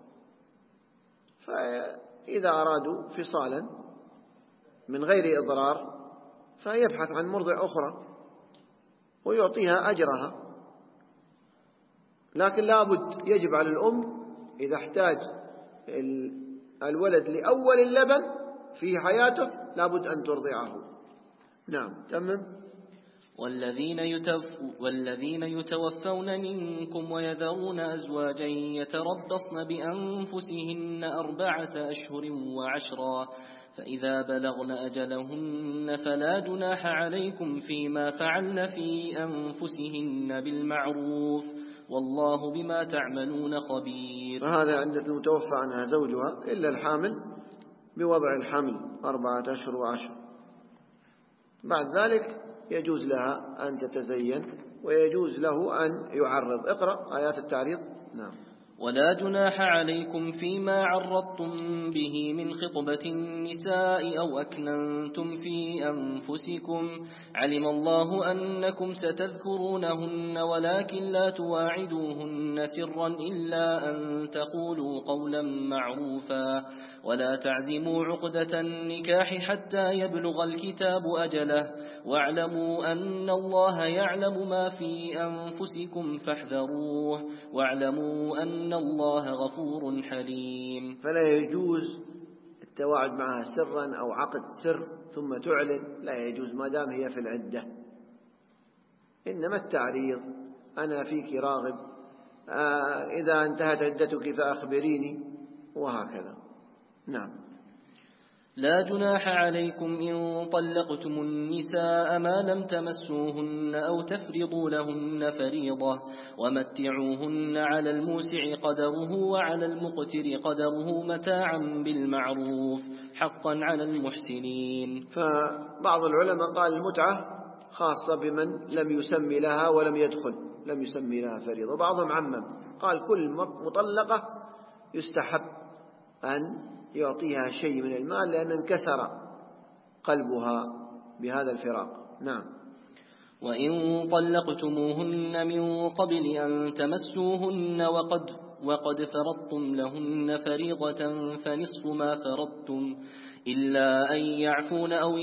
فإذا أرادوا فصالا من غير إضرار فيبحث عن مرضع أخرى ويعطيها أجرها، لكن لابد يجب على الأم إذا احتاج الولد لأول اللبن في حياته لابد أن ترضعه. نعم تمم. والذين يتوفون منكم ويذرون أزواجا يتربصن بأنفسهن 4 أشهر و10، فإذا بلغن أجلهن فلا جناح عليكم فيما فعلن في أنفسهن بالمعروف، والله بما تعملون خبير. وهذا عند المتوفى عنها زوجها إلا الحامل بوضع الحمل 4 أشهر و10، بعد ذلك يجوز لها أن تتزين ويجوز له أن يعرض. اقرأ آيات التعريض. نعم. ولا جناح عليكم فيما عرضتم به من خطبة النساء أو أكننتم في أنفسكم، علم الله أنكم ستذكرونهن ولكن لا تواعدوهن سرا إلا أن تقولوا قولا معروفا، ولا تعزموا عقدة النكاح حتى يبلغ الكتاب أجله، واعلموا أن الله يعلم ما في أنفسكم فاحذروه، واعلموا أن الله غفور حليم. فلا يجوز التواعد معها سرا أو عقد سر ثم تعلن، لا يجوز ما دام هي في العدة. إنما التعريض أنا فيك راغب، إذا انتهت عدتك فأخبريني، وهكذا. نعم. لا جناح عليكم إن طلقتم النساء ما لم تمسوهن أو تفرضوا لهن فريضة ومتعوهن على الموسع قدره وعلى المقتر قدره متاعا بالمعروف حقا على المحسنين. فبعض العلماء قال المتعة خاصة بمن لم يسمي لها ولم يدخل، لم يسمي لها فريضة، وبعضهم عمم قال كل مطلقة يستحب أن يعطيها شيء من المال لأن انكسر قلبها بهذا الفراق. نعم. وإن طلقتموهن من قبل أن تمسوهن وقد فرضتم لهن فريضة فنصف ما فرضتم إلا أن يعفون أو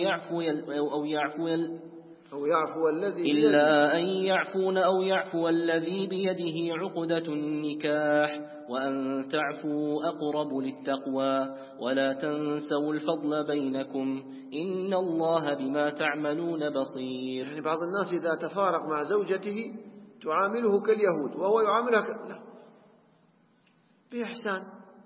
يعفو الذي بيده عقدة النكاح وأن تعفوا أقرب للتقوى ولا تنسوا الفضل بينكم إن الله بما تعملون بصير. يعني بعض الناس إذا تفارق مع زوجته تعامله كاليهود وهو يعاملها بإحسان،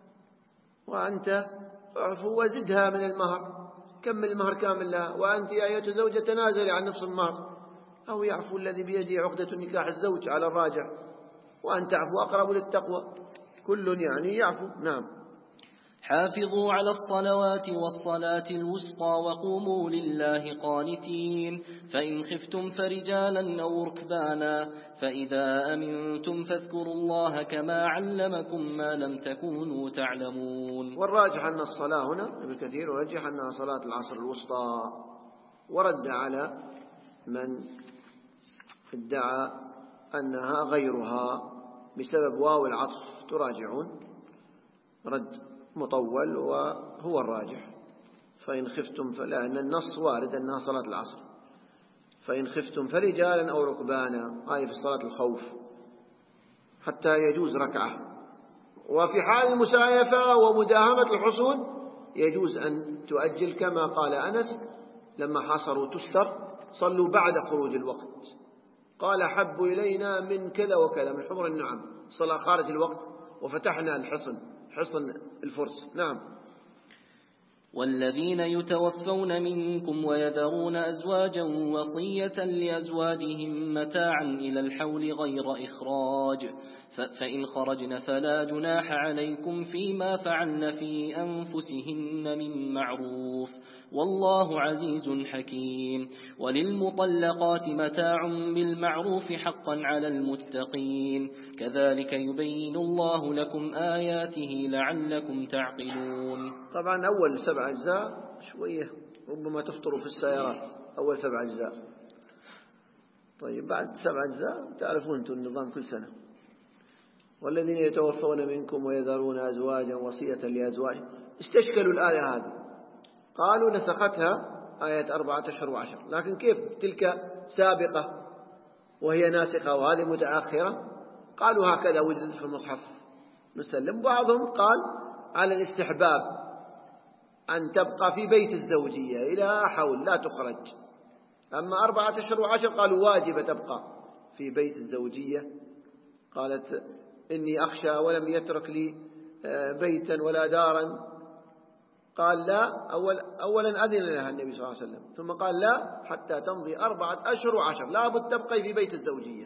وأنت اعفو وزدها من المهر، كمل المهر كامل لها، وأنت يا أيتها الزوجة تنازلي عن نصف المهر، أو يعفو الذي بيده عقدة النكاح الزوج على الراجع، وأن تعفو أقرب للتقوى، كل يعني يعفو. نعم. حافظوا على الصلوات والصلاة الوسطى وقوموا لله قانتين فإن خفتم فرجالا أو ركبانا فإذا أمنتم فاذكروا الله كما علمكم ما لم تكونوا تعلمون. والراجح أن الصلاة هنا ابن كثير ورجح أنها صلاة العصر الوسطى، ورد على من ادعى أنها غيرها بسبب واو العطف، تراجعون رد مطول وهو الراجح. فإن خفتم لأن النص وارد أنها صلاة العصر، فإن خفتم فرجالا أو ركبانا، هذه في صلاة الخوف حتى يجوز ركعة، وفي حال المسايفة ومداهمة الحصول يجوز أن تؤجل كما قال أنس لما حصروا تستر صلوا بعد خروج الوقت، قال حب إلينا من كذا وكذا من حمر النعم، صلاة خارج الوقت وفتحنا حصن الفرس. نعم. والذين يتوفون منكم ويذرون أزواجا وصية لأزواجهم متاعا إلى الحول غير إخراج فإن خرجن فلا جناح عليكم فيما فعلن في أنفسهن من معروف والله عزيز حكيم. وللمطلقات متاع بالمعروف حقا على المتقين كذلك يبين الله لكم آياته لعلكم تعقلون. طبعا أول 7 أجزاء شوية ربما تفطروا في السيارات، أول 7 أجزاء. طيب بعد 7 أجزاء تعرفون أنتم النظام كل سنة. والذين يتوفون منكم ويذرون أزواجا وصية لأزواجهم، استشكلوا الآية هذه، قالوا نسختها آية 4 أشهر و10، لكن كيف تلك سابقة وهي ناسخة وهذه متأخرة؟ قالوا هكذا وجدت في المصحف نسلم. بعضهم قال على الاستحباب أن تبقى في بيت الزوجية إلى حول لا تخرج، أما 4 أشهر و10 قالوا واجب تبقى في بيت الزوجية. قالت إني أخشى ولم يترك لي بيتا ولا دارا، قال لا، أولا أذن لها النبي صلى الله عليه وسلم، ثم قال لا حتى تمضي 4 أشهر و10 لا بد تبقي في بيت الزوجية.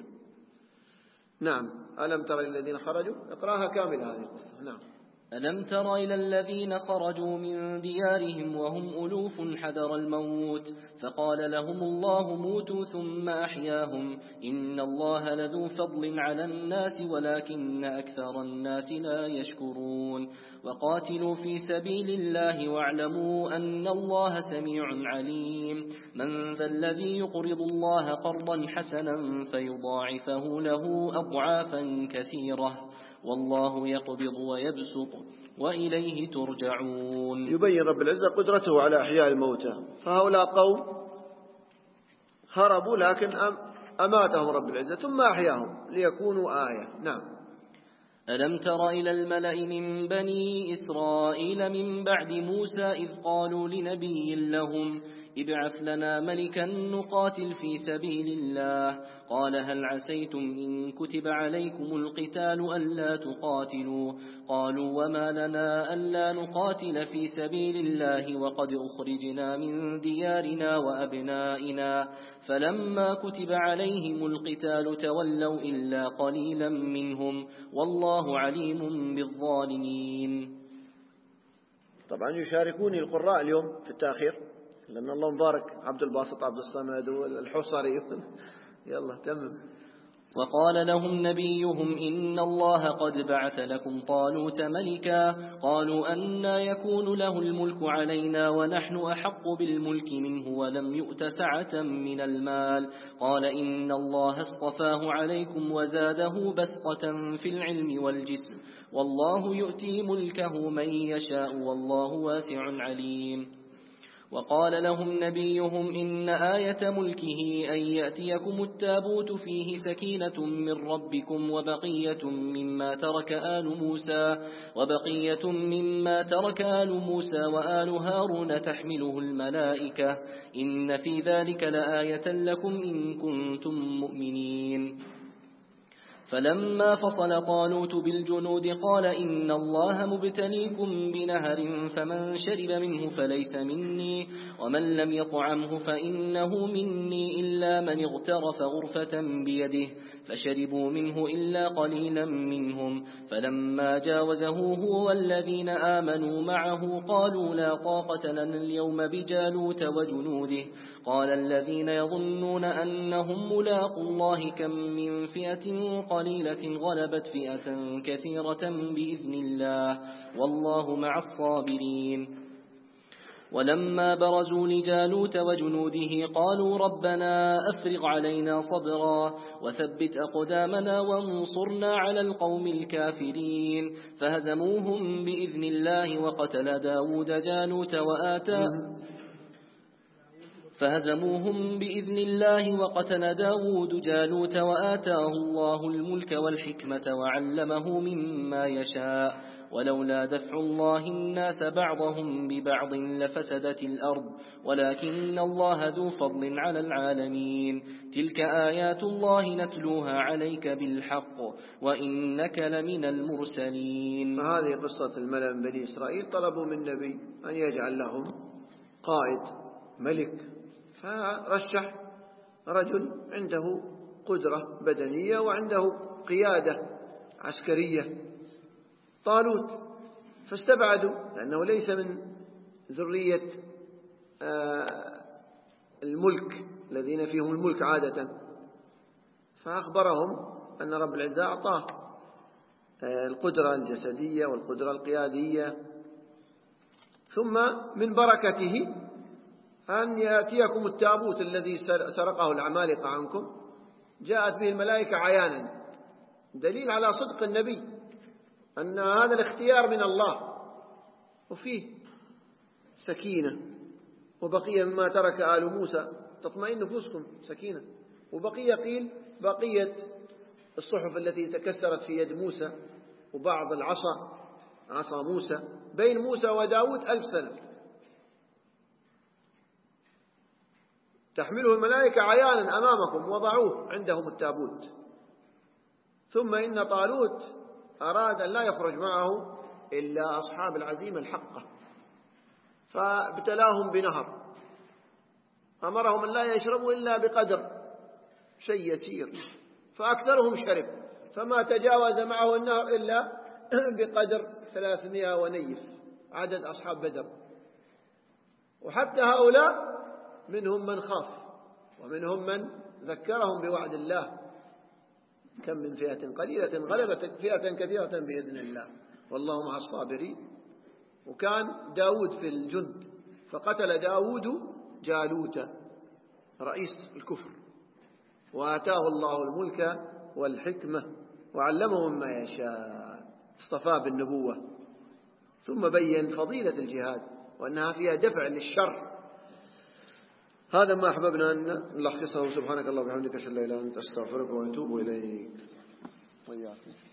نعم. ألم تر الذين خرجوا، اقراها كاملة هذه القصة. نعم. ألم تر إلى الذين خرجوا من ديارهم وهم ألوف حذر الموت فقال لهم الله موتوا ثم أحياهم إن الله لذو فضل على الناس ولكن أكثر الناس لا يشكرون. وقاتلوا في سبيل الله واعلموا أن الله سميع عليم. من ذا الذي يقرض الله قرضا حسنا فيضاعفه له أضعافا كثيرة والله يقبض ويبسط وإليه ترجعون. يبين رب العزة قدرته على إحياء الموتى، فهؤلاء قوم هربوا لكن أماتهم رب العزة ثم أحياهم ليكونوا آية. نعم. ألم تر إلى الملأ من بني إسرائيل من بعد موسى إذ قالوا لنبي لهم ابعث لنا ملكا نقاتل في سبيل الله. قال هل عسيتم إن كتب عليكم القتال ألا تقاتلوا؟ قالوا وما لنا ألا نقاتل في سبيل الله وقد أخرجنا من ديارنا وأبنائنا. فلما كتب عليهم القتال تولوا إلا قليلا منهم والله عليم بالظالمين. طبعا يشاركوني القراء اليوم في التأخير لأن الله مبارك، عبد الباسط، عبد الصمد والحصري. يلا تمم. وقال لهم نبيهم إن الله قد بعث لكم طالوت ملكا. قالوا أنى يكون له الملك علينا ونحن أحق بالملك منه ولم يؤت سعة من المال. قال إن الله اصطفاه عليكم وزاده بسطة في العلم والجسم والله يؤتي ملكه من يشاء والله واسع عليم. وقال لهم نبيهم إن آية ملكه أن يأتيكم التابوت فيه سكينة من ربكم وبقية مما ترك آل موسى وآل هارون تحمله الملائكة إن في ذلك لآية لكم إن كنتم مؤمنين. فلما فصل طالوت بالجنود قال إن الله مبتليكم بنهر فمن شرب منه فليس مني ومن لم يطعمه فإنه مني إلا من اغترف غرفة بيده فشربوا منه إلا قليلا منهم. فلما جاوزه هو والذين آمنوا معه قالوا لا طاقة لنا اليوم بجالوت وجنوده. قال الذين يظنون أنهم ملاقوا الله كم من فئة قليلة غلبت فئة كثيرة بإذن الله والله مع الصابرين. ولما برزوا لجالوت وجنوده قالوا ربنا أفرغ علينا صبرا وثبت أقدامنا وانصرنا على القوم الكافرين. فهزموهم بإذن الله وقتل داود جالوت وآتاه الله الملك والحكمة وعلمه مما يشاء. ولولا دفع الله الناس بعضهم ببعض لفسدت الأرض ولكن الله ذو فضل على العالمين. تلك آيات الله نتلوها عليك بالحق وإنك لمن المرسلين. فهذه قصة الملأ من بني إسرائيل طلبوا من النبي أن يجعل لهم قائد ملك، فرشح رجل عنده قدرة بدنية وعنده قيادة عسكرية، طالوت، فاستبعدوا لأنه ليس من ذرية الملك الذين فيهم الملك عادة. فأخبرهم أن رب العزة أعطاه القدرة الجسدية والقدرة القيادية، ثم من بركته أن يأتيكم التابوت الذي سرقه العمالقة عنكم، جاءت به الملائكة عيانا، دليل على صدق النبي أن هذا الاختيار من الله، وفيه سكينة وبقية مما ترك آل موسى تطمئن نفوسكم سكينة، وبقية قيل بقية الصحف التي تكسرت في يد موسى وبعض عصا موسى. بين موسى وداود 1000 سنة تحمله الملائكة عيانا أمامكم وضعوه عندهم التابوت. ثم إن طالوت أراد أن لا يخرج معه إلا أصحاب العزيمة الحقة، فابتلاهم بنهر أمرهم أن لا يشربوا إلا بقدر شيء يسير، فأكثرهم شرب، فما تجاوز معه النهر إلا بقدر 300 ونيف عدد أصحاب بدر. وحتى هؤلاء منهم من خاف ومنهم من ذكرهم بوعد الله، كم من فئة قليلة غلبت فئة كثيرة بإذن الله والله مع الصابرين. وكان داود في الجند، فقتل داود جالوت رئيس الكفر، وآتاه الله الملك والحكمة وعلمه مما يشاء، اصطفاه بالنبوة، ثم بين فضيلة الجهاد وأنها فيها دفع للشر. هذا ما أحببنا أن نلخصه. سبحانك اللهم وبحمدك أشهد أن لا إله إلا أنت أستغفرك وأتوب إليك. وإياكم.